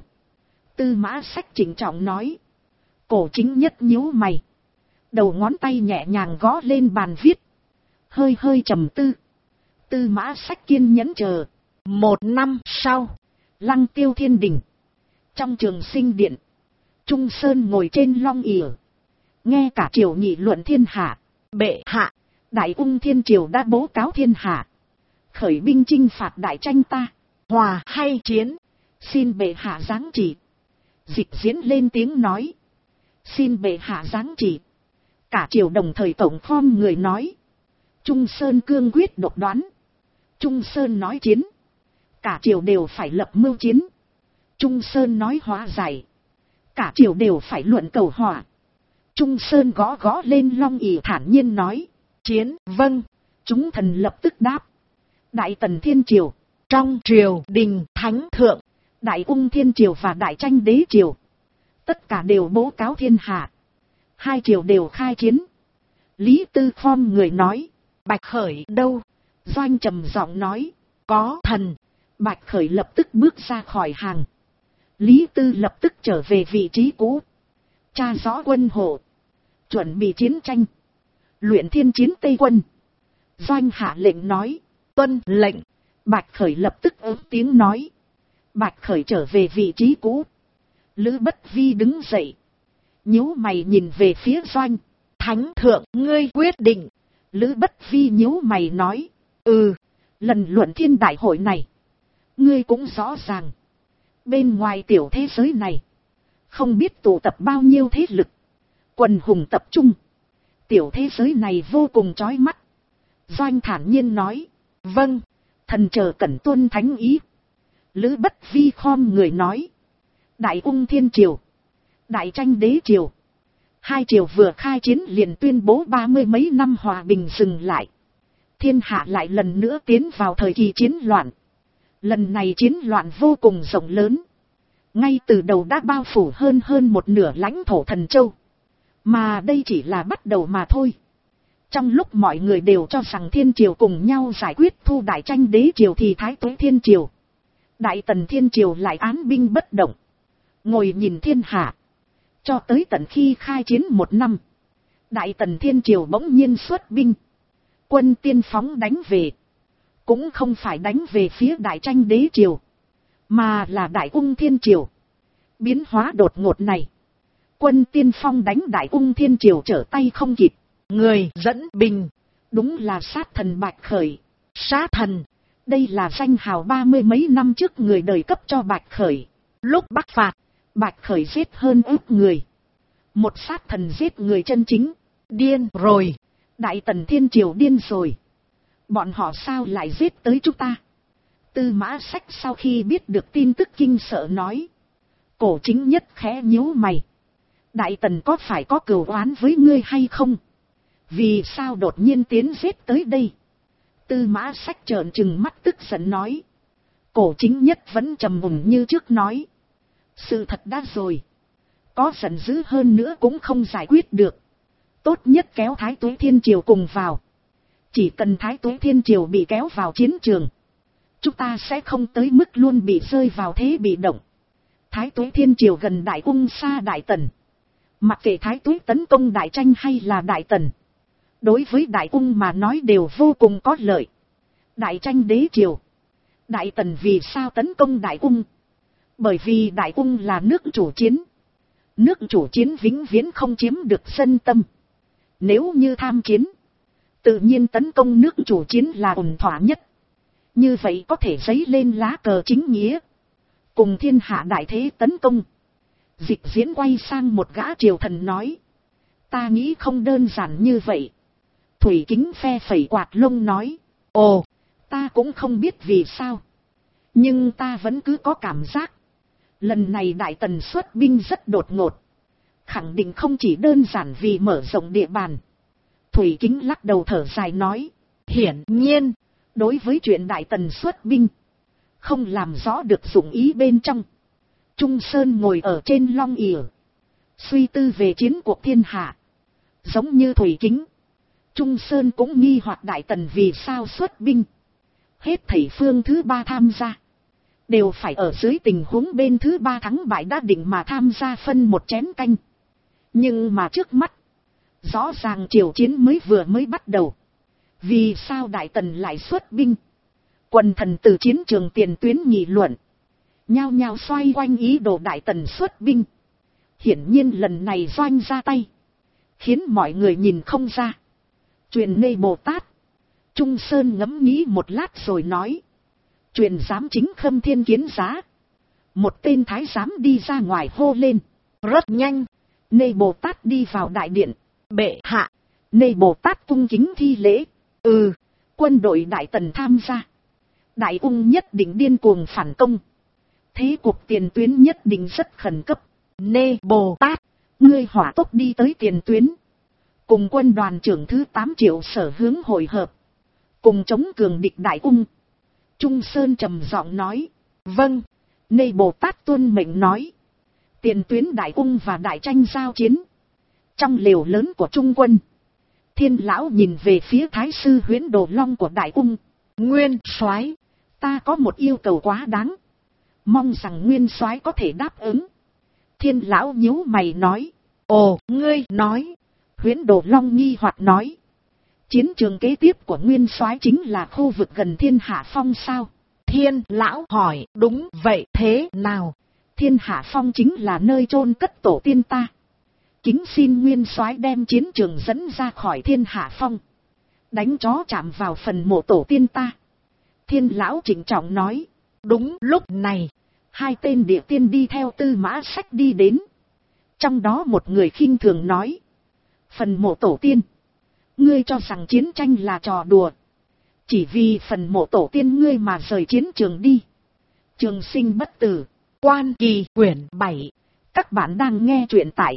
Tư Mã Sách chỉnh trọng nói. Cổ Chính Nhất nhíu mày. Đầu ngón tay nhẹ nhàng gõ lên bàn viết. Hơi hơi trầm tư. Tư Mã Sách kiên nhẫn chờ. 1 năm sau, Lăng Tiêu Thiên Đình. Trong Trường Sinh Điện, Trung Sơn ngồi trên long ỷ, nghe cả triều nghị luận thiên hạ. Bệ hạ, Đại Ung Thiên Triều đã bố cáo thiên hạ, khởi binh chinh phạt Đại Tranh ta, hòa hay chiến, xin bệ hạ giáng chỉ. Dịch Diễn lên tiếng nói, xin bệ hạ giáng chỉ. Cả triều đồng thời tổng khom người nói, Trung Sơn cương quyết độc đoán, Trung Sơn nói chiến, cả triều đều phải lập mưu chiến. Trung Sơn nói hóa giải, cả triều đều phải luận cầu hòa. Trung Sơn gõ gõ lên long ỷ thản nhiên nói, chiến. Vâng. Chúng thần lập tức đáp. Đại Tần Thiên Triều, trong triều đình thánh thượng, Đại Ung Thiên Triều và Đại Tranh Đế Triều, tất cả đều bố cáo thiên hạ. Hai triều đều khai chiến. Lý Tư khom người nói, Bạch Khởi đâu? Doanh trầm giọng nói, có thần. Bạch Khởi lập tức bước ra khỏi hàng. Lý Tư lập tức trở về vị trí cũ, tra rõ quân hộ, chuẩn bị chiến tranh, luyện thiên chiến Tây quân. Doanh hạ lệnh nói, tuân lệnh. Bạch Khởi lập tức ớt tiếng nói. Bạch Khởi trở về vị trí cũ. Lữ Bất Vi đứng dậy, nhíu mày nhìn về phía Doanh. Thánh thượng, ngươi quyết định. Lữ Bất Vi nhíu mày nói, lần luận thiên đại hội này, ngươi cũng rõ ràng, bên ngoài tiểu thế giới này, không biết tụ tập bao nhiêu thế lực, quần hùng tập trung, tiểu thế giới này vô cùng chói mắt. Doanh thản nhiên nói, vâng, thần chờ cẩn tuân thánh ý. Lữ Bất Vi khom người nói, Đại Ung Thiên Triều, Đại Tranh Đế Triều, hai triều vừa khai chiến liền tuyên bố 30 mấy năm hòa bình dừng lại. Thiên hạ lại lần nữa tiến vào thời kỳ chiến loạn. Lần này chiến loạn vô cùng rộng lớn, ngay từ đầu đã bao phủ hơn một nửa lãnh thổ Thần Châu. Mà đây chỉ là bắt đầu mà thôi. Trong lúc mọi người đều cho rằng Thiên Triều cùng nhau giải quyết thu Đại Tranh Đế Triều thì Thái Tuế Thiên Triều, Đại Tần Thiên Triều lại án binh bất động, ngồi nhìn thiên hạ. Cho tới tận khi khai chiến 1 năm, Đại Tần Thiên Triều bỗng nhiên xuất binh, quân tiên phóng đánh về. Cũng không phải đánh về phía Đại Tranh Đế Triều, mà là Đại Ung Thiên Triều. Biến hóa đột ngột này, quân tiên phong đánh Đại Ung Thiên Triều trở tay không kịp. Người dẫn bình, đúng là sát thần Bạch Khởi. Sát thần, đây là danh hào 30 mấy năm trước người đời cấp cho Bạch Khởi. Lúc bắc phạt, Bạch Khởi giết hơn ức người. Một sát thần giết người chân chính. Điên rồi. Đại Tần Thiên Triều điên rồi. Bọn họ sao lại giết tới chúng ta? Tư Mã Sách sau khi biết được tin tức kinh sợ nói. Cổ Chính Nhất khẽ nhíu mày. Đại Tần có phải có cừu oán với ngươi hay không? Vì sao đột nhiên tiến giết tới đây? Tư Mã Sách trợn trừng mắt tức giận nói. Cổ Chính Nhất vẫn trầm mùng như trước nói. Sự thật đã rồi. Có giận dữ hơn nữa cũng không giải quyết được. Tốt nhất kéo Thái Tuế Thiên Triều cùng vào. Chỉ cần Thái Tuế Thiên Triều bị kéo vào chiến trường, chúng ta sẽ không tới mức luôn bị rơi vào thế bị động. Thái Tuế Thiên Triều gần Đại Ung xa Đại Tần. Mặc kệ Thái Tuế tấn công Đại Tranh hay là Đại Tần, đối với Đại Ung mà nói đều vô cùng có lợi. Đại Tranh Đế Triều, Đại Tần vì sao tấn công Đại Ung? Bởi vì Đại Ung là nước chủ chiến. Nước chủ chiến vĩnh viễn không chiếm được dân tâm. Nếu như tham chiến, tự nhiên tấn công nước chủ chiến là ổn thỏa nhất. Như vậy có thể giấy lên lá cờ chính nghĩa, cùng thiên hạ đại thế tấn công. Dịch Diễn quay sang một gã triều thần nói. Ta nghĩ không đơn giản như vậy. Thủy Kính phe phẩy quạt lông nói. Ồ, ta cũng không biết vì sao, nhưng ta vẫn cứ có cảm giác lần này Đại Tần xuất binh rất đột ngột, khẳng định không chỉ đơn giản vì mở rộng địa bàn. Thủy Kính lắc đầu thở dài nói. Hiển nhiên, đối với chuyện Đại Tần xuất binh, không làm rõ được dụng ý bên trong. Trung Sơn ngồi ở trên long ỷ, suy tư về chiến cuộc thiên hạ. Giống như Thủy Kính, Trung Sơn cũng nghi hoặc Đại Tần vì sao xuất binh. Hết thảy phương thứ ba tham gia, đều phải ở dưới tình huống bên thứ ba thắng bại đã định mà tham gia phân một chén canh. Nhưng mà trước mắt, rõ ràng triều chiến mới bắt đầu. Vì sao Đại Tần lại xuất binh? Quần thần từ chiến trường tiền tuyến nghị luận, nhao nhao xoay quanh ý đồ Đại Tần xuất binh. Hiển nhiên lần này Doanh ra tay, khiến mọi người nhìn không ra. Truyền Nê Bồ Tát. Trung Sơn ngẫm nghĩ một lát rồi nói. Truyền giám chính Khâm Thiên Kiến Giá. Một tên thái giám đi ra ngoài hô lên. Rất nhanh. Nê Bồ Tát đi vào đại điện. Bệ hạ. Nê Bồ Tát cung kính thi lễ. Quân đội Đại Tần tham gia. Đại Ung nhất định điên cuồng phản công. Thế cuộc tiền tuyến nhất định rất khẩn cấp. Nê Bồ Tát, ngươi hỏa tốc đi tới tiền tuyến. Cùng quân đoàn trưởng thứ 8 Triệu Sở Hướng hội hợp. Cùng chống cường địch Đại Ung. Trung Sơn trầm giọng nói. Vâng. Nê Bồ Tát tuân mệnh nói. Tiền tuyến Đại Ung và Đại Tranh giao chiến. Trong lều lớn của Trung quân. Thiên lão nhìn về phía Thái sư Huyễn Đồ Long của Đại Ung. Nguyên soái, ta có một yêu cầu quá đáng. Mong rằng Nguyên soái có thể đáp ứng. Thiên lão nhíu mày nói. Ồ, ngươi nói. Huyễn Đồ Long nghi hoặc nói. Chiến trường kế tiếp của Nguyên soái chính là khu vực gần Thiên Hạ Phong sao? Thiên lão hỏi. Đúng vậy, thế nào? Thiên Hạ Phong chính là nơi chôn cất tổ tiên ta. Kính xin Nguyên soái đem chiến trường dẫn ra khỏi Thiên Hạ Phong. Đánh chó chạm vào phần mộ tổ tiên ta. Thiên lão trịnh trọng nói. Đúng lúc này, hai tên địa tiên đi theo Tư Mã Sách đi đến. Trong đó một người khinh thường nói. Phần mộ tổ tiên. Ngươi cho rằng chiến tranh là trò đùa. Chỉ vì phần mộ tổ tiên ngươi mà rời chiến trường đi. Trường Sinh Bất Tử. Quan Kỳ quyển 7. Các bạn đang nghe truyện tại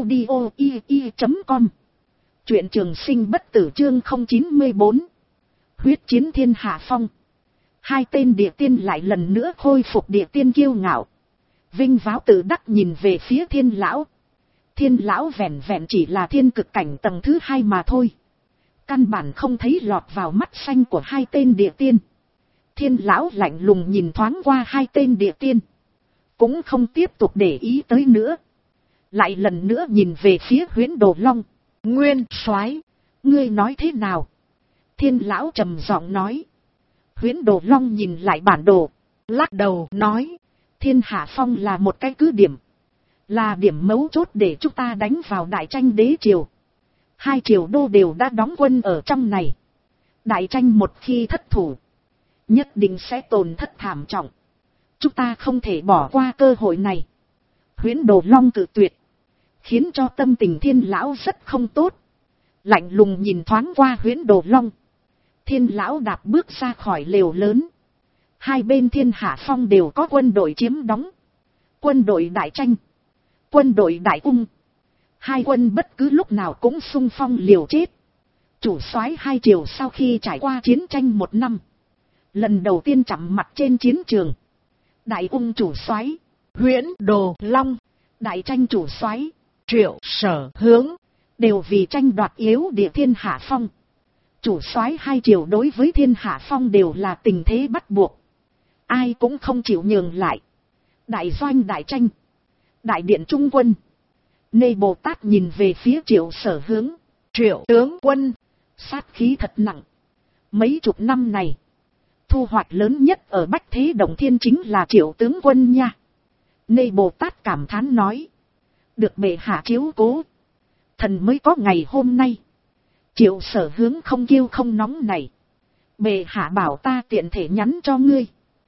audio.com. Truyện Trường Sinh Bất Tử chương 094. Huyết chiến Thiên Hạ Phong. Hai tên địa tiên lại lần nữa khôi phục địa tiên kiêu ngạo. Vinh váo tự đắc nhìn về phía Thiên lão. Thiên lão vẹn vẹn chỉ là thiên cực cảnh tầng thứ 2 mà thôi. Căn bản không thấy lọt vào mắt xanh của hai tên địa tiên. Thiên lão lạnh lùng nhìn thoáng qua hai tên địa tiên. Cũng không tiếp tục để ý tới nữa. Lại lần nữa nhìn về phía Huyễn Đồ Long. Nguyên soái, ngươi nói thế nào? Thiên lão trầm giọng nói. Huyễn Đồ Long nhìn lại bản đồ. Lắc đầu nói. Thiên Hạ Phong là một cái cứ điểm. Là điểm mấu chốt để chúng ta đánh vào Đại Tranh đế triều. Hai triều đô đều đã đóng quân ở trong này. Đại Tranh một khi thất thủ, nhất định sẽ tổn thất thảm trọng. Chúng ta không thể bỏ qua cơ hội này. Huyễn Đồ Long cự tuyệt. Khiến cho tâm tình Thiên lão rất không tốt. Lạnh lùng nhìn thoáng qua Huyễn Đồ Long. Thiên lão đạp bước ra khỏi lều lớn. Hai bên Thiên Hạ Phong đều có quân đội chiếm đóng. Quân đội Đại Tranh, quân đội Đại Ung. Hai quân bất cứ lúc nào cũng xung phong liều chết. Chủ soái hai triều sau khi trải qua chiến tranh 1 năm, lần đầu tiên chạm mặt trên chiến trường. Đại Ung chủ soái Huyễn Đồ Long, Đại Tranh chủ soái Triệu Sở Hướng, đều vì tranh đoạt yếu địa Thiên Hạ Phong. Chủ soái hai triều đối với Thiên Hạ Phong đều là tình thế bắt buộc. Ai cũng không chịu nhường lại. Đại doanh Đại Tranh, đại điện trung quân. Nê Bồ Tát nhìn về phía Triệu Sở Hướng. Triệu tướng quân, sát khí thật nặng. Mấy chục năm này, thu hoạch lớn nhất ở Bách Thế Động Thiên chính là Triệu tướng quân nha. Nê Bồ Tát cảm thán nói. Được bệ hạ chiếu cố, thần mới có ngày hôm nay. Triệu Sở Hướng không kiêu không nóng này. Bệ hạ bảo ta tiện thể nhắn cho ngươi.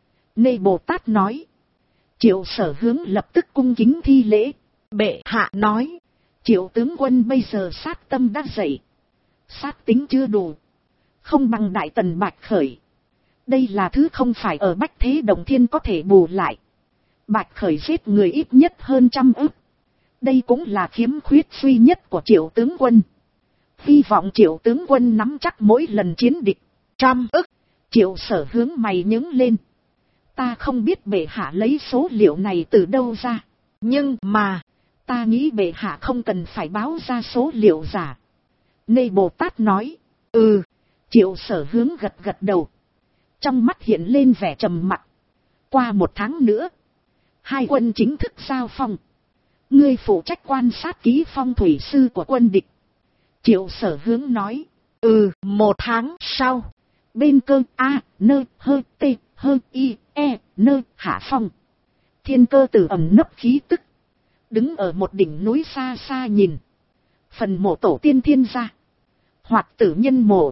Nê Bồ Tát nói. Triệu Sở Hướng lập tức cung kính thi lễ. Bệ hạ nói. Triệu tướng quân bây giờ sát tâm đã dậy. Sát tính chưa đủ. Không bằng Đại Tần Bạch Khởi. Đây là thứ không phải ở Bách Thế Động Thiên có thể bù lại. Bạch Khởi giết người ít nhất hơn 100 ức. Đây cũng là khiếm khuyết duy nhất của Triệu tướng quân. Hy vọng Triệu tướng quân nắm chắc mỗi lần chiến địch. 100 ức. Triệu Sở Hướng mày nhướng lên. Ta không biết bệ hạ lấy số liệu này từ đâu ra. Nhưng mà, ta nghĩ bệ hạ không cần phải báo ra số liệu giả. Nê Bồ Tát nói. Triệu Sở Hướng gật gật đầu. Trong mắt hiện lên vẻ trầm mặc. Qua 1 tháng nữa, hai quân chính thức giao phong. Ngươi phụ trách quan sát kỹ phong thủy sư của quân địch. Triệu Sở Hướng nói. 1 tháng sau, bên Cơ A, Nơ, Hơ, T, Hơ, I, E, Nơ, hạ phong. Thiên Cơ Tử ẩn nấp khí tức. Đứng ở một đỉnh núi xa xa nhìn. Phần mộ tổ tiên Thiên gia. Hoạt tử nhân mộ.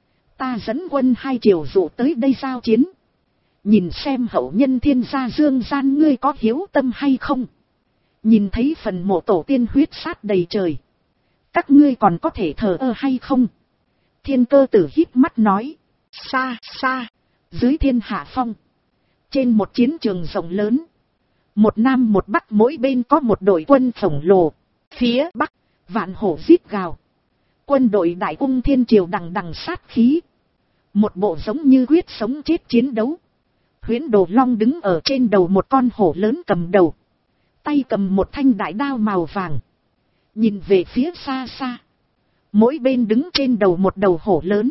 Ta dẫn quân 2 triều dụ tới đây giao chiến. Nhìn xem hậu nhân thiên gia dương gian ngươi có hiếu tâm hay không. Nhìn thấy phần mộ tổ tiên huyết sát đầy trời. Các ngươi còn có thể thờ ơ hay không? Thiên Cơ Tử híp mắt nói. Xa xa. Dưới thiên hạ phong. Trên một chiến trường rộng lớn. Một nam một bắc mỗi bên có một đội quân khổng lồ. Phía bắc, vạn hổ rít gào. Quân đội đại ung thiên triều đằng đằng sát khí. Một bộ giống như quyết sống chết chiến đấu. Huyễn Đồ Long đứng ở trên đầu một con hổ lớn cầm đầu. Tay cầm một thanh đại đao màu vàng. Nhìn về phía xa xa. Mỗi bên đứng trên đầu một đầu hổ lớn.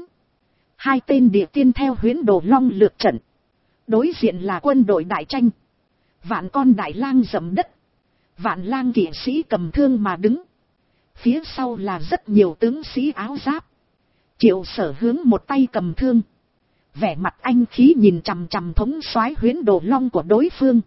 2 tên địa tiên theo Huyễn Đồ Long lược trận. Đối diện là quân đội đại tranh. Vạn con đại lang dẫm đất. Vạn lang kỵ sĩ cầm thương mà đứng. Phía sau là rất nhiều tướng sĩ áo giáp. Triệu Sở Hướng một tay cầm thương. Vẻ mặt anh khí nhìn chằm chằm thống soái Huyễn Đồ Long của đối phương.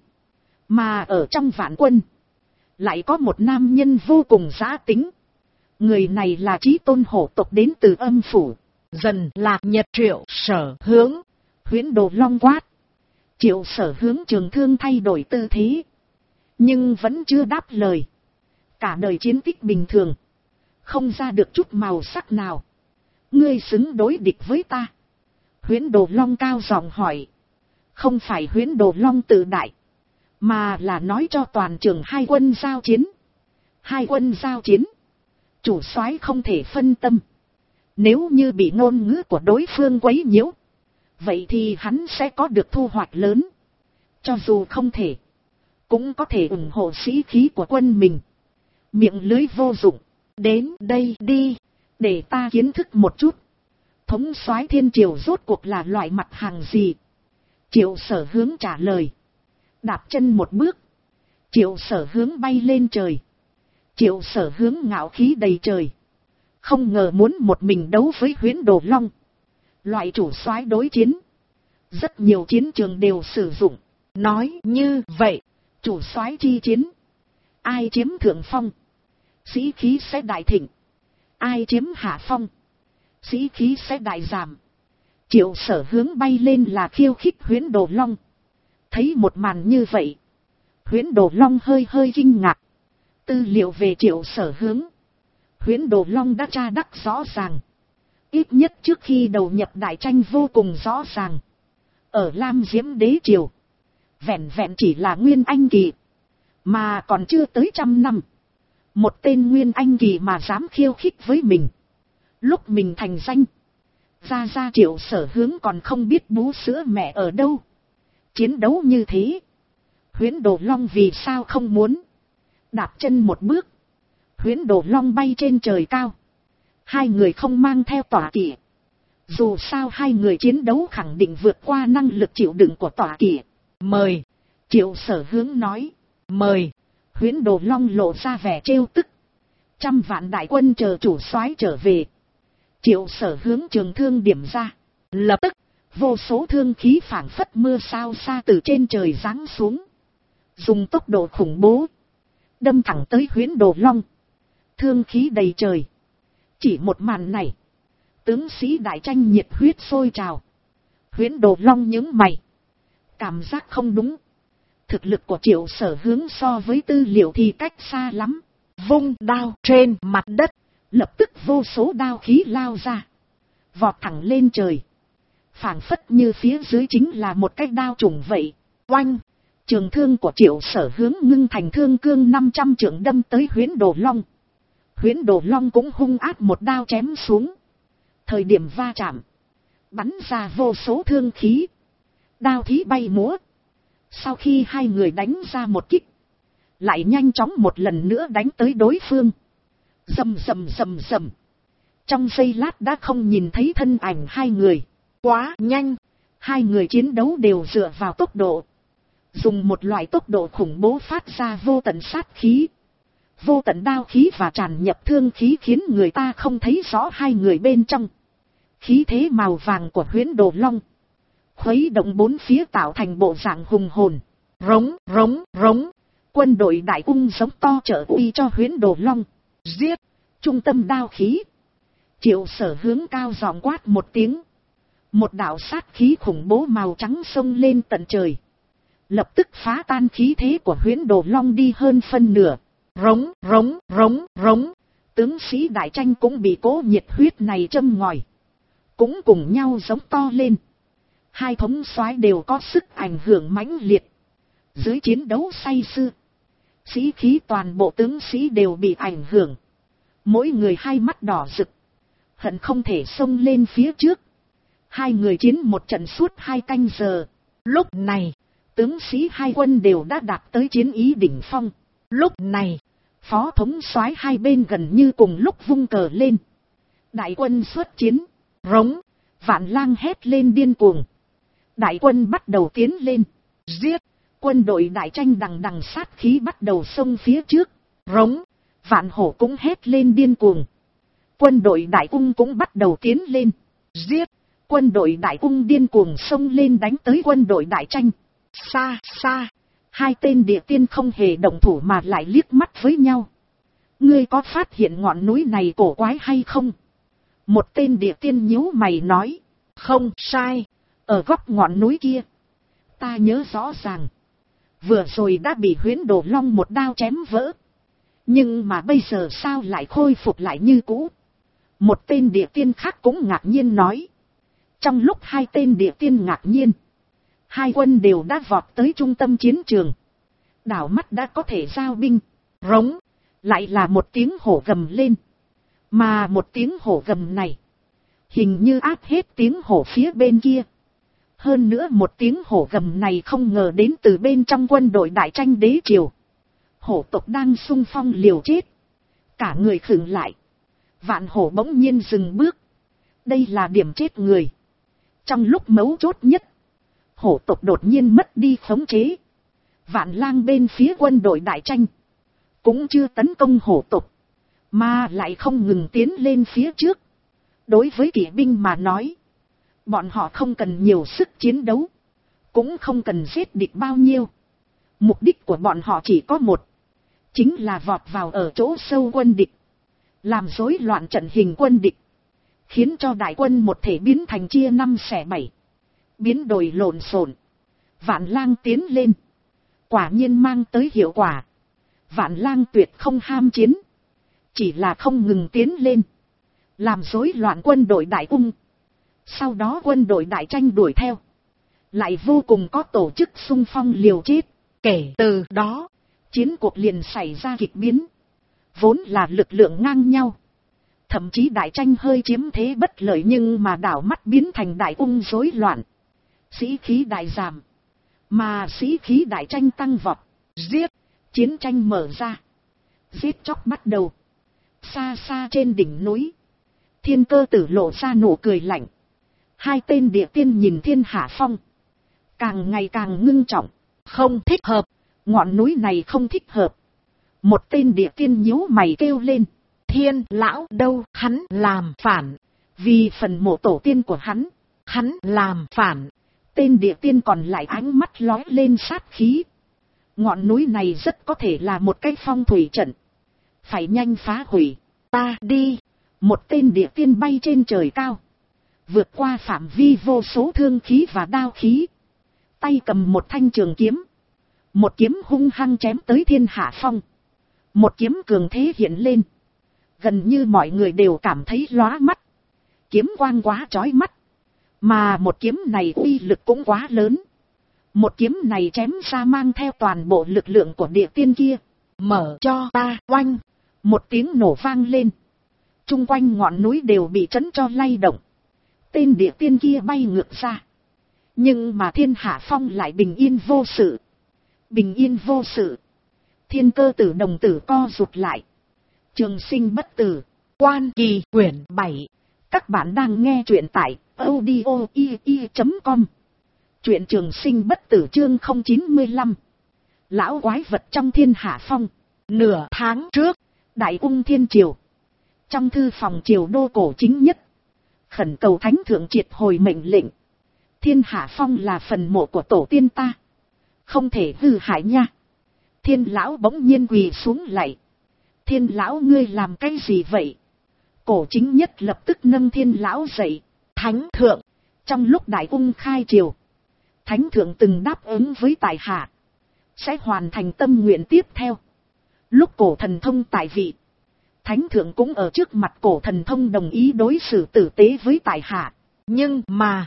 Mà ở trong vạn quân. Lại có một nam nhân vô cùng dã tính. Người này là Chí Tôn hổ tộc đến từ Âm phủ. Dần Lạc Nhật. Triệu Sở Hướng. Huyễn Đồ Long quát. Triệu Sở Hướng trường thương thay đổi tư thế. Nhưng vẫn chưa đáp lời. Cả đời chiến tích bình thường. Không ra được chút màu sắc nào. Ngươi xứng đối địch với ta. Huyễn Đồ Long cao giọng hỏi. Không phải Huyễn Đồ Long tự đại. Mà là nói cho toàn trường 2 quân giao chiến. 2 quân giao chiến. Chủ soái không thể phân tâm. Nếu như bị ngôn ngữ của đối phương quấy nhiễu. Vậy thì hắn sẽ có được thu hoạch lớn. Cho dù không thể. Cũng có thể ủng hộ sĩ khí của quân mình. Miệng lưới vô dụng. Đến đây đi. Để ta kiến thức một chút. Thống soái thiên triều rốt cuộc là loại mặt hàng gì? Triệu Sở Hướng trả lời. Đạp chân một bước. Triệu Sở Hướng bay lên trời. Triệu Sở Hướng ngạo khí đầy trời. Không ngờ muốn một mình đấu với Huyễn Đồ Long. Loại chủ soái đối chiến. Rất nhiều chiến trường đều sử dụng. Nói như vậy. Chủ soái chi chiến. Ai chiếm thượng phong. Sĩ khí sẽ đại thịnh. Ai chiếm hạ phong. Sĩ khí sẽ đại giảm. Triệu Sở Hướng bay lên là khiêu khích Huyễn Đồ Long. Thấy một màn như vậy. Huyễn Đồ Long hơi kinh ngạc. Tư liệu về Triệu Sở Hướng. Huyễn Đồ Long đã tra đắc rõ ràng. Ít nhất trước khi đầu nhập đại tranh vô cùng rõ ràng. Ở Lam Diễm Đế Triều. Vẹn chỉ là Nguyên Anh Kỳ. Mà còn chưa tới 100 năm. Một tên Nguyên Anh Kỳ mà dám khiêu khích với mình. Lúc mình thành danh. Ra Triệu Sở Hướng còn không biết bú sữa mẹ ở đâu. Chiến đấu như thế. Huyễn Đồ Long vì sao không muốn. Đạp chân một bước. Huyễn Đồ Long bay trên trời cao. 2 người không mang theo tọa kỵ. Dù sao 2 người chiến đấu khẳng định vượt qua năng lực chịu đựng của tọa kỵ. Mời. Triệu Sở Hướng nói. Mời. Huyễn Đồ Long lộ ra vẻ trêu tức. 100 vạn đại quân chờ chủ soái trở về. Triệu Sở Hướng trường thương điểm ra. Lập tức. Vô số thương khí phảng phất mưa sao xa từ trên trời giáng xuống. Dùng tốc độ khủng bố. Đâm thẳng tới Huyễn Đồ Long. Thương khí đầy trời. Chỉ một màn này. Tướng sĩ đại tranh nhiệt huyết sôi trào. Huyễn Đồ Long nhướng mày. Cảm giác không đúng. Thực lực của Triệu Sở Hướng so với tư liệu thì cách xa lắm. Vung đao trên mặt đất. Lập tức vô số đao khí lao ra. Vọt thẳng lên trời. Phảng phất như phía dưới chính là một cái đao trùng vậy. Oanh! Trường thương của Triệu Sở Hướng ngưng thành thương cương 500 trượng đâm tới Huyễn Đồ Long. Huyễn Đồ Long cũng hung ác một đao chém xuống. Thời điểm va chạm. Bắn ra vô số thương khí. Đao khí bay múa. Sau khi 2 người đánh ra một kích. Lại nhanh chóng một lần nữa đánh tới đối phương. Rầm. Trong giây lát đã không nhìn thấy thân ảnh 2 người. Quá nhanh. 2 người chiến đấu đều dựa vào tốc độ. Dùng một loại tốc độ khủng bố phát ra vô tận sát khí. Vô tận đao khí và tràn nhập thương khí khiến người ta không thấy rõ 2 người bên trong. Khí thế màu vàng của Huyễn Đồ Long. Khuấy động 4 phía tạo thành bộ dạng hùng hồn. Rống. Quân đội đại ung giống to trợ uy cho Huyễn Đồ Long. Giết. Trung tâm đao khí. Triệu Sở hướng cao giọng quát một tiếng. Một đạo sát khí khủng bố màu trắng xông lên tận trời. Lập tức phá tan khí thế của Huyễn Đồ Long đi hơn phân nửa. Rống, rống, rống, rống. Tướng sĩ đại tranh cũng bị cỗ nhiệt huyết này châm ngòi. Cũng cùng nhau giống to lên. Hai thống soái đều có sức ảnh hưởng mãnh liệt. Dưới chiến đấu say sưa, sĩ khí toàn bộ tướng sĩ đều bị ảnh hưởng. Mỗi người hai mắt đỏ rực, hận không thể xông lên phía trước. Hai người chiến một trận suốt 2 canh giờ. Lúc này, tướng sĩ hai quân đều đã đạt tới chiến ý đỉnh phong. Lúc này, phó thống soái hai bên gần như cùng lúc vung cờ lên. Đại quân xuất chiến, rống, Vạn Lang hét lên điên cuồng. Đại quân bắt đầu tiến lên, giết. Quân đội đại tranh đằng đằng sát khí bắt đầu xông phía trước, rống, Vạn Hổ cũng hét lên điên cuồng. Quân đội đại cung cũng bắt đầu tiến lên, giết. Quân đội đại cung điên cuồng xông lên đánh tới quân đội đại tranh. Xa xa, hai tên địa tiên không hề động thủ mà lại liếc mắt với nhau. Ngươi có phát hiện ngọn núi này cổ quái hay không? Một tên địa tiên nhíu mày nói. Không sai, ở góc ngọn núi kia. Ta nhớ rõ ràng. Vừa rồi đã bị Huyễn Đồ Long một đao chém vỡ. Nhưng mà bây giờ sao lại khôi phục lại như cũ? Một tên địa tiên khác cũng ngạc nhiên nói. Trong lúc hai tên địa tiên ngạc nhiên, hai quân đều đã vọt tới trung tâm chiến trường. Đảo mắt đã có thể giao binh. Rống, lại là một tiếng hổ gầm lên. Mà một tiếng hổ gầm này, hình như áp hết tiếng hổ phía bên kia. Hơn nữa một tiếng hổ gầm này không ngờ đến từ bên trong quân đội đại tranh đế triều. Hổ tộc đang xung phong liều chết. Cả người khựng lại. Vạn Hổ bỗng nhiên dừng bước. Đây là điểm chết người. Trong lúc mấu chốt nhất, hổ tộc đột nhiên mất đi khống chế. Vạn Lang bên phía quân đội đại tranh cũng chưa tấn công hổ tộc, mà lại không ngừng tiến lên phía trước. Đối với kỵ binh mà nói, bọn họ không cần nhiều sức chiến đấu, cũng không cần giết địch bao nhiêu. Mục đích của bọn họ chỉ có một, chính là vọt vào ở chỗ sâu quân địch, làm rối loạn trận hình quân địch, khiến cho đại quân một thể biến thành chia 5 xẻ 7, biến đổi lộn xộn. Vạn Lang tiến lên, quả nhiên mang tới hiệu quả. Vạn Lang tuyệt không ham chiến, chỉ là không ngừng tiến lên, làm rối loạn quân đội đại cung. Sau đó quân đội đại tranh đuổi theo, lại vô cùng có tổ chức xung phong liều chết. Kể từ đó, chiến cuộc liền xảy ra kịch biến. Vốn là lực lượng ngang nhau, thậm chí đại tranh hơi chiếm thế bất lợi, nhưng mà đảo mắt biến thành đại cung rối loạn. Sĩ khí đại giảm, mà sĩ khí đại tranh tăng vọt. Giết, chiến tranh mở ra, giết chóc bắt đầu. Xa xa trên đỉnh núi, Thiên Cơ Tử lộ ra nụ cười lạnh. Hai tên địa tiên nhìn Thiên Hạ Phong, càng ngày càng ngưng trọng. Không thích hợp, ngọn núi này không thích hợp. Một tên địa tiên nhíu mày kêu lên. Thiên lão đâu, hắn làm phản. Vì phần mộ tổ tiên của hắn làm phản. Tên địa tiên còn lại ánh mắt lóe lên sát khí. Ngọn núi này rất có thể là một cái phong thủy trận, phải nhanh phá hủy. Ta đi. Một tên địa tiên bay trên trời cao, vượt qua phạm vi vô số thương khí và đao khí, tay cầm một thanh trường kiếm. Một kiếm hung hăng chém tới Thiên Hạ Phong. Một kiếm cường thế hiện lên, gần như mọi người đều cảm thấy lóa mắt. Kiếm quang quá chói mắt, mà một kiếm này uy lực cũng quá lớn. Một kiếm này chém ra mang theo toàn bộ lực lượng của địa tiên kia. Mở cho ta. Oanh, một tiếng nổ vang lên, chung quanh ngọn núi đều bị chấn cho lay động. Tên địa tiên kia bay ngược ra, nhưng mà Thiên Hạ Phong lại bình yên vô sự. Bình yên vô sự. Thiên Cơ Tử đồng tử co rụt lại. Trường Sinh bất tử, Quan Kỳ quyển 7. Các bạn đang nghe truyện tại audio.com. Truyện Trường Sinh bất tử chương 095. Lão quái vật trong Thiên Hạ Phong. Nửa tháng trước, Đại Ung Thiên Triều, trong thư phòng triều đô cổ chính nhất, khẩn cầu Thánh Thượng triệt hồi mệnh lệnh. Thiên Hạ Phong là phần mộ của tổ tiên ta, không thể hư hại nha. Thiên lão bỗng nhiên quỳ xuống lạy. Thiên lão, ngươi làm cái gì vậy? Cổ Chính Nhất lập tức nâng Thiên lão dậy. Thánh thượng, trong lúc đại ung khai triều, Thánh thượng từng đáp ứng với tại hạ, sẽ hoàn thành tâm nguyện tiếp theo. Lúc Cổ Thần Thông tại vị, Thánh thượng cũng ở trước mặt Cổ Thần Thông đồng ý đối xử tử tế với tại hạ. Nhưng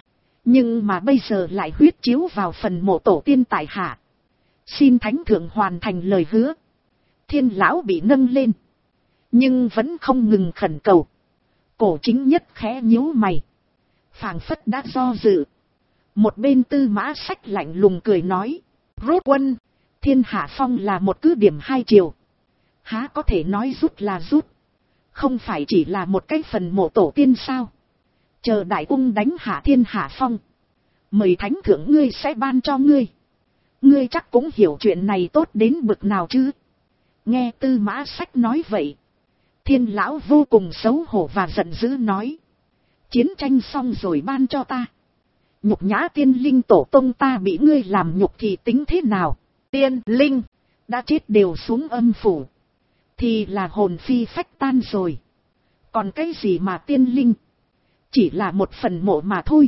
mà bây giờ lại huyết chiếu vào phần mộ tổ tiên tại hạ. Xin Thánh thượng hoàn thành lời hứa. Thiên lão bị nâng lên, nhưng vẫn không ngừng khẩn cầu. Cổ Chính Nhất khẽ nhíu mày, phảng phất đã do dự. Một bên Tư Mã Sách lạnh lùng cười nói, rốt quân, Thiên Hạ Phong là một cứ điểm hai chiều, há có thể nói rút là rút. Không phải chỉ là một cái phần mộ tổ tiên sao? Chờ đại ung đánh hạ Thiên Hạ Phong, mời Thánh thượng ngươi sẽ ban cho ngươi. Ngươi chắc cũng hiểu chuyện này tốt đến bực nào chứ? Nghe Tư Mã Sách nói vậy, Thiên lão vô cùng xấu hổ và giận dữ nói, chiến tranh xong rồi ban cho ta. Nhục nhã tiên linh tổ tông ta bị ngươi làm nhục thì tính thế nào? Tiên linh đã chết đều xuống âm phủ, thì là hồn phi phách tan rồi. Còn cái gì mà tiên linh? Chỉ là một phần mộ mà thôi.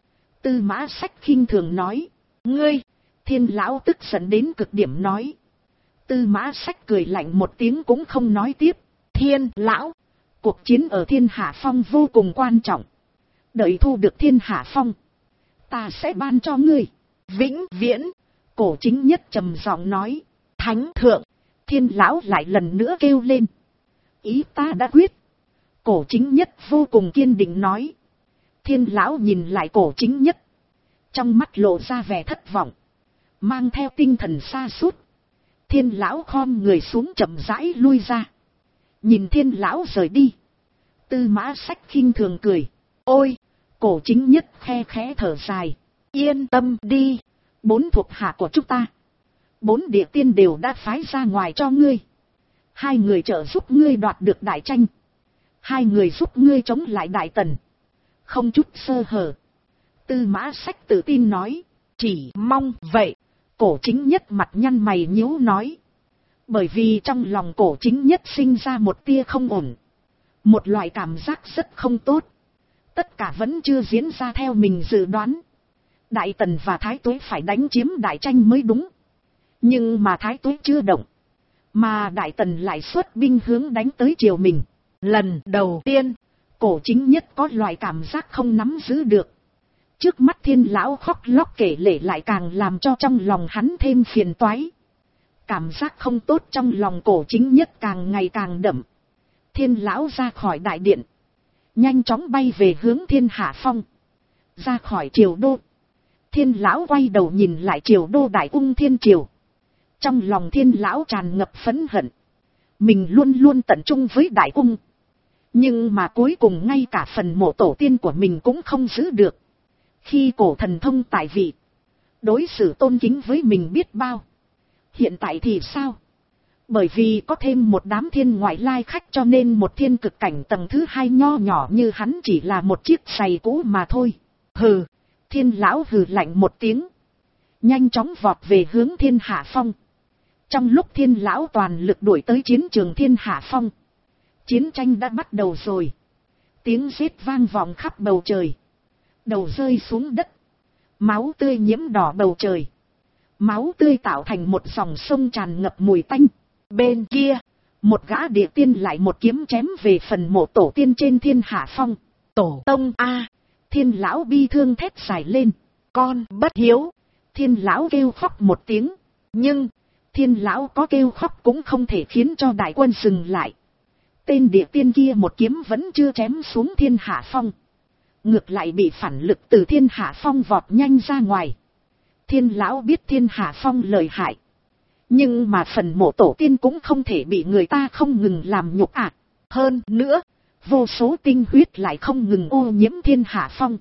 Tư Mã Sách khinh thường nói. Ngươi! Thiên lão tức giận đến cực điểm nói. Tư Mã Sách cười lạnh một tiếng cũng không nói tiếp. Thiên lão! Cuộc chiến ở Thiên Hạ Phong vô cùng quan trọng. Đợi thu được Thiên Hạ Phong, ta sẽ ban cho ngươi vĩnh viễn. Cổ Chính Nhất trầm giọng nói. Thánh thượng! Thiên lão lại lần nữa kêu lên. Ý ta đã quyết. Cổ Chính Nhất vô cùng kiên định nói. Thiên lão nhìn lại Cổ Chính Nhất, trong mắt lộ ra vẻ thất vọng, mang theo tinh thần sa sút. Thiên lão khom người xuống chậm rãi lui ra. Nhìn Thiên lão rời đi, Tư Mã Sách khinh thường cười. Ôi! Cổ Chính Nhất khe khẽ thở dài. Yên tâm đi, 4 thuộc hạ của chúng ta, 4 địa tiên đều đã phái ra ngoài cho ngươi. 2 người trợ giúp ngươi đoạt được đại tranh, 2 người giúp ngươi chống lại Đại Tần, không chút sơ hở. Tư Mã Sách tự tin nói. Chỉ mong vậy. Cổ Chính Nhất mặt nhăn mày nhíu nói. Bởi vì trong lòng Cổ Chính Nhất sinh ra một tia không ổn, một loại cảm giác rất không tốt. Tất cả vẫn chưa diễn ra theo mình dự đoán. Đại Tần và Thái Tuế phải đánh chiếm đại tranh mới đúng. Nhưng mà Thái Tuế chưa động, mà Đại Tần lại xuất binh hướng đánh tới triều mình. Lần đầu tiên, Cổ Chính Nhất có loại cảm giác không nắm giữ được. Trước mắt Thiên lão khóc lóc kể lể lại càng làm cho trong lòng hắn thêm phiền toái. Cảm giác không tốt trong lòng Cổ Chính Nhất càng ngày càng đậm. Thiên lão ra khỏi đại điện, nhanh chóng bay về hướng Thiên Hạ Phong. Ra khỏi triều đô, Thiên lão quay đầu nhìn lại triều đô đại ung thiên triều. Trong lòng Thiên lão tràn ngập phẫn hận. Mình luôn luôn tận trung với đại ung, nhưng mà cuối cùng ngay cả phần mộ tổ tiên của mình cũng không giữ được. Khi Cổ Thần Thông tại vị, đối xử tôn kính với mình biết bao. Hiện tại thì sao? Bởi vì có thêm một đám thiên ngoại lai khách cho nên một thiên cực cảnh tầng thứ 2 nho nhỏ như hắn chỉ là một chiếc giày cũ mà thôi. Hừ! Thiên lão hừ lạnh một tiếng, nhanh chóng vọt về hướng Thiên Hạ Phong. Trong lúc Thiên lão toàn lực đuổi tới chiến trường Thiên Hạ Phong, chiến tranh đã bắt đầu rồi. Tiếng giết vang vọng khắp bầu trời, đầu rơi xuống đất, máu tươi nhiễm đỏ bầu trời. Máu tươi tạo thành một dòng sông tràn ngập mùi tanh. Bên kia, một gã địa tiên lại một kiếm chém về phần mộ tổ tiên trên Thiên Hạ Phong. Tổ tông a! Thiên lão bi thương thét dài lên. Con bất hiếu! Thiên lão kêu khóc một tiếng. Nhưng, Thiên lão có kêu khóc cũng không thể khiến cho đại quân dừng lại. Tên địa tiên kia một kiếm vẫn chưa chém xuống Thiên Hạ Phong, ngược lại bị phản lực từ Thiên Hạ Phong vọt nhanh ra ngoài. Thiên lão biết Thiên Hạ Phong lợi hại, nhưng mà phần mộ tổ tiên cũng không thể bị người ta không ngừng làm nhục ạ. Hơn nữa, vô số tinh huyết lại không ngừng ô nhiễm Thiên Hạ Phong.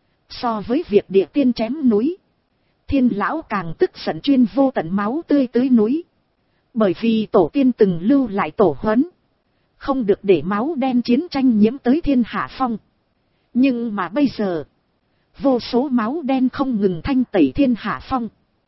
So với việc địa tiên chém núi, Thiên lão càng tức giận chuyên vô tận máu tươi tưới núi. Bởi vì tổ tiên từng lưu lại tổ huấn, không được để máu đen chiến tranh nhiễm tới Thiên Hạ Phong. Nhưng mà bây giờ, vô số máu đen không ngừng thanh tẩy Thiên Hạ Phong.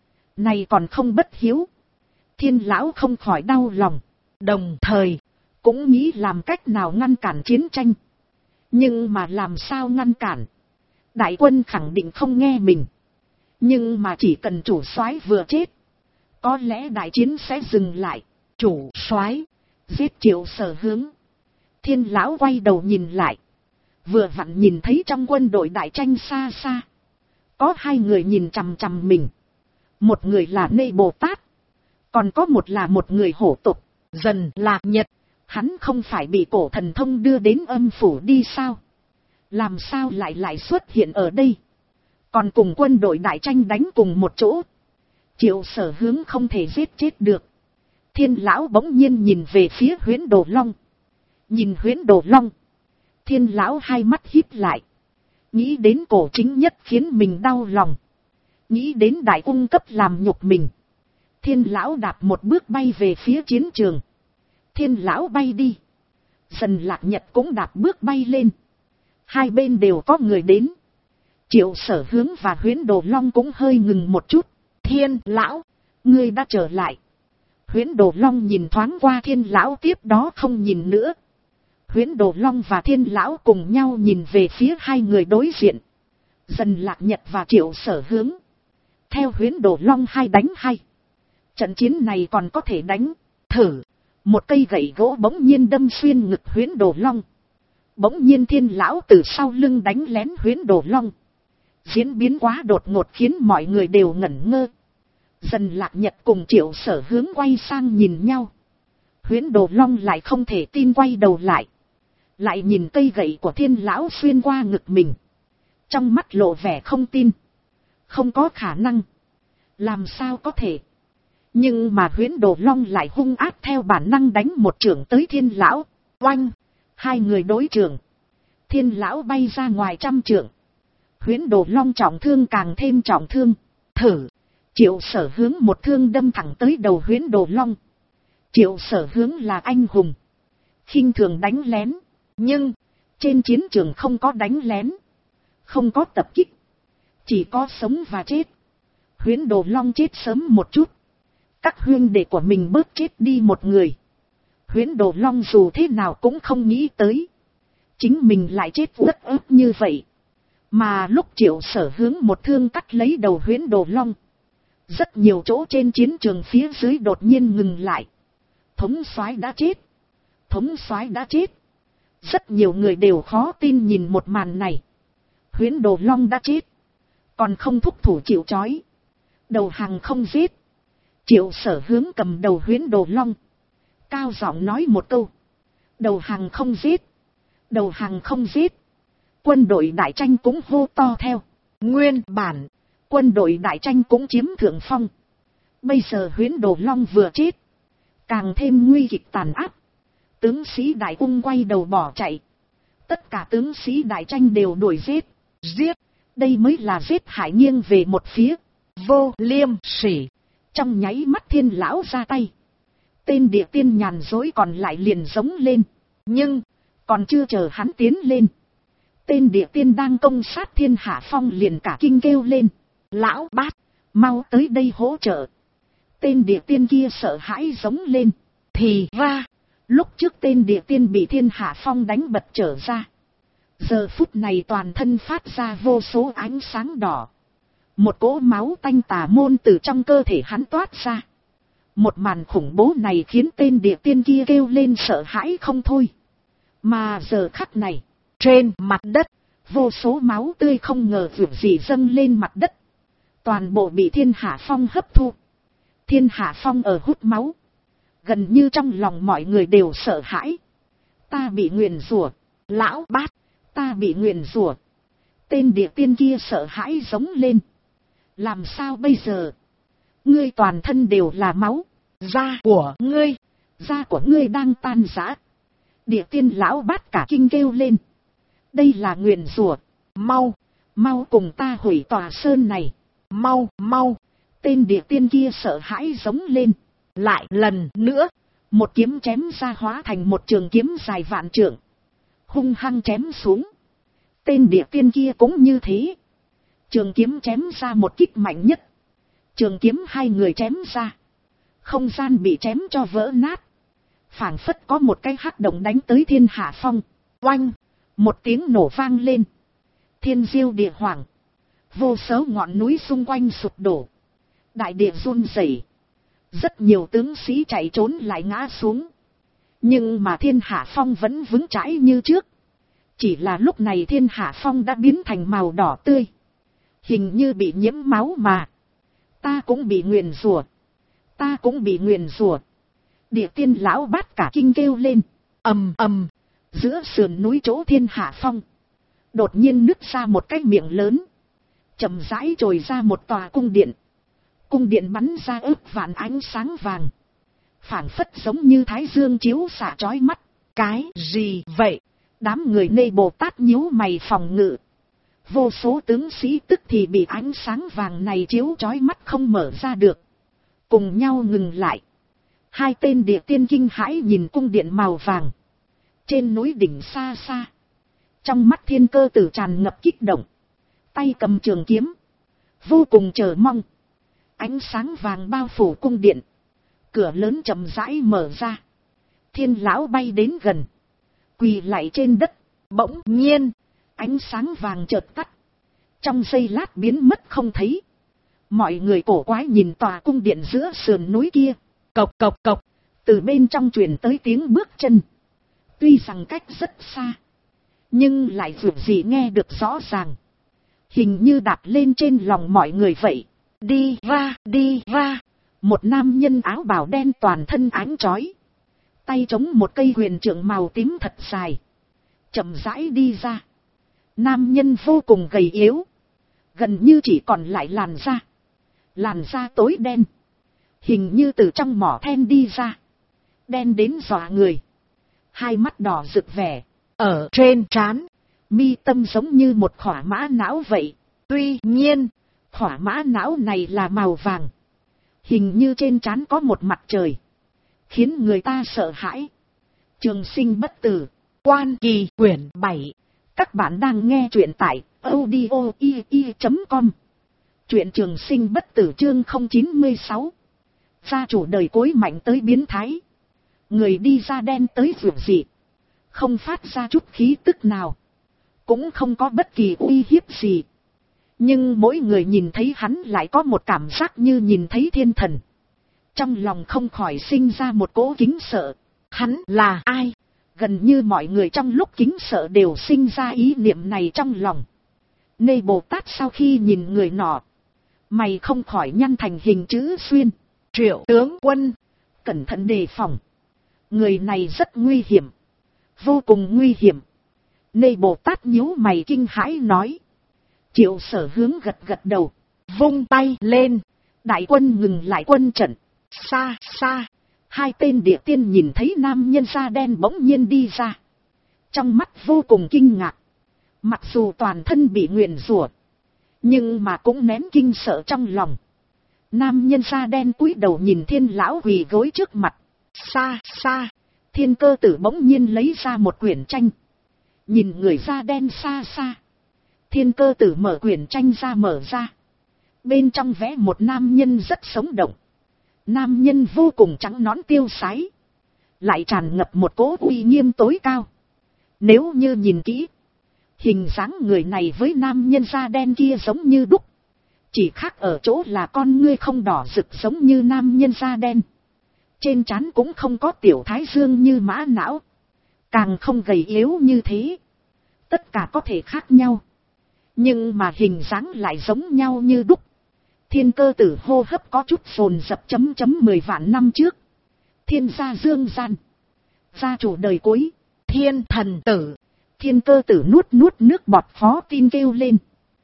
Này còn không bất hiếu. Thiên lão không khỏi đau lòng, đồng thời cũng nghĩ làm cách nào ngăn cản chiến tranh. Nhưng mà làm sao ngăn cản? Đại quân khẳng định không nghe mình. Nhưng mà chỉ cần chủ soái vừa chết, có lẽ đại chiến sẽ dừng lại. Chủ soái giết Triệu Sở Hướng. Thiên lão quay đầu nhìn lại. Vừa vặn nhìn thấy trong quân đội đại tranh xa xa. Có hai người nhìn chằm chằm mình. Một người là Nê Bồ Tát. Còn có một là một người hổ tục. Dần Lạc Nhật. Hắn không phải bị cổ thần thông đưa đến âm phủ đi sao? Làm sao lại xuất hiện ở đây? Còn cùng quân đội đại tranh đánh cùng một chỗ. Triệu Sở Hướng không thể giết chết được. Thiên lão bỗng nhiên nhìn về phía Huyễn Đồ Long. Nhìn Huyễn Đồ Long. Thiên lão hai mắt híp lại. Nghĩ đến cổ chính nhất khiến mình đau lòng. Nghĩ đến đại cung cấp làm nhục mình. Thiên lão đạp một bước bay về phía chiến trường. Thiên lão bay đi. Dần Lạc Nhật cũng đạp bước bay lên. Hai bên đều có người đến. Triệu Sở Hướng và Huyễn Đồ Long cũng hơi ngừng một chút. Thiên lão, ngươi đã trở lại. Huyễn Đồ Long nhìn thoáng qua Thiên lão, tiếp đó không nhìn nữa. Huyễn Đồ Long và Thiên lão cùng nhau nhìn về phía hai người đối diện. Dần Lạc Nhật và Triệu Sở Hướng. Theo Huyễn Đồ Long hai đánh hai. Trận chiến này còn có thể đánh. Thử. Một cây gậy gỗ bỗng nhiên đâm xuyên ngực Huyễn Đồ Long. Bỗng nhiên Thiên lão từ sau lưng đánh lén Huyễn Đồ Long. Diễn biến quá đột ngột khiến mọi người đều ngẩn ngơ. Dần Lạc Nhật cùng Triệu Sở Hướng quay sang nhìn nhau. Huyễn Đồ Long lại không thể tin quay đầu lại. Lại nhìn cây gậy của Thiên lão xuyên qua ngực mình. Trong mắt lộ vẻ không tin. Không có khả năng. Làm sao có thể? Nhưng mà Huyễn Đồ Long lại hung ác theo bản năng đánh một chưởng tới Thiên lão. Oanh! Hai người đối chưởng. Thiên lão bay ra ngoài 100 trượng. Huyễn Đồ Long trọng thương càng thêm trọng thương. Thử! Triệu Sở Hướng một thương đâm thẳng tới đầu Huyễn Đồ Long. Triệu Sở Hướng là anh hùng. Khinh thường đánh lén. Nhưng, trên chiến trường không có đánh lén. Không có tập kích. Chỉ có sống và chết. Huyễn Đồ Long chết sớm một chút. Các huynh đệ của mình bớt chết đi một người. Huyễn Đồ Long dù thế nào cũng không nghĩ tới. Chính mình lại chết uất ức như vậy. Mà lúc Triệu Sở Hướng một thương cắt lấy đầu Huyễn Đồ Long. Rất nhiều chỗ trên chiến trường phía dưới đột nhiên ngừng lại. Thống soái đã chết. Thống soái đã chết. Rất nhiều người đều khó tin nhìn một màn này. Huyễn Đồ Long đã chết. Còn không thúc thủ chịu trói. Đầu hàng không giết. Triệu Sở Hướng cầm đầu Huyễn Đồ Long. Cao giọng nói một câu. Đầu hàng không giết. Đầu hàng không giết. Quân đội đại tranh cũng hô to theo. Nguyên bản. Quân đội đại tranh cũng chiếm thượng phong. Bây giờ Huyễn Đồ Long vừa chết. Càng thêm nguy kịch tàn áp. Tướng sĩ đại cung quay đầu bỏ chạy. Tất cả tướng sĩ đại tranh đều đuổi giết. Giết. Đây mới là giết hại nghiêng về một phía. Vô liêm sỉ. Trong nháy mắt Thiên lão ra tay. Tên địa tiên nhàn dối còn lại liền giống lên. Nhưng, còn chưa chờ hắn tiến lên. Tên địa tiên đang công sát Thiên Hạ Phong liền cả kinh kêu lên. Lão bát, mau tới đây hỗ trợ. Tên địa tiên kia sợ hãi giống lên. Thì ra, lúc trước tên địa tiên bị Thiên Hạ Phong đánh bật trở ra. Giờ phút này toàn thân phát ra vô số ánh sáng đỏ. Một cỗ máu tanh tà môn từ trong cơ thể hắn toát ra. Một màn khủng bố này khiến tên địa tiên kia kêu lên sợ hãi không thôi. Mà giờ khắc này, trên mặt đất, vô số máu tươi không ngờ vượt gì dâng lên mặt đất. Toàn bộ bị Thiên Hạ Phong hấp thu. Thiên Hạ Phong ở hút máu. Gần như trong lòng mọi người đều sợ hãi. Ta bị nguyền rủa, lão bát, ta bị nguyền rủa. Tên địa tiên kia sợ hãi giống lên. Làm sao bây giờ? Ngươi toàn thân đều là máu. Da của ngươi đang tan rã. Địa tiên lão bát cả kinh kêu lên. Đây là nguyền rủa. Mau cùng ta hủy tòa sơn này. Mau. Tên địa tiên kia sợ hãi giống lên. Lại lần nữa, một kiếm chém ra hóa thành một trường kiếm dài vạn trượng. Hung hăng chém xuống. Tên địa tiên kia cũng như thế. Trường kiếm chém ra một kích mạnh nhất. Trường kiếm hai người chém ra. Không gian bị chém cho vỡ nát. Phảng phất có một cái hắc động đánh tới Thiên Hạ Phong. Oanh! Một tiếng nổ vang lên. Thiên diêu địa hoảng. Vô số ngọn núi xung quanh sụp đổ. Đại địa run rẩy. Rất nhiều tướng sĩ chạy trốn lại ngã xuống. Nhưng mà Thiên Hạ Phong vẫn vững chãi như trước. Chỉ là lúc này Thiên Hạ Phong đã biến thành màu đỏ tươi. Hình như bị nhiễm máu mà. Ta cũng bị nguyền rủa. Ta cũng bị nguyền rủa. Địa tiên lão bát cả kinh kêu lên. Ầm ầm. Giữa sườn núi chỗ Thiên Hạ Phong. Đột nhiên nứt ra một cái miệng lớn. Chậm rãi trồi ra một tòa cung điện. Cung điện bắn ra ức vạn ánh sáng vàng. Phảng phất giống như thái dương chiếu xạ chói mắt. Cái gì vậy? Đám người Nê Bồ Tát nhíu mày phòng ngự. Vô số tướng sĩ tức thì bị ánh sáng vàng này chiếu chói mắt không mở ra được. Cùng nhau ngừng lại. Hai tên địa tiên kinh hãi nhìn cung điện màu vàng. Trên núi đỉnh xa xa. Trong mắt Thiên Cơ Tử tràn ngập kích động. Tay cầm trường kiếm. Vô cùng chờ mong. Ánh sáng vàng bao phủ cung điện. Cửa lớn chậm rãi mở ra. Thiên lão bay đến gần. Quỳ lại trên đất. Bỗng nhiên. Ánh sáng vàng chợt tắt. Trong giây lát biến mất không thấy. Mọi người cổ quái nhìn tòa cung điện giữa sườn núi kia. Cộc cộc cộc. Từ bên trong truyền tới tiếng bước chân. Tuy rằng cách rất xa. Nhưng lại dù gì nghe được rõ ràng. Hình như đạp lên trên lòng mọi người vậy. Đi ra, đi ra. Một nam nhân áo bào đen toàn thân ánh chói. Tay chống một cây huyền trượng màu tím thật dài. Chậm rãi đi ra. Nam nhân vô cùng gầy yếu. Gần như chỉ còn lại làn da. Làn da tối đen. Hình như từ trong mỏ than đi ra. Đen đến dọa người. Hai mắt đỏ rực vẻ. Ở trên trán. Mi tâm giống như một khỏa mã não vậy. Tuy nhiên. Khỏa mã não này là màu vàng. Hình như trên trán có một mặt trời. Khiến người ta sợ hãi. Trường sinh bất tử. Quan Kỳ quyển 7. Các bạn đang nghe truyện tại audio.com. Truyện Trường Sinh bất tử chương 096. Gia chủ đời cuối mạnh tới biến thái. Người đi da đen tới vượt dị. Không phát ra chút khí tức nào. Cũng không có bất kỳ uy hiếp gì. Nhưng mỗi người nhìn thấy hắn lại có một cảm giác như nhìn thấy thiên thần. Trong lòng không khỏi sinh ra một cỗ kính sợ. Hắn là ai? Gần như mọi người trong lúc kính sợ đều sinh ra ý niệm này trong lòng. Nê Bồ Tát sau khi nhìn người nọ. Mày không khỏi nhăn thành hình chữ xuyên. Triệu tướng quân. Cẩn thận đề phòng. Người này rất nguy hiểm. Vô cùng nguy hiểm. Nê Bồ Tát nhíu mày kinh hãi nói. Triệu Sở hướng gật gật đầu. Vung tay lên. Đại quân ngừng lại quân trận. Xa xa. Hai tên địa tiên nhìn thấy nam nhân da đen bỗng nhiên đi ra. Trong mắt vô cùng kinh ngạc. Mặc dù toàn thân bị nguyền rủa, nhưng mà cũng nén kinh sợ trong lòng. Nam nhân da đen cúi đầu nhìn Thiên lão quỳ gối trước mặt. Xa xa. Thiên Cơ Tử bỗng nhiên lấy ra một quyển tranh. Nhìn người da đen xa xa. Thiên Cơ Tử mở quyển tranh ra mở ra. Bên trong vẽ một nam nhân rất sống động. Nam nhân vô cùng trắng nõn tiêu sái. Lại tràn ngập một cỗ uy nghiêm tối cao. Nếu như nhìn kỹ. Hình dáng người này với nam nhân da đen kia giống như đúc. Chỉ khác ở chỗ là con ngươi không đỏ rực giống như nam nhân da đen. Trên trán cũng không có tiểu thái dương như mã não. Càng không gầy yếu như thế. Tất cả có thể khác nhau. Nhưng mà hình dáng lại giống nhau như đúc. Thiên Cơ Tử hô hấp có chút phồn dập 10 vạn năm trước. Thiên gia dương gian. Gia chủ đời cuối. Thiên thần tử. Thiên Cơ Tử nuốt nước bọt phó tin kêu lên.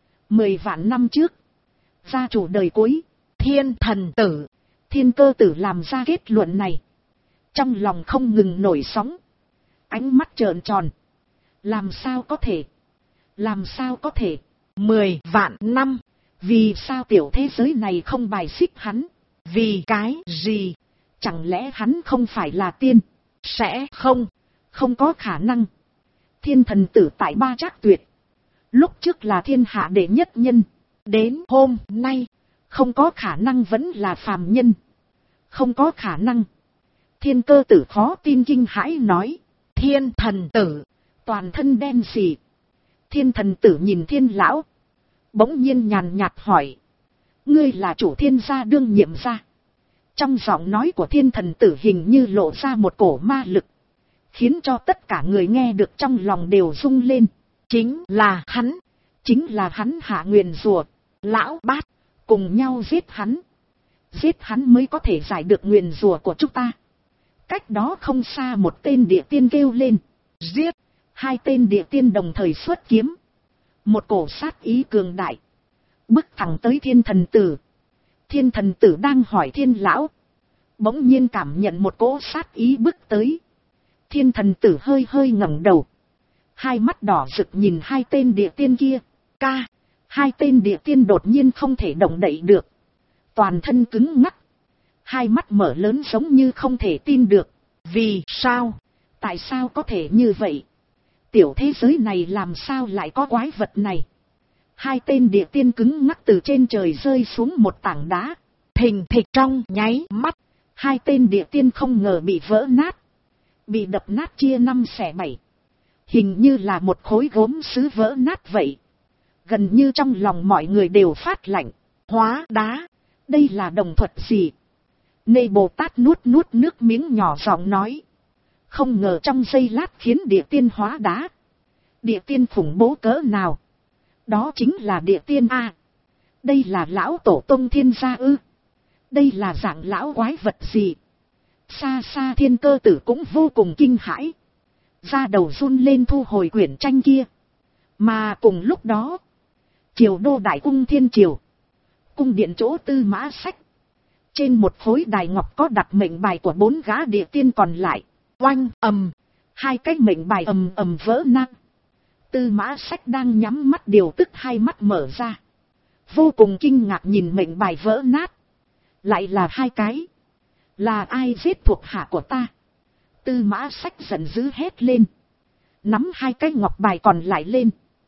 10 vạn năm trước. Gia chủ đời cuối. Thiên thần tử. Thiên Cơ Tử làm ra kết luận này. Trong lòng không ngừng nổi sóng. Ánh mắt trợn tròn. Làm sao có thể? Làm sao có thể? 10 vạn năm. Vì sao tiểu thế giới này không bài xích hắn? Vì cái gì? Chẳng lẽ hắn không phải là tiên? Sẽ không. Không có khả năng. Thiên thần tử tại Ba Trác Tuyệt. Lúc trước là thiên hạ đệ nhất nhân. Đến hôm nay. Không có khả năng vẫn là phàm nhân. Không có khả năng. Thiên Cơ Tử khó tin kinh hãi nói. Thiên thần tử. toàn thân đen xì. Thiên thần tử nhìn Thiên lão, bỗng nhiên nhàn nhạt hỏi, ngươi là chủ Thiên gia đương nhiệm gia? Trong giọng nói của Thiên thần tử hình như lộ ra một cổ ma lực, khiến cho tất cả người nghe được trong lòng đều rung lên. Chính là hắn hạ nguyền rủa, lão bát, cùng nhau giết hắn mới có thể giải được nguyền rủa của chúng ta. Cách đó không xa một tên địa tiên kêu lên, giết. Hai tên địa tiên đồng thời xuất kiếm, một cổ sát ý cường đại bước thẳng tới Thiên thần tử. Thiên thần tử đang hỏi Thiên lão, bỗng nhiên cảm nhận một cỗ sát ý bước tới. Thiên thần tử hơi hơi ngẩng đầu, hai mắt đỏ rực nhìn hai tên địa tiên kia. Hai tên địa tiên đột nhiên không thể động đậy được, toàn thân cứng ngắc, hai mắt mở lớn giống như không thể tin được. Vì sao? Tại sao có thể như vậy? Tiểu thế giới này làm sao lại có quái vật này? Hai tên địa tiên cứng ngắc từ trên trời rơi xuống một tảng đá, thình thịch trong nháy mắt. Hai tên địa tiên không ngờ bị vỡ nát, bị đập nát chia 5 xẻ 7, hình như là một khối gốm sứ vỡ nát vậy. Gần như trong lòng mọi người đều phát lạnh. Hóa đá, đây là đồng thuật gì? Nê Bồ Tát nuốt nước miếng nhỏ giọng nói, không ngờ trong giây lát khiến địa tiên hóa đá. Địa tiên khủng bố cỡ nào? Đó chính là địa tiên a. Đây là lão tổ tông Thiên gia ư? Đây là dạng lão quái vật gì? Xa xa Thiên Cơ Tử cũng vô cùng kinh hãi, da đầu run lên thu hồi quyển tranh kia. Mà cùng lúc đó, Triều Đô Đại Cung Thiên Triều, cung điện chỗ Tư Mã Sách, trên một khối đài ngọc có đặt mệnh bài của 4 gã địa tiên còn lại. Oanh ầm, hai cái mệnh bài ầm ầm vỡ nát. Tư Mã Sách đang nhắm mắt điều tức hai mắt mở ra, vô cùng kinh ngạc nhìn mệnh bài vỡ nát. Lại là 2 cái. Là ai giết thuộc hạ của ta? Tư Mã Sách giận dữ hét lên, nắm 2 cái ngọc bài còn lại lên.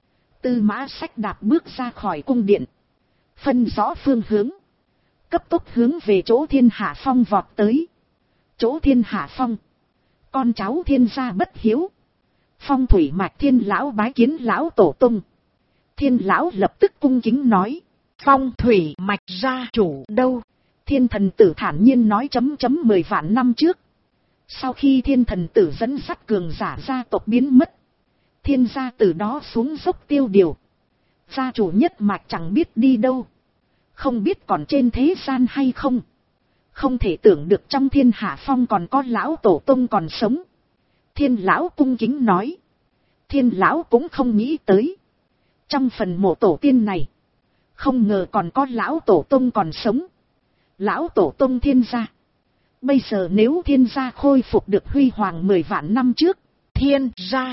Tư Mã Sách đạp bước ra khỏi cung điện, phân rõ phương hướng, cấp tốc hướng về chỗ Thiên Hạ Phong vọt tới. Chỗ Thiên Hạ Phong, con cháu Thiên gia bất hiếu, Phong thủy mạch Thiên lão bái kiến lão tổ tung. Thiên lão lập tức cung kính nói, Phong thủy mạch gia chủ đâu? Thiên thần tử thản nhiên nói 10 vạn năm trước, sau khi Thiên thần tử dẫn dắt cường giả gia tộc biến mất, Thiên gia từ đó xuống dốc tiêu điều, gia chủ nhất mạch chẳng biết đi đâu, không biết còn trên thế gian hay không. Không thể tưởng được trong Thiên Hạ Phong còn có lão tổ tông còn sống. Thiên lão cung kính nói, Thiên lão cũng không nghĩ tới, trong phần mộ tổ tiên này, không ngờ còn có lão tổ tông còn sống. Lão tổ tông Thiên gia, bây giờ nếu Thiên gia khôi phục được huy hoàng 10 vạn năm trước, Thiên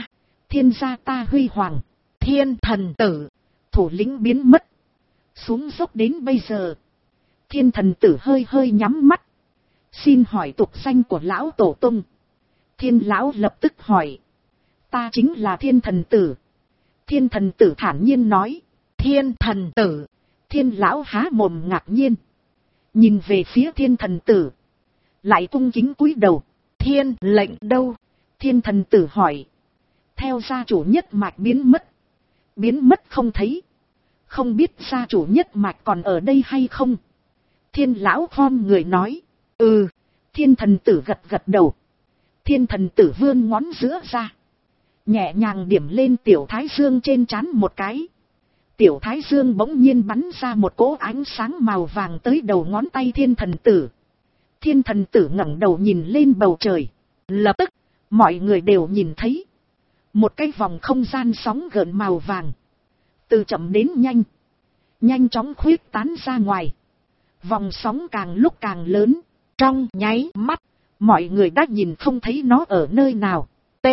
gia ta huy hoàng. Thiên thần tử, thủ lĩnh biến mất, xuống dốc đến bây giờ. Thiên thần tử hơi hơi nhắm mắt, xin hỏi tục danh của lão tổ tông. Thiên lão lập tức hỏi, ta chính là Thiên thần tử. Thiên thần tử thản nhiên nói, Thiên thần tử. Thiên lão há mồm ngạc nhiên, nhìn về phía Thiên thần tử, lại cung kính cúi đầu. Thiên lệnh đâu? Thiên thần tử hỏi. Theo gia chủ nhất mạch biến mất không thấy, không biết gia chủ nhất mạch còn ở đây hay không. Thiên lão khom người nói, ừ. Thiên thần tử gật gật đầu. Thiên thần tử vươn ngón giữa ra, nhẹ nhàng điểm lên tiểu thái dương trên trán một cái. Tiểu thái dương bỗng nhiên bắn ra một cỗ ánh sáng màu vàng tới đầu ngón tay Thiên thần tử. Thiên thần tử ngẩng đầu nhìn lên bầu trời, lập tức mọi người đều nhìn thấy một cái vòng không gian sóng gợn màu vàng, từ chậm đến nhanh chóng khuyết tán ra ngoài. Vòng sóng càng lúc càng lớn, trong nháy mắt mọi người đã nhìn không thấy nó ở nơi nào.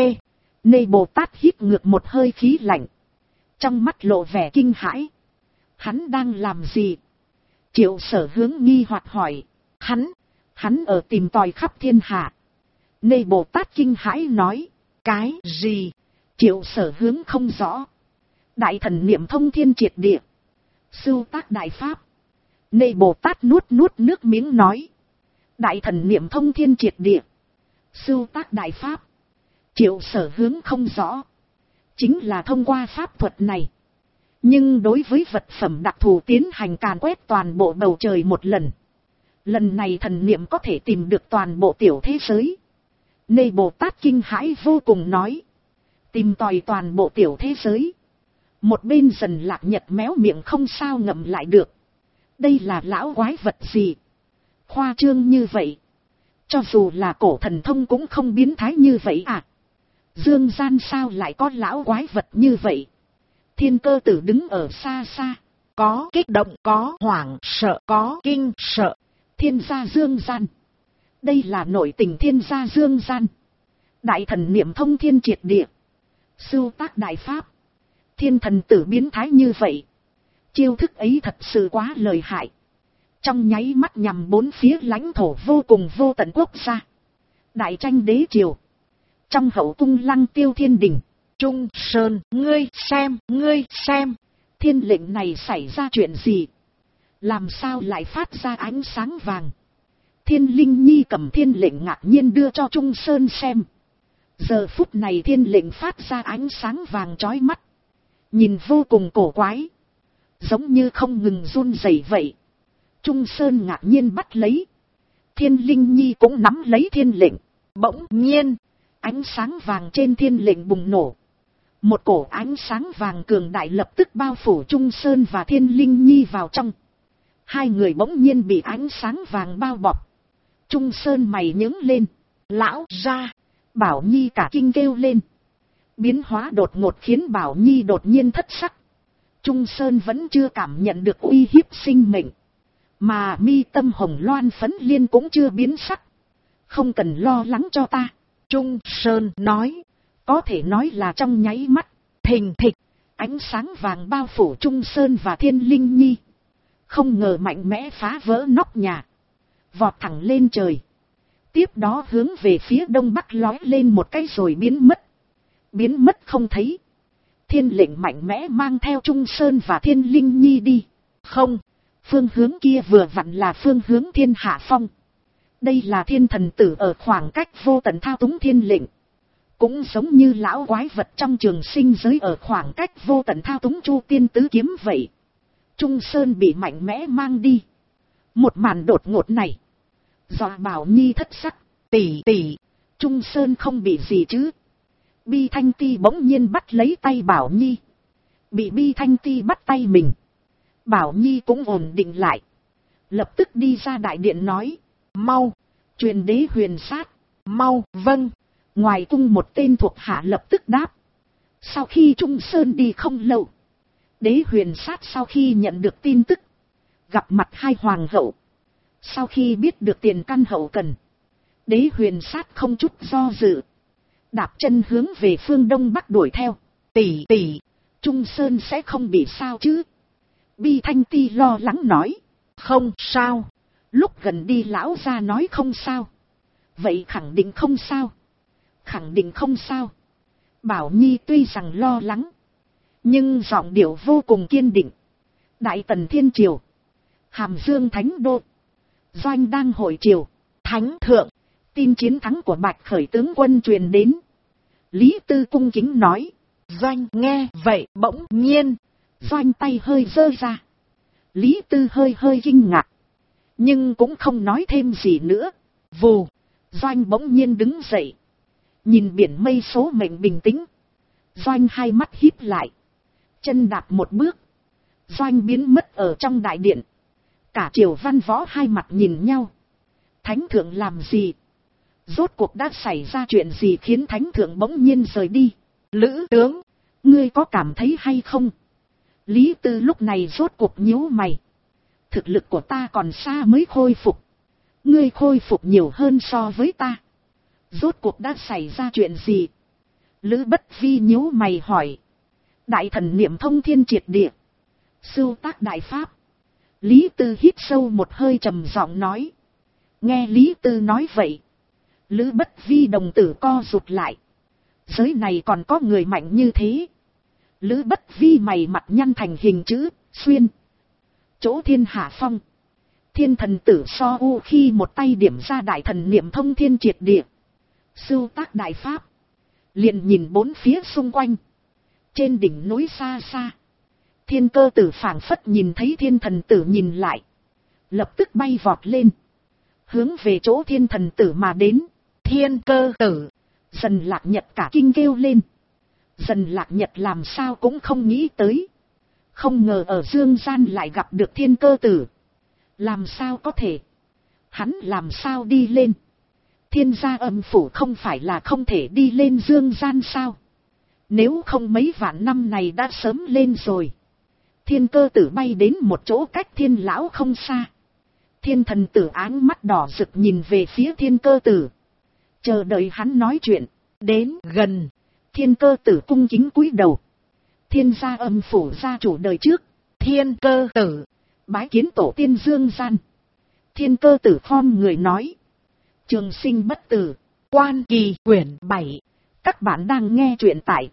Nê Bồ Tát hít ngược một hơi khí lạnh, trong mắt lộ vẻ kinh hãi. Hắn đang làm gì? Triệu Sở Hướng nghi hoặc hỏi. Hắn ở tìm tòi khắp thiên hạ. Nê Bồ Tát kinh hãi nói, cái gì? Triệu Sở Hướng không rõ. Đại thần niệm thông thiên triệt địa, sưu tác đại pháp. Nê Bồ Tát nuốt nước miếng nói, đại thần niệm thông thiên triệt địa, sưu tác đại pháp. Triệu Sở Hướng không rõ. chính là thông qua pháp thuật này. Nhưng đối với vật phẩm đặc thù tiến hành càn quét toàn bộ bầu trời một lần. Lần này thần niệm có thể tìm được toàn bộ tiểu thế giới. Nê Bồ Tát kinh hãi vô cùng nói. Tìm tòi toàn bộ tiểu thế giới. Một bên Dần Lạc Nhật méo miệng không sao ngậm lại được. Đây là lão quái vật gì? Khoa trương như vậy. Cho dù là cổ thần thông cũng không biến thái như vậy à? Dương gian sao lại có lão quái vật như vậy? Thiên Cơ Tử đứng ở xa xa. Có kích động, có hoảng sợ, có kinh sợ. Thiên gia dương gian. Đây là nội tình thiên gia dương gian. Đại thần niệm thông thiên triệt địa. Sưu tác đại pháp. Thiên thần tử biến thái như vậy. Chiêu thức ấy thật sự quá lợi hại. Trong nháy mắt nhằm bốn phía lãnh thổ vô cùng vô tận quốc gia. Đại tranh đế triều. Trong hậu cung Lăng Tiêu thiên đình. Trung Sơn, ngươi xem. Thiên lệnh này xảy ra chuyện gì? Làm sao lại phát ra ánh sáng vàng? Thiên Linh Nhi cầm thiên lệnh ngạc nhiên đưa cho Trung Sơn xem. Giờ phút này thiên lệnh phát ra ánh sáng vàng chói mắt. Nhìn vô cùng cổ quái. Giống như không ngừng run rẩy vậy. Trung Sơn ngạc nhiên bắt lấy. Thiên Linh Nhi cũng nắm lấy thiên lệnh. Bỗng nhiên, ánh sáng vàng trên thiên lệnh bùng nổ. Một cổ ánh sáng vàng cường đại lập tức bao phủ Trung Sơn và Thiên Linh Nhi vào trong. Hai người bỗng nhiên bị ánh sáng vàng bao bọc. Trung Sơn mày nhướng lên. Lão ra. Bảo Nhi cả kinh kêu lên. Biến hóa đột ngột khiến Bảo Nhi đột nhiên thất sắc. Trung Sơn vẫn chưa cảm nhận được uy hiếp sinh mệnh. Mà mi tâm hồng loan phấn liên cũng chưa biến sắc. Không cần lo lắng cho ta. Trung Sơn nói. Có thể nói là trong nháy mắt. Thình thịch. Ánh sáng vàng bao phủ Trung Sơn và Thiên Linh Nhi. Không ngờ mạnh mẽ phá vỡ nóc nhà. Vọt thẳng lên trời. Tiếp đó hướng về phía đông bắc lói lên một cái rồi biến mất. Biến mất không thấy. Thiên lệnh mạnh mẽ mang theo Trung Sơn và Thiên Linh Nhi đi. Không. Phương hướng kia vừa vặn là phương hướng Thiên Hạ Phong. Đây là thiên thần tử ở khoảng cách vô tận thao túng thiên lệnh. Cũng giống như lão quái vật trong trường sinh giới ở khoảng cách vô tận thao túng Chu Tiên Tứ Kiếm vậy. Trung Sơn bị mạnh mẽ mang đi. Một màn đột ngột này. Dọa Bảo Nhi thất sắc. Tỷ. Trung Sơn không bị gì chứ? Bi Thanh Ti bỗng nhiên bắt lấy tay Bảo Nhi. Bị Bi Thanh Ti bắt tay mình. Bảo Nhi cũng ổn định lại. Lập tức đi ra đại điện nói. Mau. Truyền đế huyền sát. Mau. Vâng. Ngoài cung một tên thuộc hạ lập tức đáp. Sau khi Trung Sơn đi không lâu. Đế huyền sát sau khi nhận được tin tức. Gặp mặt hai hoàng hậu. Sau khi biết được tiền căn hậu cần. Đế huyền sát không chút do dự. Đạp chân hướng về phương đông bắc đuổi theo. Tỷ. Trung Sơn sẽ không bị sao chứ? Bi Thanh Ti lo lắng nói. Không sao. Lúc gần đi lão ra nói không sao. Vậy khẳng định không sao. Khẳng định không sao. Bảo Nhi tuy rằng lo lắng. Nhưng giọng điệu vô cùng kiên định. Đại Tần Thiên Triều. Hàm Dương Thánh Đô. Doanh đang hội triều. Thánh thượng. Tin chiến thắng của Bạch Khởi tướng quân truyền đến. Lý Tư cung kính nói. Doanh nghe vậy bỗng nhiên. Doanh tay hơi giơ ra. Lý Tư hơi kinh ngạc. Nhưng cũng không nói thêm gì nữa. Vù. Doanh bỗng nhiên đứng dậy. Nhìn biển mây số mệnh bình tĩnh. Doanh hai mắt híp lại. Chân đạp một bước. Doanh biến mất ở trong đại điện. Cả triều văn võ hai mặt nhìn nhau. Thánh thượng làm gì? Rốt cuộc đã xảy ra chuyện gì khiến thánh thượng bỗng nhiên rời đi? Lữ tướng, ngươi có cảm thấy hay không? Lý Tư lúc này rốt cuộc nhíu mày. Thực lực của ta còn xa mới khôi phục. Ngươi khôi phục nhiều hơn so với ta. Rốt cuộc đã xảy ra chuyện gì? Lữ Bất Vi nhíu mày hỏi. Đại thần niệm thông thiên triệt địa. Sưu tác đại pháp. Lý Tư hít sâu một hơi trầm giọng nói. Nghe Lý Tư nói vậy. Lữ Bất Vi đồng tử co rụt lại. Giới này còn có người mạnh như thế. Lữ Bất Vi mày mặt nhăn thành hình chữ, xuyên. Chỗ Thiên Hạ Phong. Thiên thần tử So U khi một tay điểm ra đại thần niệm thông thiên triệt địa. Sưu tác đại pháp. Liền nhìn bốn phía xung quanh. Trên đỉnh núi xa xa, Thiên Cơ Tử phảng phất nhìn thấy Thiên Thần Tử nhìn lại, lập tức bay vọt lên, hướng về chỗ Thiên Thần Tử mà đến. Thiên Cơ Tử! Dần Lạc Nhật cả kinh kêu lên. Dần Lạc Nhật làm sao cũng không nghĩ tới, không ngờ ở dương gian lại gặp được Thiên Cơ Tử. Làm sao có thể? Hắn làm sao đi lên? Thiên gia âm phủ không phải là không thể đi lên dương gian sao? Nếu không mấy vạn năm này đã sớm lên rồi. Thiên Cơ Tử bay đến một chỗ cách Thiên lão không xa. Thiên Thần Tử áng mắt đỏ rực nhìn về phía Thiên Cơ Tử, chờ đợi hắn nói chuyện. Đến gần, Thiên Cơ Tử cung kính cúi đầu. Thiên gia âm phủ gia chủ đời trước, Thiên Cơ Tử, bái kiến tổ tiên dương gian. Thiên Cơ Tử khom người nói. Trường sinh bất tử, Quan Kỳ quyển 7. Các bạn đang nghe truyện tại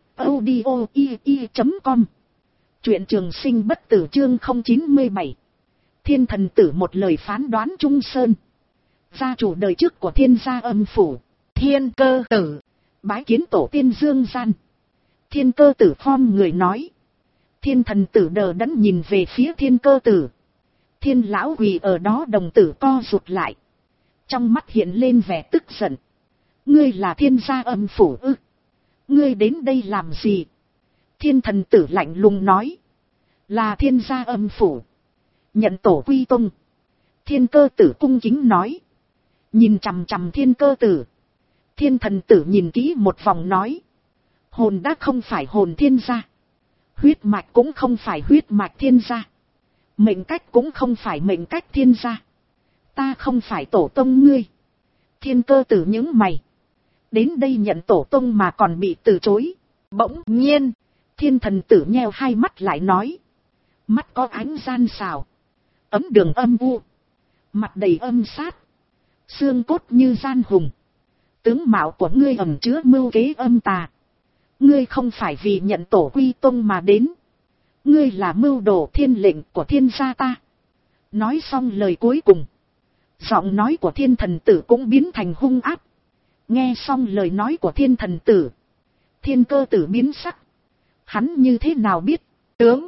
audio.com. Truyện Trường sinh bất tử chương 097. Thiên Thần Tử một lời phán đoán Trung Sơn. Gia chủ đời trước của Thiên gia âm phủ, Thiên Cơ Tử, bái kiến tổ tiên dương gian. Thiên Cơ Tử khom người nói. Thiên Thần Tử đờ đẫn nhìn về phía Thiên Cơ Tử. Thiên lão quỳ ở đó đồng tử co rụt lại, trong mắt hiện lên vẻ tức giận. Ngươi là Thiên gia âm phủ ư? Ngươi đến đây làm gì? Thiên Thần Tử lạnh lùng nói. Là Thiên gia âm phủ, nhận tổ quy tông. Thiên Cơ Tử cung kính nói. Nhìn chằm chằm Thiên Cơ Tử, Thiên Thần Tử nhìn kỹ một vòng nói. Hồn đã không phải hồn Thiên gia, huyết mạch cũng không phải huyết mạch Thiên gia, mệnh cách cũng không phải mệnh cách Thiên gia. Ta không phải tổ tông ngươi. Thiên Cơ Tử nhướng mày. Đến đây nhận tổ tông mà còn bị từ chối. Bỗng nhiên, Thiên Thần Tử nheo hai mắt lại nói. Mắt có ánh gian xào, ấm đường âm u, mặt đầy âm sát, xương cốt như gian hùng. Tướng mạo của ngươi ẩn chứa mưu kế âm tà. Ngươi không phải vì nhận tổ quy tông mà đến. Ngươi là mưu đồ thiên lệnh của Thiên gia ta. Nói xong lời cuối cùng, giọng nói của Thiên Thần Tử cũng biến thành hung ác. Nghe xong lời nói của Thiên Thần Tử, Thiên Cơ Tử biến sắc. Hắn như thế nào biết? Tướng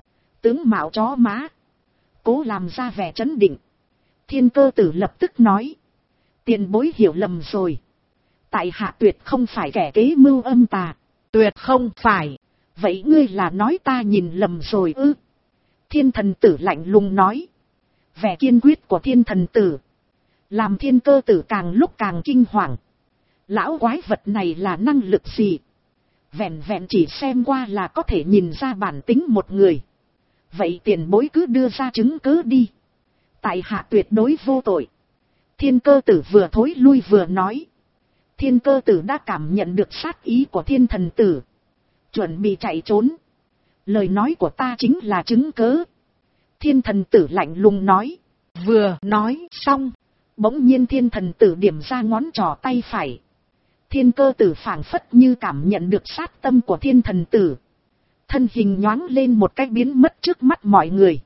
mạo chó má. Cố làm ra vẻ trấn định. Thiên Cơ Tử lập tức nói. Tiền bối hiểu lầm rồi. Tại hạ tuyệt không phải kẻ kế mưu âm tà. Tuyệt không phải. Vậy ngươi là nói ta nhìn lầm rồi ư? Thiên Thần Tử lạnh lùng nói. Vẻ kiên quyết của Thiên Thần Tử làm Thiên Cơ Tử càng lúc càng kinh hoàng. Lão quái vật này là năng lực gì? Vẹn vẹn chỉ xem qua là có thể nhìn ra bản tính một người. Vậy tiền bối cứ đưa ra chứng cứ đi. Tại hạ tuyệt đối vô tội. Thiên Cơ Tử vừa thối lui vừa nói. Thiên Cơ Tử đã cảm nhận được sát ý của Thiên Thần Tử, chuẩn bị chạy trốn. Lời nói của ta chính là chứng cớ. Thiên Thần Tử lạnh lùng nói. Vừa nói xong, bỗng nhiên Thiên Thần Tử điểm ra ngón trỏ tay phải. Thiên Cơ Tử phảng phất như cảm nhận được sát tâm của Thiên Thần Tử, thân hình nhoáng lên một cách biến mất trước mắt mọi người.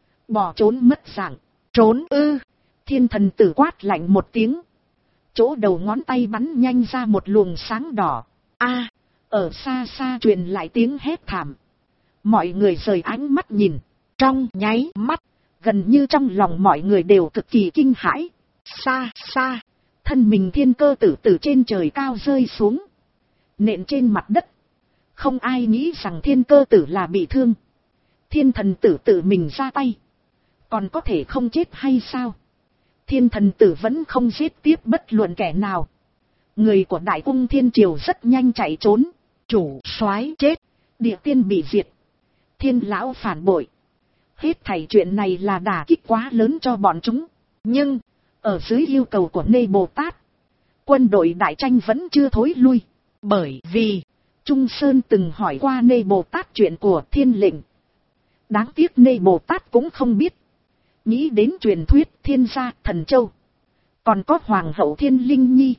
Bỏ trốn mất dạng. Trốn ư? Thiên Thần Tử quát lạnh một tiếng. Chỗ đầu ngón tay bắn nhanh ra một luồng sáng đỏ. A! Ở xa xa truyền lại tiếng hét thảm. Mọi người rời ánh mắt nhìn. Trong nháy mắt, gần như trong lòng mọi người đều cực kỳ kinh hãi. Xa xa, thân mình Thiên Cơ Tử từ trên trời cao rơi xuống, nện trên mặt đất. Không ai nghĩ rằng Thiên Cơ Tử là bị thương. Thiên Thần Tử tự mình ra tay, còn có thể không chết hay sao? Thiên Thần Tử vẫn không giết tiếp bất luận kẻ nào. Người của Đại Cung Thiên Triều rất nhanh chạy trốn. Chủ soái chết, địa tiên bị diệt, Thiên lão phản bội. Hết thảy chuyện này là đả kích quá lớn cho bọn chúng. Nhưng ở dưới yêu cầu của Nê Bồ Tát, quân đội đại tranh vẫn chưa thối lui. Bởi vì Trung Sơn từng hỏi qua Nê Bồ Tát chuyện của thiên lệnh. Đáng tiếc Nê Bồ Tát cũng không biết. Nghĩ đến truyền thuyết Thiên gia Thần Châu, còn có Hoàng hậu Thiên Linh Nhi,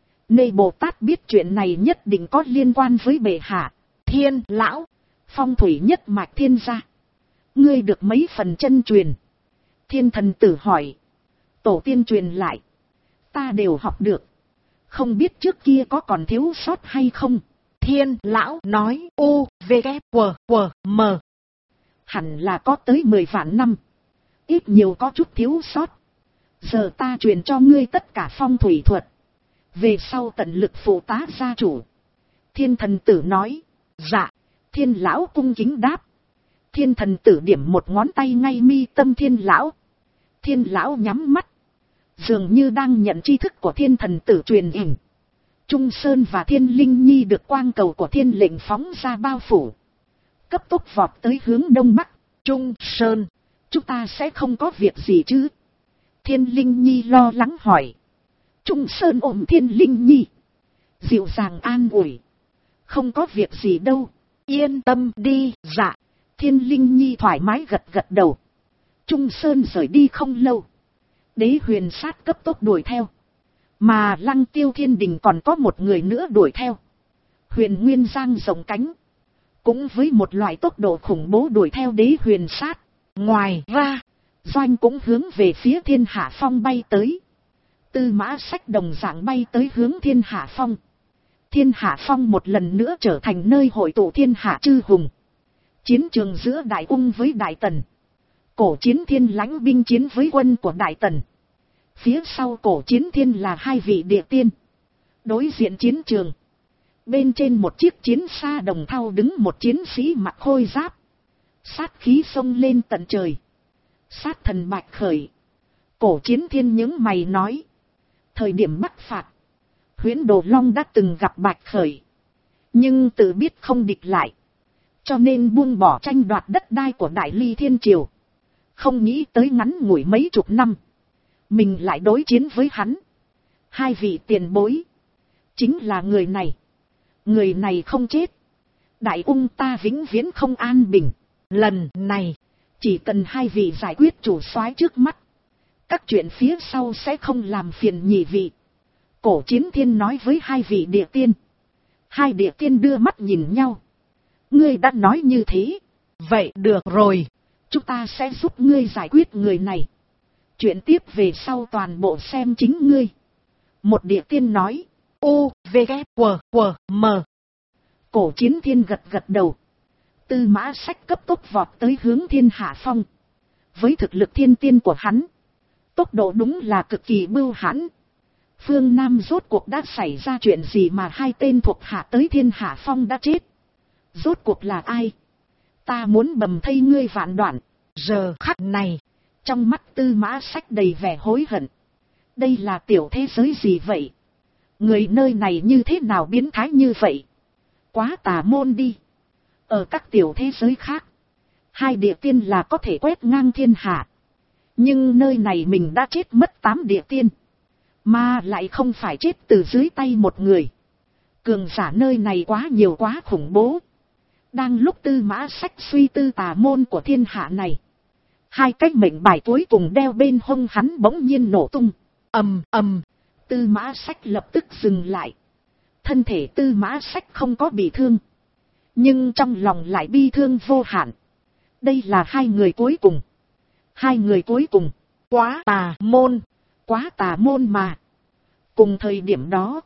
Nê Bồ Tát biết chuyện này nhất định có liên quan với bệ hạ. Thiên lão, phong thủy nhất mạch Thiên gia, ngươi được mấy phần chân truyền? Thiên Thần Tử hỏi. Tổ tiên truyền lại, ta đều học được. Không biết trước kia có còn thiếu sót hay không? Thiên lão nói u, v, k, w, m. Hẳn là có tới 10 vạn năm. Ít nhiều có chút thiếu sót. Giờ ta truyền cho ngươi tất cả phong thủy thuật. Về sau tận lực phụ tá gia chủ. Thiên thần tử nói. Dạ. Thiên lão cung kính đáp. Thiên thần tử điểm một ngón tay ngay mi tâm thiên lão. Thiên lão nhắm mắt. Dường như đang nhận tri thức của thiên thần tử truyền hình. Trung Sơn và Thiên Linh Nhi được quang cầu của thiên lệnh phóng ra bao phủ. Cấp tốc vọt tới hướng đông bắc. Trung Sơn, chúng ta sẽ không có việc gì chứ? Thiên Linh Nhi lo lắng hỏi. Trung Sơn ôm Thiên Linh Nhi. Dịu dàng an ủi. Không có việc gì đâu. Yên tâm đi. Dạ. Thiên Linh Nhi thoải mái gật gật đầu. Trung Sơn rời đi không lâu. Đế Huyền Sát cấp tốc đuổi theo. Mà Lăng Tiêu Thiên Đình còn có một người nữa đuổi theo. Huyền Nguyên Giang rộng cánh. Cũng với một loại tốc độ khủng bố đuổi theo Đế Huyền Sát. Ngoài ra, Doanh cũng hướng về phía Thiên Hạ Phong bay tới. Tư Mã Sách đồng dạng bay tới hướng Thiên Hạ Phong. Thiên Hạ Phong một lần nữa trở thành nơi hội tụ thiên hạ chư hùng. Chiến trường giữa Đại Ung với Đại Tần. Cổ Chiến Thiên lãnh binh chiến với quân của Đại Tần. Phía sau Cổ Chiến Thiên là hai vị địa tiên. Đối diện chiến trường. Bên trên một chiếc chiến xa đồng thau đứng một chiến sĩ mặc khôi giáp. Sát khí xông lên tận trời. Sát thần bạch khởi. Cổ Chiến Thiên những mày nói. Thời điểm bắc phạt. Huyễn Đồ Long đã từng gặp bạch khởi. Nhưng tự biết không địch lại. Cho nên buông bỏ tranh đoạt đất đai của Đại Ly Thiên Triều. Không nghĩ tới ngắn ngủi mấy chục năm. Mình lại đối chiến với hắn. Hai vị tiền bối. Chính là người này. Người này không chết. Đại Ung ta vĩnh viễn không an bình. Lần này. Chỉ cần hai vị giải quyết chủ soái trước mắt. Các chuyện phía sau sẽ không làm phiền nhị vị. Cổ Chiến Thiên nói với hai vị địa tiên. Hai địa tiên đưa mắt nhìn nhau. Ngươi đã nói như thế. Vậy được rồi. Chúng ta sẽ giúp ngươi giải quyết người này. Chuyện tiếp về sau toàn bộ xem chính ngươi. Một địa tiên nói. U, V, K, W, M. Cổ Chiến Thiên gật gật đầu. Tư Mã Sách cấp tốc vọt tới hướng Thiên Hạ Phong. Với thực lực thiên tiên của hắn. Tốc độ đúng là cực kỳ bưu hãn. Phương Nam rốt cuộc đã xảy ra chuyện gì mà hai tên thuộc hạ tới Thiên Hạ Phong đã chết. Rốt cuộc là ai? Ta muốn bầm thây ngươi vạn đoạn. Giờ khắc này. Trong mắt Tư Mã Sách đầy vẻ hối hận. Đây là tiểu thế giới gì vậy? Người nơi này như thế nào biến thái như vậy? Quá tà môn đi. Ở các tiểu thế giới khác. Hai địa tiên là có thể quét ngang thiên hạ. Nhưng nơi này mình đã chết mất 8 địa tiên. Mà lại không phải chết từ dưới tay một người. Cường giả nơi này quá nhiều quá khủng bố. Đang lúc Tư Mã Sách suy tư tà môn của thiên hạ này. Hai cái mệnh bài cuối cùng đeo bên hông hắn bỗng nhiên nổ tung. Ầm ầm. Tư Mã Sách lập tức dừng lại. Thân thể Tư Mã Sách không có bị thương. Nhưng trong lòng lại bi thương vô hạn. Đây là hai người cuối cùng. Hai người cuối cùng. Quá tà môn. Quá tà môn mà. Cùng thời điểm đó.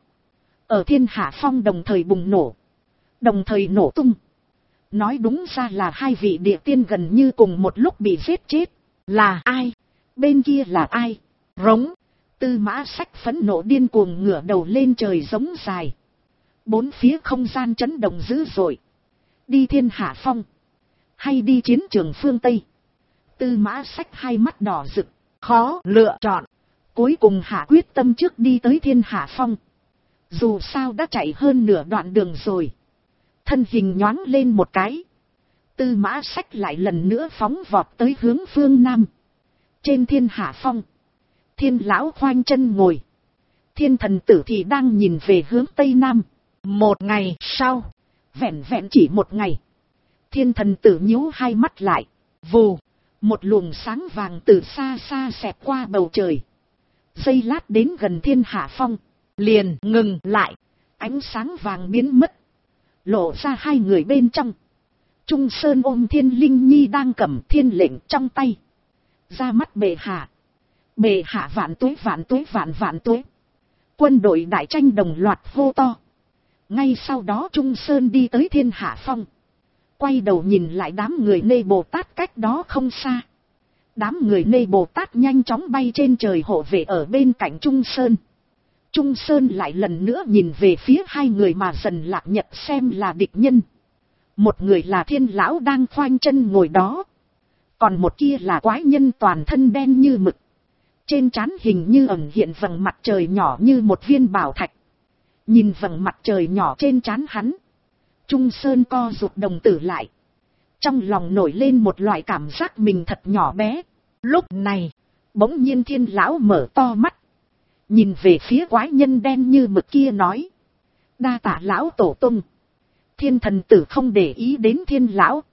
Ở Thiên Hạ Phong đồng thời bùng nổ. Đồng thời nổ tung. Nói đúng ra là hai vị địa tiên gần như cùng một lúc bị giết chết. Là ai? Bên kia là ai? Rống. Tư Mã Sách phẫn nộ điên cuồng ngửa đầu lên trời giống dài. Bốn phía không gian chấn động dữ dội. Đi Thiên Hạ Phong. Hay đi chiến trường phương Tây. Tư Mã Sách hai mắt đỏ rực. Khó lựa chọn. Cuối cùng hạ quyết tâm trước đi tới Thiên Hạ Phong. Dù sao đã chạy hơn nửa đoạn đường rồi. Thân hình nhoáng lên một cái. Tư Mã Sách lại lần nữa phóng vọt tới hướng phương Nam. Trên Thiên Hạ Phong. Thiên lão khoanh chân ngồi. Thiên thần tử thì đang nhìn về hướng Tây Nam. Một ngày sau. Vẹn vẹn chỉ một ngày. Thiên thần tử nhíu hai mắt lại. Vù. Một luồng sáng vàng từ xa xa xẹt qua bầu trời. Giây lát đến gần Thiên Hạ Phong. Liền ngừng lại. Ánh sáng vàng biến mất. Lộ ra hai người bên trong. Trung Sơn ôm Thiên Linh Nhi đang cầm thiên lệnh trong tay. Ra mắt bệ hạ. Bệ hạ vạn tuế vạn tuế vạn vạn tuế. Quân đội đại tranh đồng loạt hô to. Ngay sau đó Trung Sơn đi tới Thiên Hạ Phong. Quay đầu nhìn lại đám người Nê Bồ Tát cách đó không xa. Đám người Nê Bồ Tát nhanh chóng bay trên trời hộ vệ ở bên cạnh Trung Sơn. Trung Sơn lại lần nữa nhìn về phía hai người mà dần lạc nhật xem là địch nhân. Một người là Thiên Lão đang khoanh chân ngồi đó. Còn một kia là quái nhân toàn thân đen như mực. Trên trán hình như ẩn hiện vầng mặt trời nhỏ như một viên bảo thạch. Nhìn vầng mặt trời nhỏ trên trán hắn. Trung Sơn co rụt đồng tử lại. Trong lòng nổi lên một loại cảm giác mình thật nhỏ bé. Lúc này, bỗng nhiên Thiên Lão mở to mắt. Nhìn về phía quái nhân đen như mực kia nói. Đa tạ lão tổ tung. Thiên thần tử không để ý đến Thiên Lão.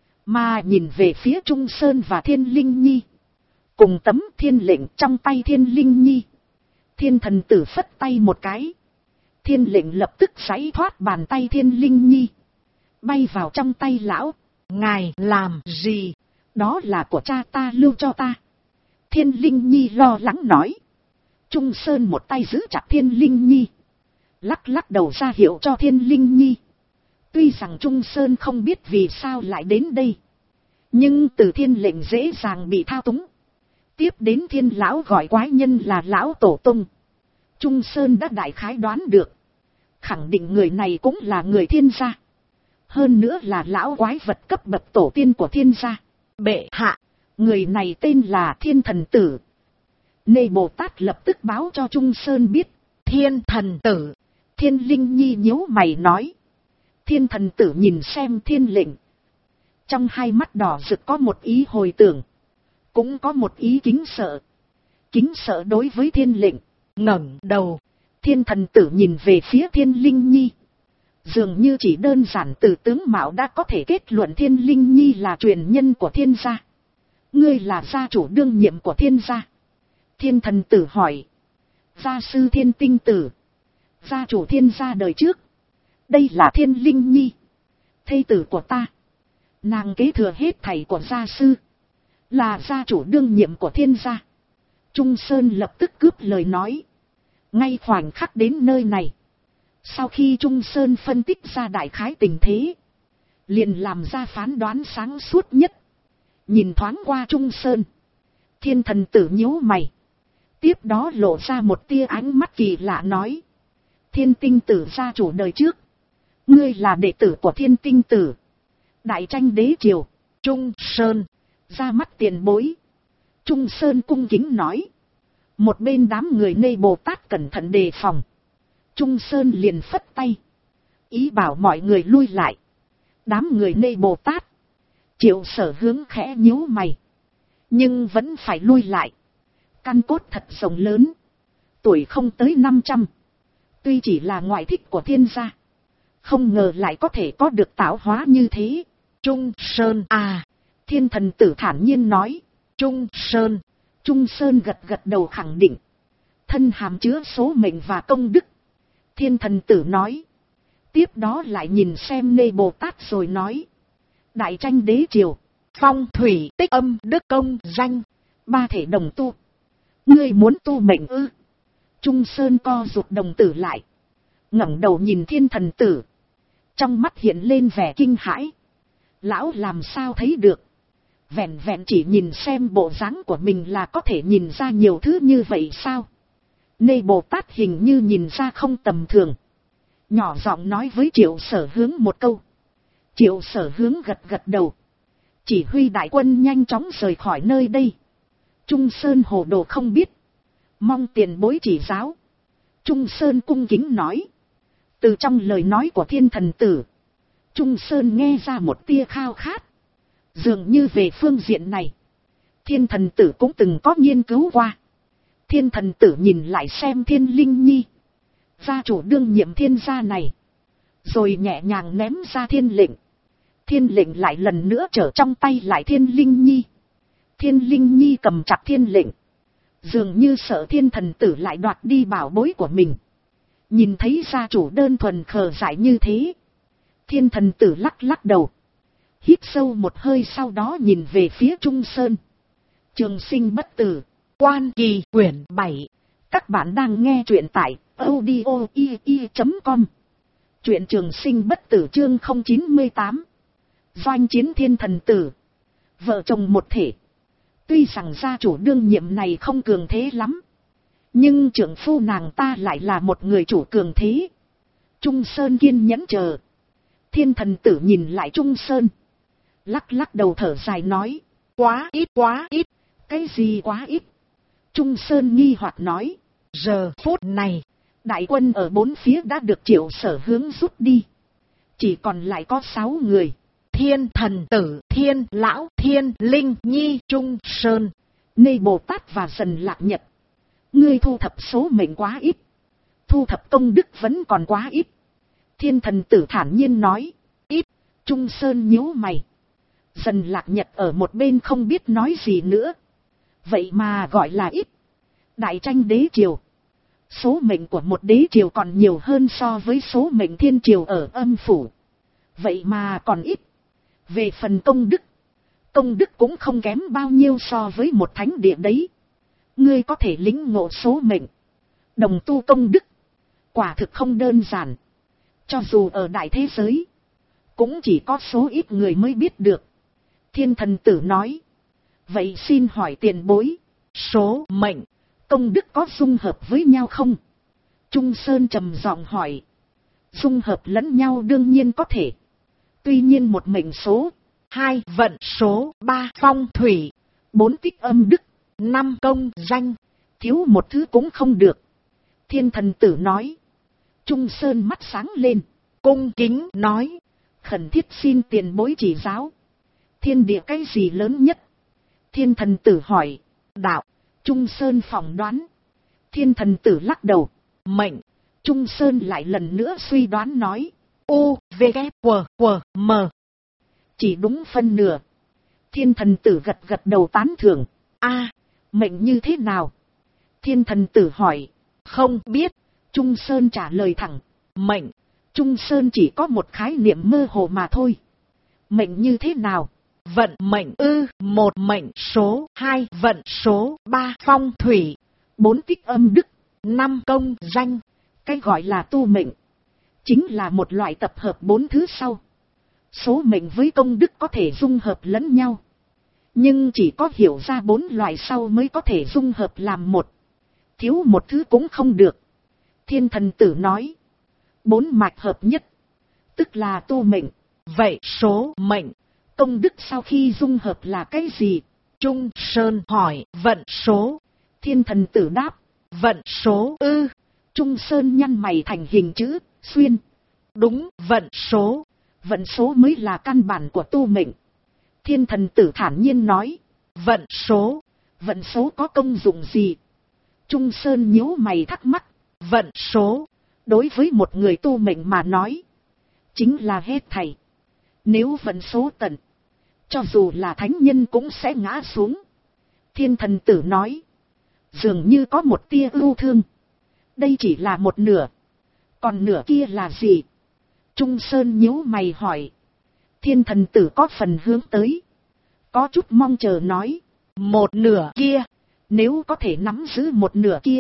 Mà nhìn về phía Trung Sơn và Thiên Linh Nhi. Cùng tấm thiên lệnh trong tay Thiên Linh Nhi. Thiên thần tử phất tay một cái. Thiên lệnh lập tức giãy thoát bàn tay Thiên Linh Nhi. Bay vào trong tay lão. Ngài làm gì? Đó là của cha ta lưu cho ta. Thiên Linh Nhi lo lắng nói. Trung Sơn một tay giữ chặt Thiên Linh Nhi. Lắc lắc đầu ra hiệu cho Thiên Linh Nhi. Tuy rằng Trung Sơn không biết vì sao lại đến đây. Nhưng từ thiên lệnh dễ dàng bị thao túng. Tiếp đến Thiên Lão gọi quái nhân là lão tổ tung. Trung Sơn đã đại khái đoán được. Khẳng định người này cũng là người Thiên gia. Hơn nữa là lão quái vật cấp bậc tổ tiên của Thiên gia. Bệ hạ, người này tên là Thiên Thần Tử. Nê Bồ Tát lập tức báo cho Trung Sơn biết. Thiên Thần Tử. Thiên Linh Nhi nhíu mày nói. Thiên Thần Tử nhìn xem thiên lệnh. Trong hai mắt đỏ rực có một ý hồi tưởng. Cũng có một ý kính sợ. Kính sợ đối với thiên lệnh. Ngẩng đầu. Thiên Thần Tử nhìn về phía Thiên Linh Nhi. Dường như chỉ đơn giản từ tướng mạo đã có thể kết luận Thiên Linh Nhi là truyền nhân của Thiên gia. Ngươi là gia chủ đương nhiệm của Thiên gia. Thiên Thần Tử hỏi. Gia sư Thiên Tinh Tử. Gia chủ Thiên gia đời trước. Đây là Thiên Linh Nhi. Thê tử của ta. Nàng kế thừa hết thảy của gia sư. Là gia chủ đương nhiệm của Thiên gia. Trung Sơn lập tức cướp lời nói. Ngay khoảnh khắc đến nơi này. Sau khi Trung Sơn phân tích ra đại khái tình thế. Liền làm ra phán đoán sáng suốt nhất. Nhìn thoáng qua Trung Sơn. Thiên Thần Tử nhíu mày. Tiếp đó lộ ra một tia ánh mắt kỳ lạ nói. Thiên Tinh Tử gia chủ đời trước. Ngươi là đệ tử của Thiên Tinh Tử. Đại tranh đế triều. Trung Sơn. Ra mắt tiền bối. Trung Sơn cung kính nói. Một bên đám người Nê Bồ Tát cẩn thận đề phòng. Trung Sơn liền phất tay. Ý bảo mọi người lui lại. Đám người Nê Bồ Tát. Triệu Sở Hướng khẽ nhíu mày. Nhưng vẫn phải lui lại. Căn cốt thật rộng lớn. Tuổi không tới 500. Tuy chỉ là ngoại thích của Thiên gia. Không ngờ lại có thể có được tạo hóa như thế. Trung Sơn à. Thiên Thần Tử thản nhiên nói. Trung Sơn. Trung Sơn gật gật đầu khẳng định. Thân hàm chứa số mệnh và công đức. Thiên Thần Tử nói. Tiếp đó lại nhìn xem Nê Bồ Tát rồi nói. Đại tranh đế triều. Phong thủy tích âm đức công danh. Ba thể đồng tu. Ngươi muốn tu mệnh ư? Trung Sơn co rụt đồng tử lại. Ngẩng đầu nhìn Thiên Thần Tử. Trong mắt hiện lên vẻ kinh hãi. Lão làm sao thấy được? Vẹn vẹn chỉ nhìn xem bộ dáng của mình là có thể nhìn ra nhiều thứ như vậy sao? Nê Bồ Tát hình như nhìn ra không tầm thường. Nhỏ giọng nói với Triệu Sở Hướng một câu. Triệu Sở Hướng gật gật đầu. Chỉ huy đại quân nhanh chóng rời khỏi nơi đây. Trung Sơn hồ đồ không biết. Mong tiền bối chỉ giáo. Trung Sơn cung kính nói. Từ trong lời nói của Thiên Thần Tử. Trung Sơn nghe ra một tia khao khát. Dường như về phương diện này. Thiên Thần Tử cũng từng có nghiên cứu qua. Thiên Thần Tử nhìn lại xem Thiên Linh Nhi. Gia chủ đương nhiệm Thiên gia này. Rồi nhẹ nhàng ném ra thiên lệnh. Thiên lệnh lại lần nữa trở trong tay lại Thiên Linh Nhi. Thiên Linh Nhi cầm chặt thiên lệnh. Dường như sợ Thiên Thần Tử lại đoạt đi bảo bối của mình. Nhìn thấy gia chủ đơn thuần khờ dại như thế. Thiên Thần Tử lắc lắc đầu. Hít sâu một hơi sau đó nhìn về phía Trung Sơn. Trường sinh bất tử. Quan Kỳ quyển 7. Các bạn đang nghe truyện tại audio.com. Truyện Trường Sinh Bất Tử chương 098. Doanh chiến thiên thần tử. Vợ chồng một thể. Tuy rằng gia chủ đương nhiệm này không cường thế lắm, nhưng trưởng phu nàng ta lại là một người chủ cường thế. Trung Sơn kiên nhẫn chờ. Thiên thần tử nhìn lại Trung Sơn, lắc lắc đầu thở dài nói, quá ít quá ít. Cái gì quá ít? Trung Sơn nghi hoặc nói, giờ phút này đại quân ở bốn phía đã được Triệu Sở hướng rút đi, chỉ còn lại có 6 người. Thiên thần tử, Thiên lão, Thiên linh nhi, Trung Sơn, Nê Bồ Tát và Dần Lạc Nhật. Ngươi thu thập số mệnh quá ít, thu thập công đức vẫn còn quá ít. Thiên thần tử thản nhiên nói, ít. Trung Sơn nhíu mày. Dần Lạc Nhật ở một bên không biết nói gì nữa. Vậy mà gọi là ít. Đại tranh đế triều, số mệnh của một đế triều còn nhiều hơn so với số mệnh thiên triều ở âm phủ. Vậy mà còn ít. Về phần công đức cũng không kém bao nhiêu so với một thánh địa đấy. Ngươi có thể lĩnh ngộ số mệnh, đồng tu công đức, quả thực không đơn giản. Cho dù ở đại thế giới, cũng chỉ có số ít người mới biết được. Thiên thần tử nói, vậy xin hỏi tiền bối, số mệnh, công đức có dung hợp với nhau không? Trung Sơn trầm giọng hỏi. Dung hợp lẫn nhau đương nhiên có thể. Tuy nhiên một mệnh số, 2 vận số, 3 phong thủy, 4 tích âm đức, 5 công danh, thiếu một thứ cũng không được. Thiên thần tử nói. Trung Sơn mắt sáng lên, cung kính nói, khẩn thiết xin tiền bối chỉ giáo. Thiên địa cái gì lớn nhất? Thiên thần tử hỏi. Đạo. Trung Sơn phỏng đoán. Thiên thần tử lắc đầu. Mệnh. Trung Sơn lại lần nữa suy đoán nói. U, V, K, W, W, M. Chỉ đúng phân nửa. Thiên thần tử gật gật đầu tán thưởng. A, mệnh như thế nào? Thiên thần tử hỏi. Không biết. Trung Sơn trả lời thẳng. Mệnh. Trung Sơn chỉ có một khái niệm mơ hồ mà thôi. Mệnh như thế nào? Vận mệnh ư, 1 mệnh số, 2 vận số, 3 phong thủy, 4 tích âm đức, 5 công danh. Cái gọi là tu mệnh, chính là một loại tập hợp 4 thứ sau. Số mệnh với công đức có thể dung hợp lẫn nhau, nhưng chỉ có hiểu ra 4 loại sau mới có thể dung hợp làm một. Thiếu một thứ cũng không được. Thiên thần tử nói. 4 mạch hợp nhất, tức là tu mệnh. Vậy số mệnh, công đức sau khi dung hợp là cái gì? Trung Sơn hỏi. Vận số. Thiên thần tử đáp. Vận số ư? Trung Sơn nhăn mày thành hình chữ xuyên. Đúng, vận số. Vận số mới là căn bản của tu mệnh. Thiên thần tử thản nhiên nói. Vận số. Vận số có công dụng gì? Trung Sơn nhíu mày thắc mắc. Vận số, đối với một người tu mệnh mà nói, chính là hết thảy. Nếu vận số tận, cho dù là thánh nhân cũng sẽ ngã xuống. Thiên thần tử nói. Dường như có một tia ưu thương. Đây chỉ là một nửa. Còn nửa kia là gì? Trung Sơn nhíu mày hỏi. Thiên thần tử có phần hướng tới, có chút mong chờ nói. Một nửa kia, nếu có thể nắm giữ một nửa kia,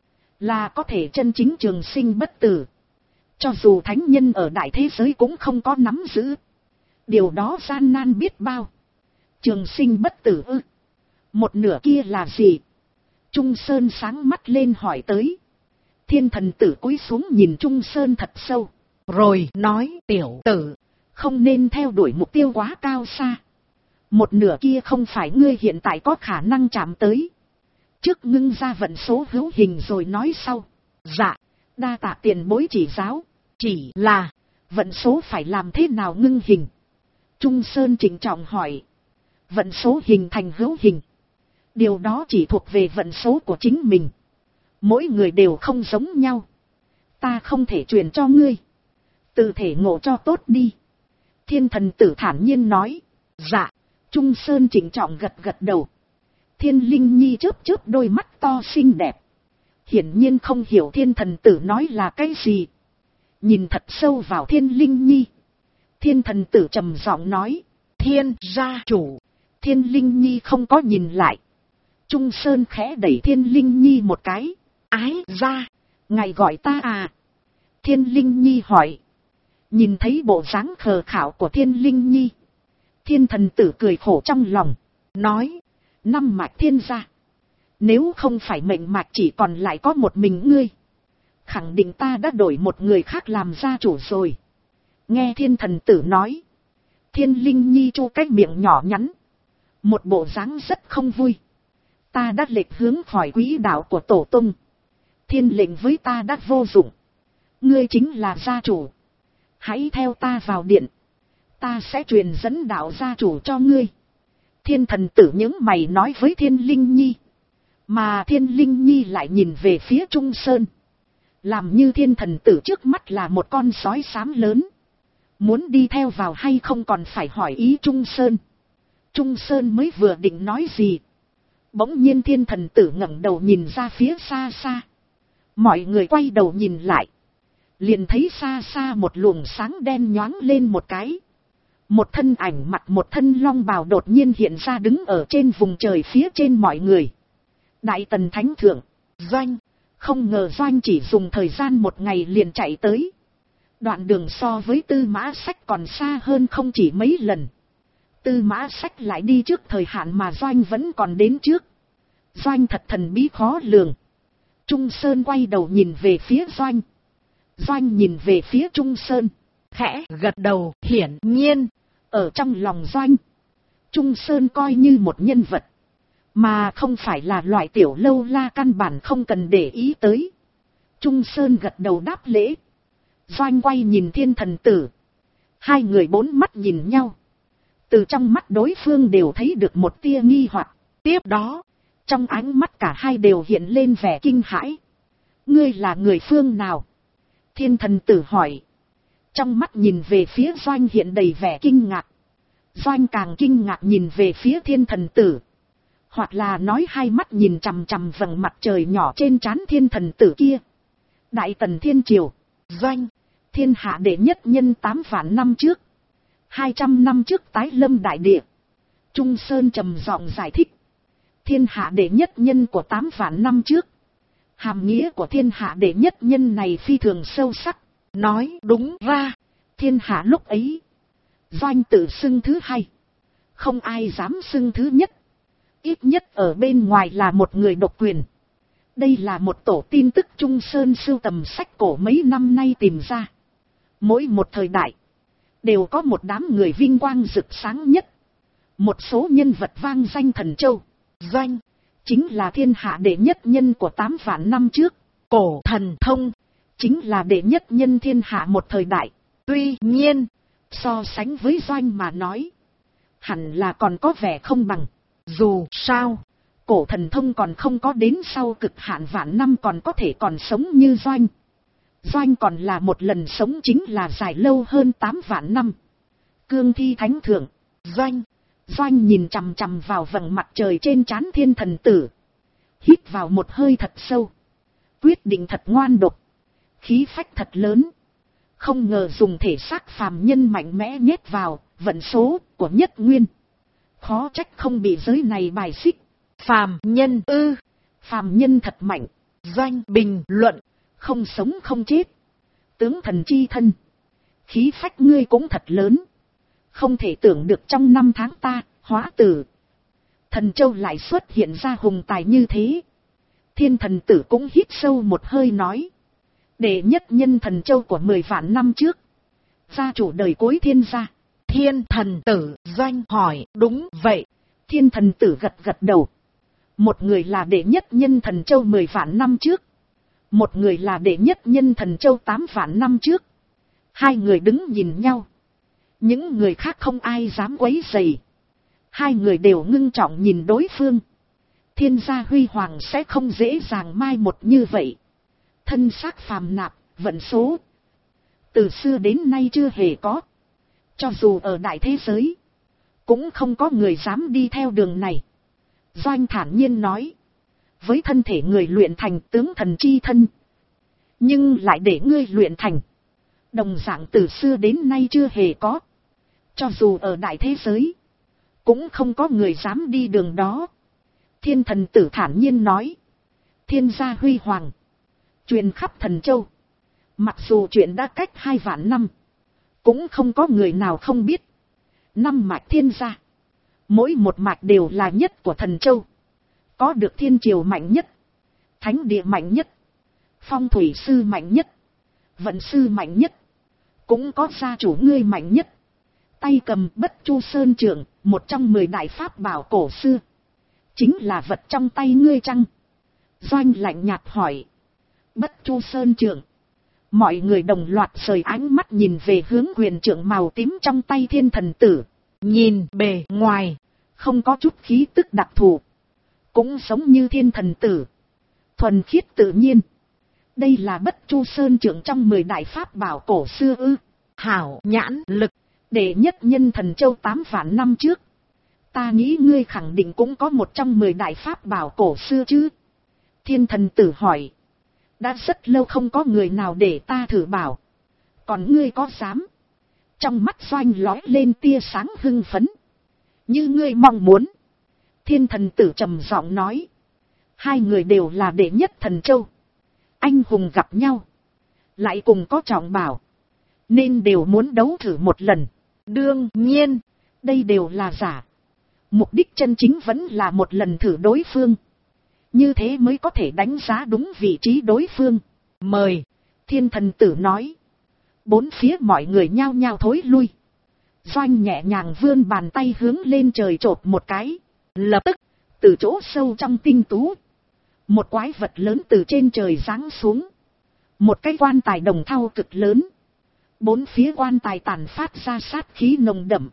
là có thể chân chính trường sinh bất tử. Cho dù thánh nhân ở đại thế giới cũng không có nắm giữ. Điều đó gian nan biết bao. Trường sinh bất tử ư? Một nửa kia là gì? Trung Sơn sáng mắt lên hỏi tới. Thiên thần tử cúi xuống nhìn Trung Sơn thật sâu, rồi nói. Tiểu tử, không nên theo đuổi mục tiêu quá cao xa. Một nửa kia không phải ngươi hiện tại có khả năng chạm tới. Trước ngưng ra vận số hữu hình rồi nói sau. Dạ, đa tạ tiền bối chỉ giáo. Chỉ là, vận số phải làm thế nào ngưng hình? Trung Sơn trịnh trọng hỏi. Vận số hình thành hữu hình, điều đó chỉ thuộc về vận số của chính mình. Mỗi người đều không giống nhau. Ta không thể truyền cho ngươi. Tự thể ngộ cho tốt đi. Thiên thần tử thản nhiên nói. Dạ. Trung Sơn trịnh trọng gật gật đầu. Thiên linh nhi chớp chớp đôi mắt to xinh đẹp, hiển nhiên không hiểu thiên thần tử nói là cái gì. Nhìn thật sâu vào thiên linh nhi, thiên thần tử trầm giọng nói. Thiên gia chủ. Thiên linh nhi không có nhìn lại. Trung Sơn khẽ đẩy thiên linh nhi một cái. Ái gia, ngài gọi ta à? Thiên linh nhi hỏi. Nhìn thấy bộ dáng khờ khảo của Thiên Linh Nhi, Thiên thần tử cười khổ trong lòng, nói, năm mạch Thiên gia, nếu không phải mệnh mạch chỉ còn lại có một mình ngươi, khẳng định ta đã đổi một người khác làm gia chủ rồi. Nghe Thiên thần tử nói, Thiên Linh Nhi chu cái miệng nhỏ nhắn, một bộ dáng rất không vui. Ta đã lệch hướng khỏi quỹ đạo của tổ tung, thiên lệnh với ta đã vô dụng, ngươi chính là gia chủ, hãy theo ta vào điện, ta sẽ truyền dẫn đạo gia chủ cho ngươi. Thiên thần tử những mày nói với Thiên Linh Nhi, mà Thiên Linh Nhi lại nhìn về phía Trung Sơn, làm như thiên thần tử trước mắt là một con sói xám lớn, muốn đi theo vào hay không còn phải hỏi ý Trung Sơn. Trung Sơn mới vừa định nói gì, bỗng nhiên thiên thần tử ngẩng đầu nhìn ra phía xa xa. Mọi người quay đầu nhìn lại, liền thấy xa xa một luồng sáng đen nhoáng lên một cái. Một thân ảnh mặc một thân long bào đột nhiên hiện ra đứng ở trên vùng trời phía trên mọi người. Đại Tần Thánh Thượng, Doanh. Không ngờ Doanh chỉ dùng thời gian một ngày liền chạy tới. Đoạn đường so với Tư Mã Sách còn xa hơn không chỉ mấy lần. Tư Mã Sách lại đi trước thời hạn mà Doanh vẫn còn đến trước. Doanh thật thần bí khó lường. Trung Sơn quay đầu nhìn về phía Doanh. Doanh nhìn về phía Trung Sơn, khẽ gật đầu. Hiển nhiên, ở trong lòng Doanh, Trung Sơn coi như một nhân vật, mà không phải là loại tiểu lâu la căn bản không cần để ý tới. Trung Sơn gật đầu đáp lễ. Doanh quay nhìn thiên thần tử. Hai người bốn mắt nhìn nhau. Từ trong mắt đối phương đều thấy được một tia nghi hoặc. Tiếp đó, trong ánh mắt cả hai đều hiện lên vẻ kinh hãi. Ngươi là người phương nào? Thiên thần tử hỏi. Trong mắt nhìn về phía Doanh hiện đầy vẻ kinh ngạc. Doanh càng kinh ngạc nhìn về phía thiên thần tử. Hoặc là nói hai mắt nhìn chằm chằm vầng mặt trời nhỏ trên trán thiên thần tử kia. Đại Tần Thiên Triều, Doanh, thiên hạ đệ nhất nhân 8 vạn năm trước. 200 năm trước tái lâm đại địa. Trung Sơn trầm giọng giải thích. Thiên hạ đệ nhất nhân của 8 vạn năm trước. Hàm nghĩa của thiên hạ đệ nhất nhân này phi thường sâu sắc. Nói đúng ra, thiên hạ lúc ấy, Doanh tự xưng thứ hai, không ai dám xưng thứ nhất. Ít nhất ở bên ngoài là một người độc quyền. Đây là một tổ tin tức Trung Sơn sưu tầm sách cổ mấy năm nay tìm ra. Mỗi một thời đại, đều có một đám người vinh quang rực sáng nhất. Một số nhân vật vang danh thần châu. Doanh, chính là thiên hạ đệ nhất nhân của 8 vạn năm trước. Cổ Thần Thông, chính là đệ nhất nhân thiên hạ một thời đại. Tuy nhiên, so sánh với Doanh mà nói, hẳn là còn có vẻ không bằng. Dù sao, Cổ Thần Thông còn không có đến sau cực hạn vạn năm còn có thể còn sống như Doanh. Doanh còn là một lần sống chính là dài lâu hơn 8 vạn năm. Cương Thi Thánh Thượng, Doanh nhìn chằm chằm vào vầng mặt trời trên trán thiên thần tử. Hít vào một hơi thật sâu. Quyết định thật ngoan độc. Khí phách thật lớn. Không ngờ dùng thể xác phàm nhân mạnh mẽ nhét vào vận số của nhất nguyên. Khó trách không bị giới này bài xích. Phàm nhân ư? Phàm nhân thật mạnh. Doanh bình luận. Không sống không chết. Tướng thần chi thân. Khí phách ngươi cũng thật lớn. Không thể tưởng được trong 5 tháng ta, hóa tử. Thần châu lại xuất hiện ra hùng tài như thế. Thiên thần tử cũng hít sâu một hơi nói. Đệ nhất nhân thần châu của 10 vạn năm trước. Gia chủ đời cuối thiên gia. Thiên thần tử Doanh hỏi đúng vậy. Thiên thần tử gật gật đầu. Một người là đệ nhất nhân thần châu 10 vạn năm trước. Một người là đệ nhất nhân thần châu 8 vạn năm trước. Hai người đứng nhìn nhau. Những người khác không ai dám quấy rầy. Hai người đều ngưng trọng nhìn đối phương. Thiên gia huy hoàng sẽ không dễ dàng mai một như vậy. Thân xác phàm nạp, vận số. Từ xưa đến nay chưa hề có. Cho dù ở đại thế giới, cũng không có người dám đi theo đường này. Doanh thản nhiên nói. Với thân thể người luyện thành tướng thần chi thân. Nhưng lại để ngươi luyện thành. Đồng dạng từ xưa đến nay chưa hề có. Cho dù ở đại thế giới, cũng không có người dám đi đường đó. Thiên thần tử thản nhiên nói. Thiên gia huy hoàng. Truyền khắp thần châu. Mặc dù chuyện đã cách 2 vạn năm. cũng không có người nào không biết. 5 mạch thiên gia, mỗi một mạch đều là nhất của Thần Châu, có được thiên triều mạnh nhất, thánh địa mạnh nhất, phong thủy sư mạnh nhất, vận sư mạnh nhất, cũng có gia chủ ngươi mạnh nhất. Tay cầm Bất Chu Sơn Trượng, một trong 10 đại pháp bảo cổ xưa, chính là vật trong tay ngươi chăng? Doanh lạnh nhạt hỏi. Bất Chu Sơn Trượng. Mọi người đồng loạt rời ánh mắt nhìn về hướng huyền trượng màu tím trong tay Thiên Thần Tử. Nhìn bề ngoài, không có chút khí tức đặc thù, cũng giống như Thiên Thần Tử, thuần khiết tự nhiên. Đây là Bất Chu Sơn Trượng trong 10 đại pháp bảo cổ xưa ư? Hảo nhãn lực, đệ nhất nhân Thần Châu 8 vạn năm trước. Ta nghĩ ngươi khẳng định cũng có một trong 10 đại pháp bảo cổ xưa chứ? Thiên Thần Tử hỏi. Đã rất lâu không có người nào để ta thử bảo, còn ngươi có dám? Trong mắt Doanh lóe lên tia sáng hưng phấn. Như ngươi mong muốn. Thiên Thần Tử trầm giọng nói. Hai người đều là đệ nhất Thần Châu, anh hùng gặp nhau, lại cùng có trọng bảo, nên đều muốn đấu thử một lần. Đương nhiên, đây đều là giả. Mục đích chân chính vẫn là một lần thử đối phương. Như thế mới có thể đánh giá đúng vị trí đối phương. Mời, Thiên Thần Tử nói. Bốn phía mọi người nhao nhao thối lui. Doanh nhẹ nhàng vươn bàn tay hướng lên trời chộp một cái. Lập tức, từ chỗ sâu trong tinh tú, một quái vật lớn từ trên trời giáng xuống. Một cái quan tài đồng thau cực lớn. Bốn phía quan tài tản phát ra sát khí nồng đậm.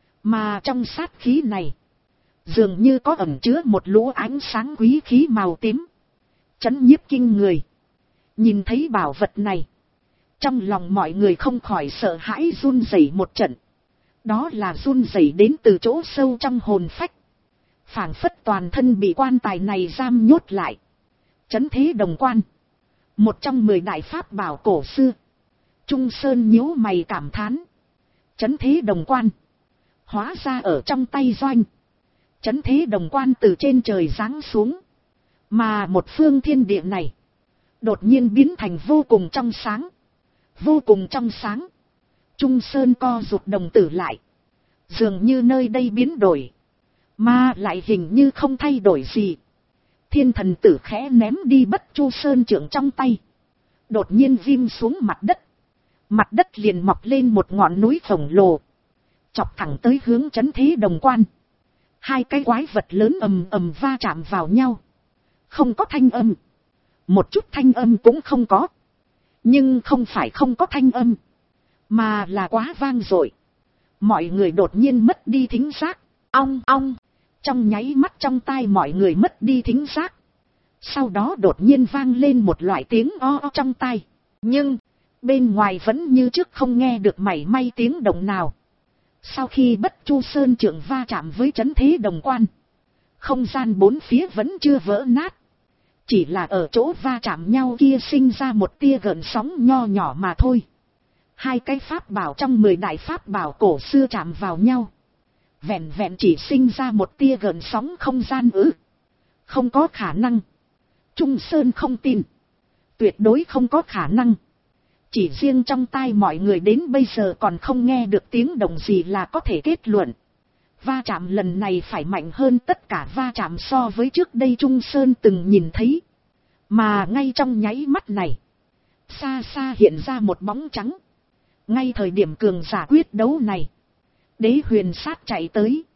Mà trong sát khí này, dường như có ẩn chứa một lũ ánh sáng quý khí màu tím, chấn nhiếp kinh người. Nhìn thấy bảo vật này, trong lòng mọi người không khỏi sợ hãi run rẩy một trận. Đó là run rẩy đến từ chỗ sâu trong hồn phách, phảng phất toàn thân bị quan tài này giam nhốt lại. Chấn thế đồng quan, một trong 10 đại pháp bảo cổ xưa. Trung Sơn nhíu mày cảm thán. Chấn thế đồng quan, hóa ra ở trong tay Doanh. Chấn thế đồng quan từ trên trời giáng xuống, mà một phương thiên địa này đột nhiên biến thành vô cùng trong sáng. Vô cùng trong sáng. Trung Sơn co rụt đồng tử lại, dường như nơi đây biến đổi, mà lại hình như không thay đổi gì. Thiên Thần Tử khẽ ném đi Bất Chu Sơn Trượng trong tay, đột nhiên ghim xuống mặt đất. Mặt đất liền mọc lên một ngọn núi khổng lồ, chọc thẳng tới hướng chấn thế đồng quan. Hai cái quái vật lớn ầm ầm va chạm vào nhau. Không có thanh âm, một chút thanh âm cũng không có. Nhưng không phải không có thanh âm, mà là quá vang dội. Mọi người đột nhiên mất đi thính giác. Ong ong, trong nháy mắt trong tai mọi người mất đi thính giác. Sau đó đột nhiên vang lên một loại tiếng o o trong tai. Nhưng bên ngoài vẫn như trước không nghe được mảy may tiếng động nào. Sau khi Bất Chu Sơn Trượng va chạm với chấn thế đồng quan, không gian bốn phía vẫn chưa vỡ nát, chỉ là ở chỗ va chạm nhau kia sinh ra một tia gợn sóng nho nhỏ mà thôi. Hai cái pháp bảo trong 10 đại pháp bảo cổ xưa chạm vào nhau, vẹn vẹn chỉ sinh ra một tia gợn sóng không gian ư? Không có khả năng. Trung Sơn không tin. Tuyệt đối không có khả năng. Chỉ riêng trong tai mọi người đến bây giờ còn không nghe được tiếng động gì là có thể kết luận. Va chạm lần này phải mạnh hơn tất cả va chạm so với trước đây Trung Sơn từng nhìn thấy. Mà ngay trong nháy mắt này, xa xa hiện ra một bóng trắng. Ngay thời điểm cường giả quyết đấu này, Đế Huyền Sát chạy tới.